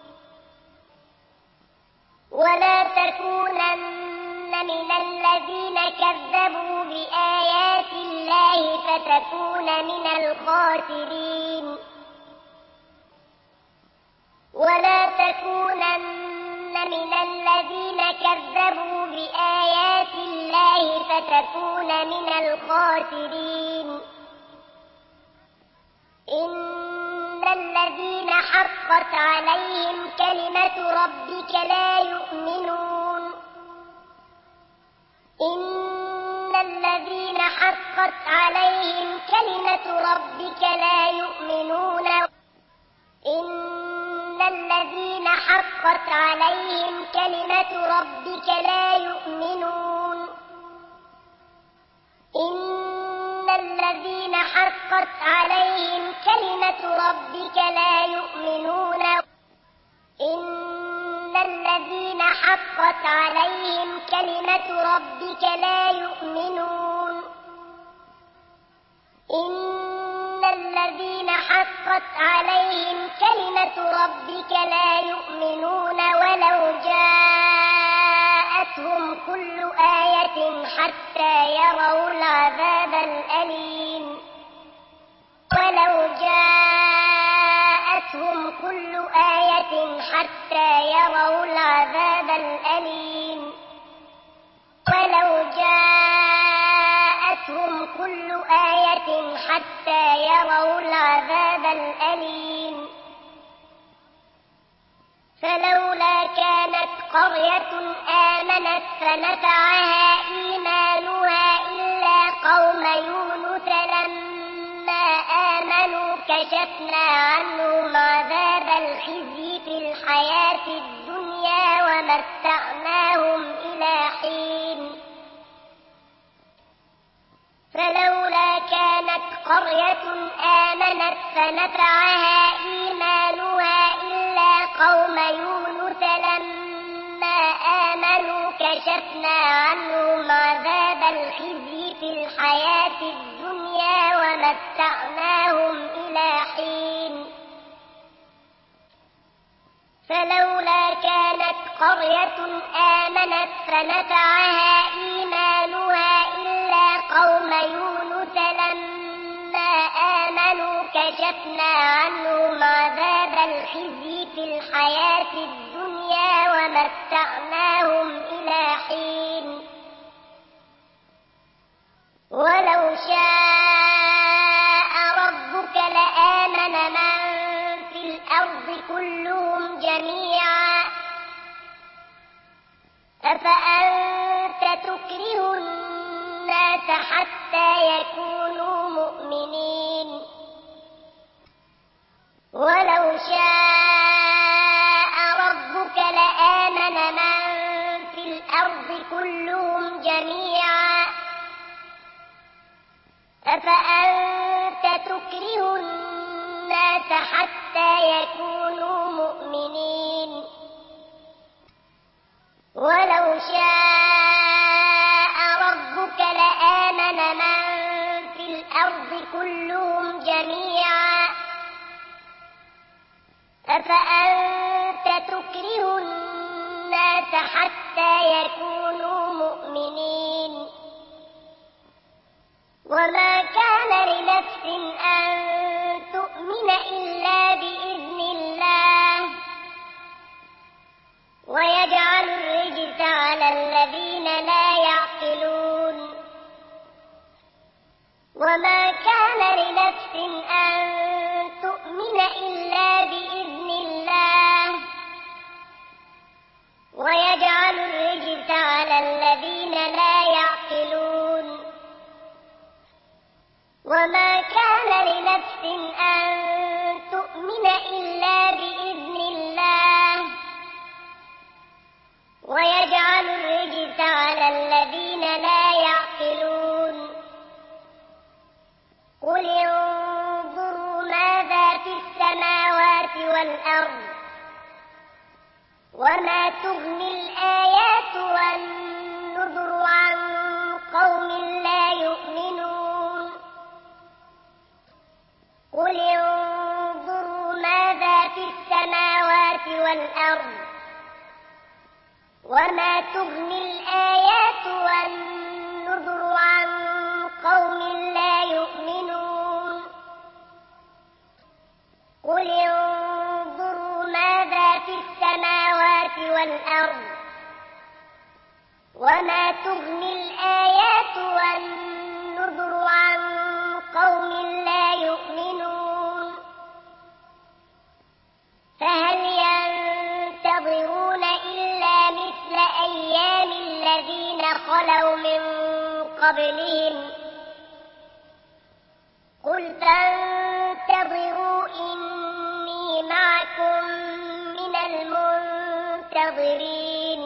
ولا تكونن من الذين كذبوا بآيات الله فتكون من الخاسرين ولا تكونن من الذين كذبوا بآيات الله فتكون من الخاسرين إن الذين حقت عليهم كلمة ربك لا يؤمنون إن الذين حقت عليهم كلمة ربك لا يؤمنون إن الذين حقت عليهم كلمة ربك لا يؤمنون إن الذين حقت عليهم كلمة ربك لا يؤمنون إن الذين حقت عليهم كلمة ربك لا يؤمنون إن الذين حقت عليهم كلمة ربك لا يؤمنون ولو جاءتهم كل آية حتى يروا العذاب الأليم ولو جاءتهم كل آية حتى يروا العذاب الأليم ولو جاءتهم كل آية حتى يروا العذاب الأليم فلولا كانت قرية آمنت فنفعها إيمانها إلا قوم يونس لما آمنوا كشفنا عنهم عذاب الخزي في الحياة الدنيا ومتعناهم إلى حين فلولا كانت قرية آمنت فنفعها إيمانها إلا قوم يونس لما آمنوا كشفنا عنهم عذاب الخزي في الحياة الدنيا ومتعناهم إلى حين فلولا كانت قرية آمنت فنفعها إيمانها إلا قوم يونس لما آمنوا كشفنا عنهم عذاب الخزي في الحياة الدنيا ومتعناهم إلى حين ولو شاء ربك لآمن من في الأرض كلهم جميعا أفأنت تكره الناس حتى يكونوا مؤمنين ولو شاء ربك لآمن من في الأرض كلهم جميعا أفأنت تكره الناس حتى يكونوا مؤمنين ولو شاء ربك لآمن من في الأرض كلهم جميعا أفأنت تكره الناس حتى يكونوا مؤمنين وما كان لنفس أن تؤمن إلا بإذن الله ويجعل الرجس على الذين لا يعقلون وما كان لنفس أن تؤمن إلا بإذن الله ويجعل الرجس على الذين لا يعقلون وما كان لنفس أن تؤمن إلا بإذن الله ويجعل الرجس على الذين لا يعقلون قل انظروا ماذا في السماوات والأرض وما تغني الآيات والنذر عن قوم لا يؤمنون قل انظروا ماذا في السماوات والأرض وما تغني الآيات والنذر عن قوم لا يؤمنون قل انظروا ماذا في السماوات والأرض وما تغني الآيات والنذر عن قوم لا يؤمنون فهل ينتظرون إلا مثل أيام الذين خلوا من قبلهم قل فانتظروا إني معكم من المنتظرين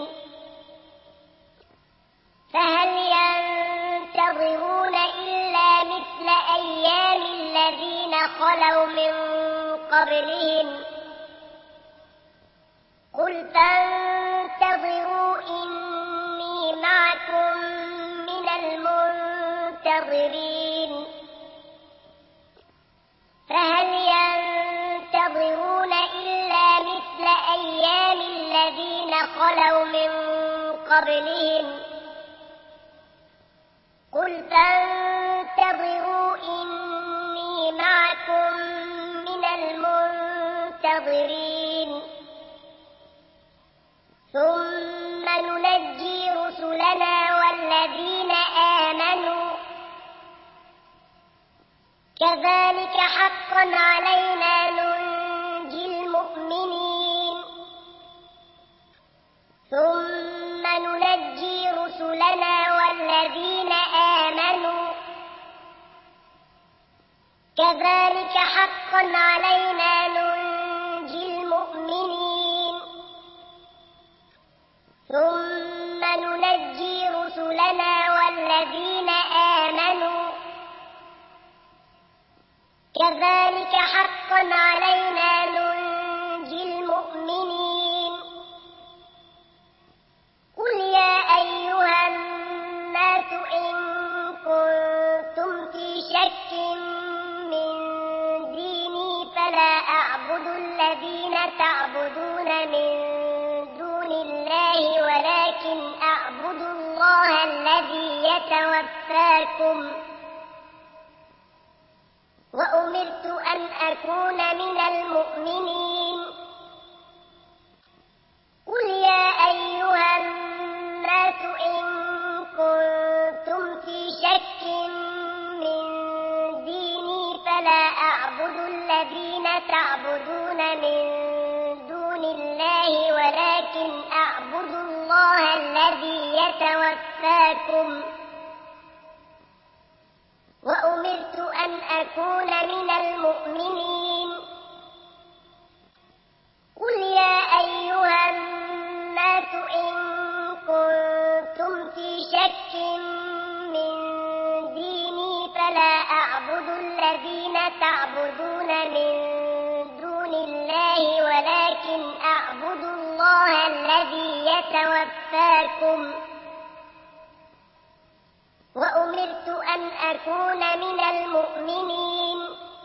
فهل ينتظرون إلا مثل أيام الذين خلوا من قبلهم قل فانتظروا إني معكم من المنتظرين فهل ينتظرون إلا مثل أيام الذين خلوا من قبلهم قل فانتظروا إني معكم من المنتظرين ثم ننجي رسلنا والذين آمنوا كذلك حقا علينا ننجي المؤمنين ثم ننجي رسلنا والذين آمنوا كذلك حقا علينا ننجي المؤمنين ثم ننجي رسلنا والذين آمنوا كذلك حقا علينا ننجي المؤمنين قل يا أيها الناس إن كنتم في شك من ديني فلا أعبد الذين تعبدون من دون الله ولكن أعبد الله الذي يتوفاكم وأمرت أن أكون من المؤمنين قل يا أيها الناس إن كنتم في شك من ديني فلا أعبد الذين تعبدون من دون الله ولكن أعبد الله الذي يتوفاكم وأمرت أن أكون من المؤمنين قل يا أيها الناس إن كنتم في شك من ديني فلا أعبد الذين تعبدون من دون الله ولكن أعبد الله الذي يتوفاكم وأمرت أن أكون من المؤمنين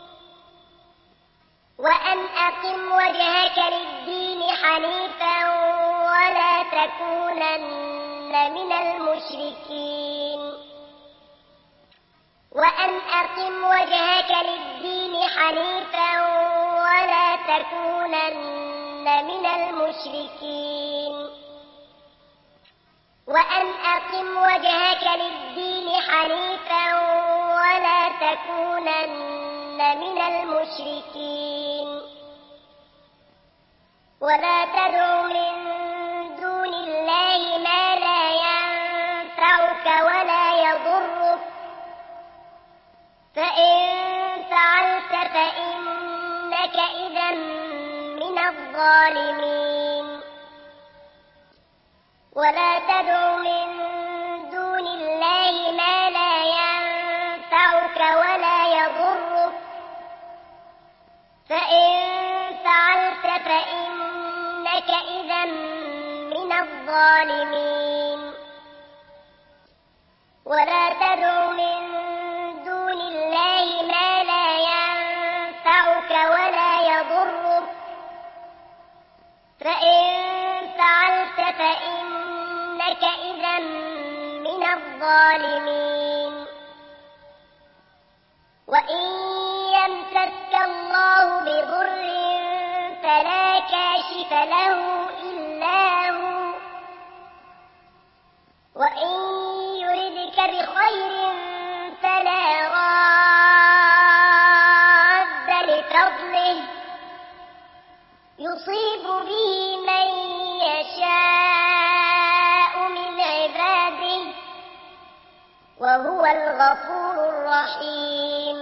وأن أقم وجهك للدين حنيفا ولا تكونن من المشركين وأن أقم وجهك للدين حنيفا ولا تكونن من المشركين وأن أقم وجهك للدين حنيفا ولا تكونن من المشركين ولا تدع من دون الله ما لا ينفعك ولا يضرك فإن فعلت فإنك إذا من الظالمين ولا تدع من دون الله ما لا ينفعك ولا يضرك فإن فعلت فإنك إذا الظالمين وإن يمسك الله بضر فلا كاشف له إلا هو وإن يردك بخير فلا راد لفضله يصيب به من يشاء من عباده وهو الغفور الرحيم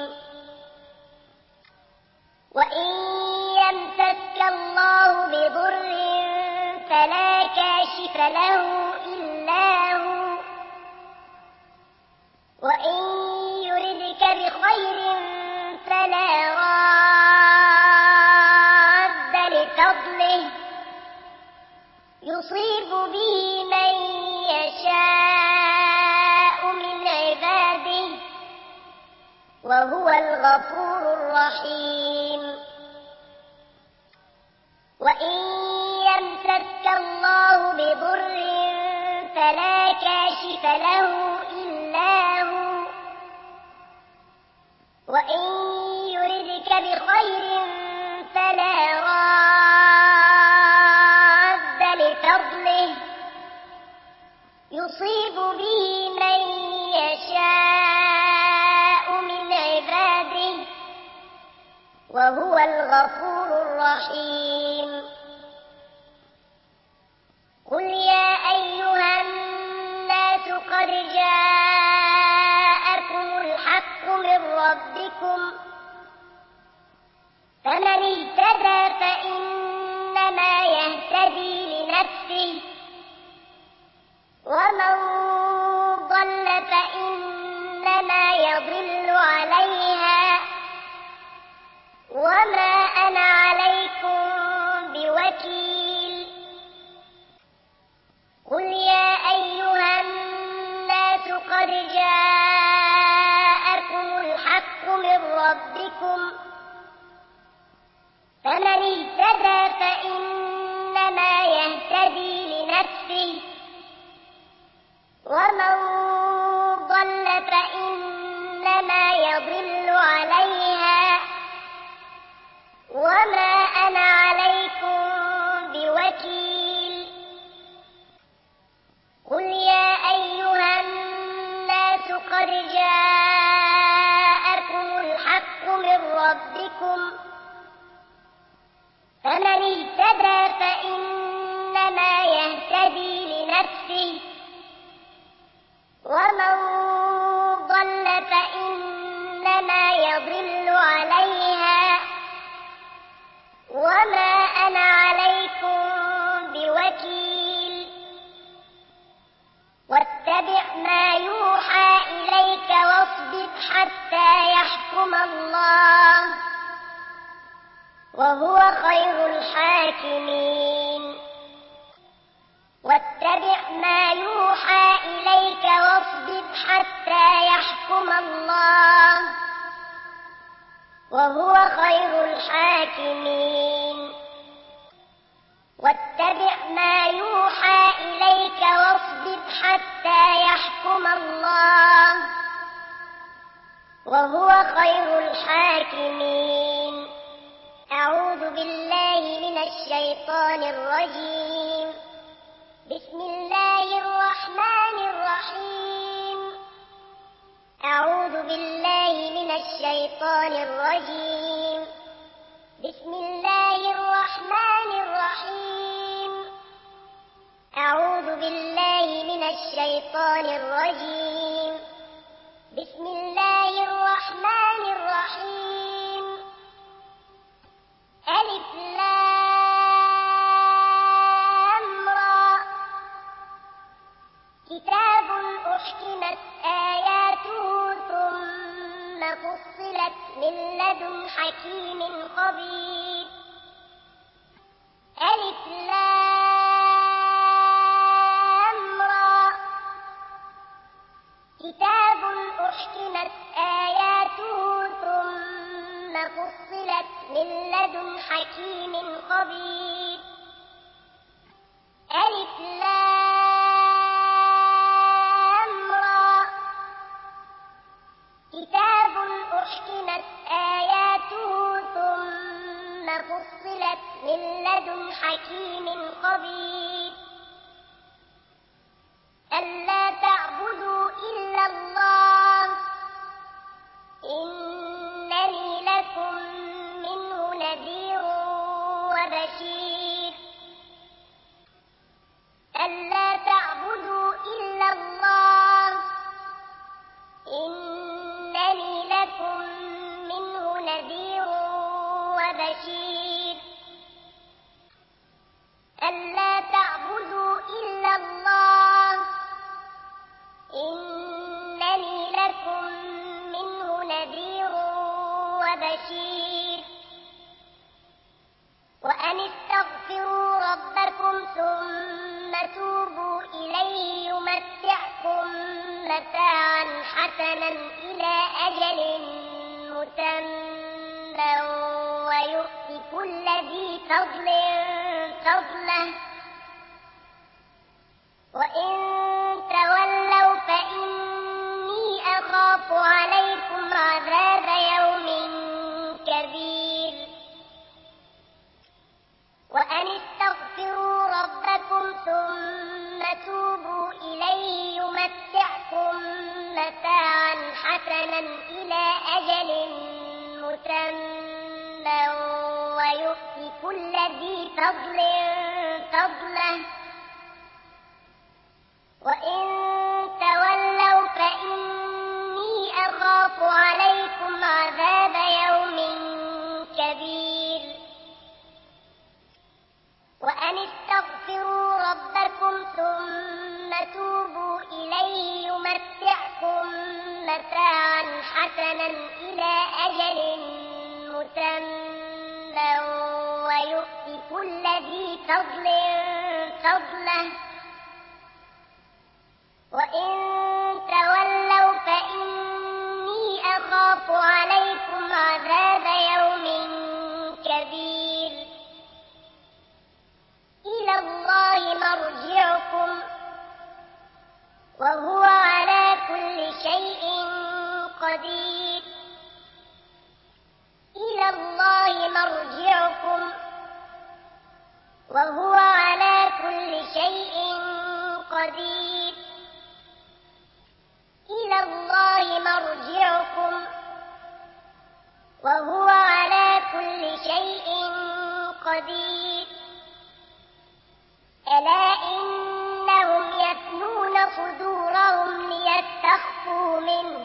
وإن يمسك الله بضر فلا كاشف له إلا هو وإن يردك بخير فلا راد لفضله يصيب به من يشاء من عباده وهو الغفور الرحيم وإن يمسك الله بضر فلا كاشف له إلا هو وإن يردك بخير فلا راد لفضله يصيب به من يشاء من عباده وهو الغفور الرحيم قل يا أيها الناس قد جاءكم الحق من ربكم فمن اهتدى فإنما يهتدي لنفسه ومن ضل فإنما يضل عليها وما أنا عليكم بوكيل قل يا أيها الناس قد جاءكم الحق من ربكم فمن اهتدى فإنما يهتدي لنفسه ومن ضل فإنما يضل عليها وما أنا عليكم بوكيل قل يا أيها الناس قد جاءكم الحق من ربكم فمن اهتدى فإنما يهتدي لنفسه ومن ضل فإنما يضل عليها وما أنا عليكم بوكيل واتبع ما يوحى إليك واصبر حتى يحكم الله وهو خير الحاكمين واتبع ما يوحى إليك واصبر حتى يحكم الله وهو خير الحاكمين واتبع ما يوحى إليك واصبر حتى يحكم الله وهو خير الحاكمين أعوذ بالله من الشيطان الرجيم بسم الله الرحمن الرحيم أعوذ بالله من الشيطان الرجيم بسم الله الرحمن الرحيم أعوذ بالله من الشيطان الرجيم بسم الله الرحمن الرحيم ألف لام را كتاب أحكمت آياته ثم فصلت من لدن حكيم خبير ألف لام را كتاب أحكمت آياته ثم فصلت من لدن حكيم خبير ألف لام را حسنا إلى أجل مسمى ويؤت كل ذي فضل فضله وإن تولوا فإني أخاف عليكم عذاب يوم كبير وأن استغفروا ربكم ثم توبوا إليه يمتعكم متاعا حسنا إلى أجل مسمى ويؤت كل ذي فضل فضله وإن تولوا فإني أخاف عليكم عذاب يوم كبير وأن استغفروا ربكم ثم توبوا إليه يمتعكم متاعا حسنا إلى أجل مسمى ويؤت كل ذي فضل فضله وإن تولوا فإني أخاف عليكم عذاب يوم كبير إلى الله مرجعكم وهو على كل شيء قدير إلى الله مرجعكم وهو على كل شيء قدير إلى الله مرجعكم وهو على كل شيء قدير ألا إنهم يثنون صدورهم ليستخفوا منه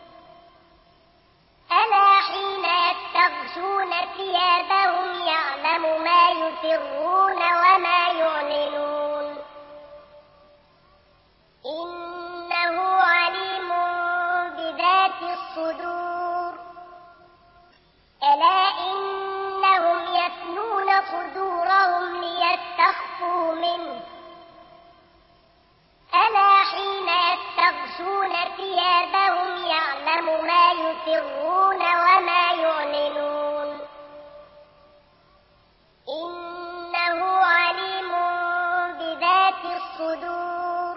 ألا حين يستغشون ثيابهم يعلم ما يسرون وما يعلنون إنه عليم بذات الصدور ألا إنهم يثنون صدورهم ليستخفوا منه ألا حين يستغشون ثيابهم يعلم ما يسرون وما يعلنون إنه عليم بذات الصدور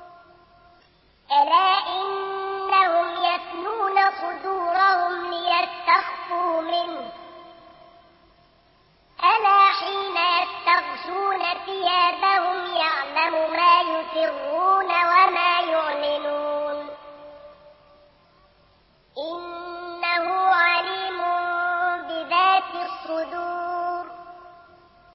ألا إنهم يثنون صدورهم ليستخفوا منه ألا حين يستغشون ثيابهم يعلم ما يسرون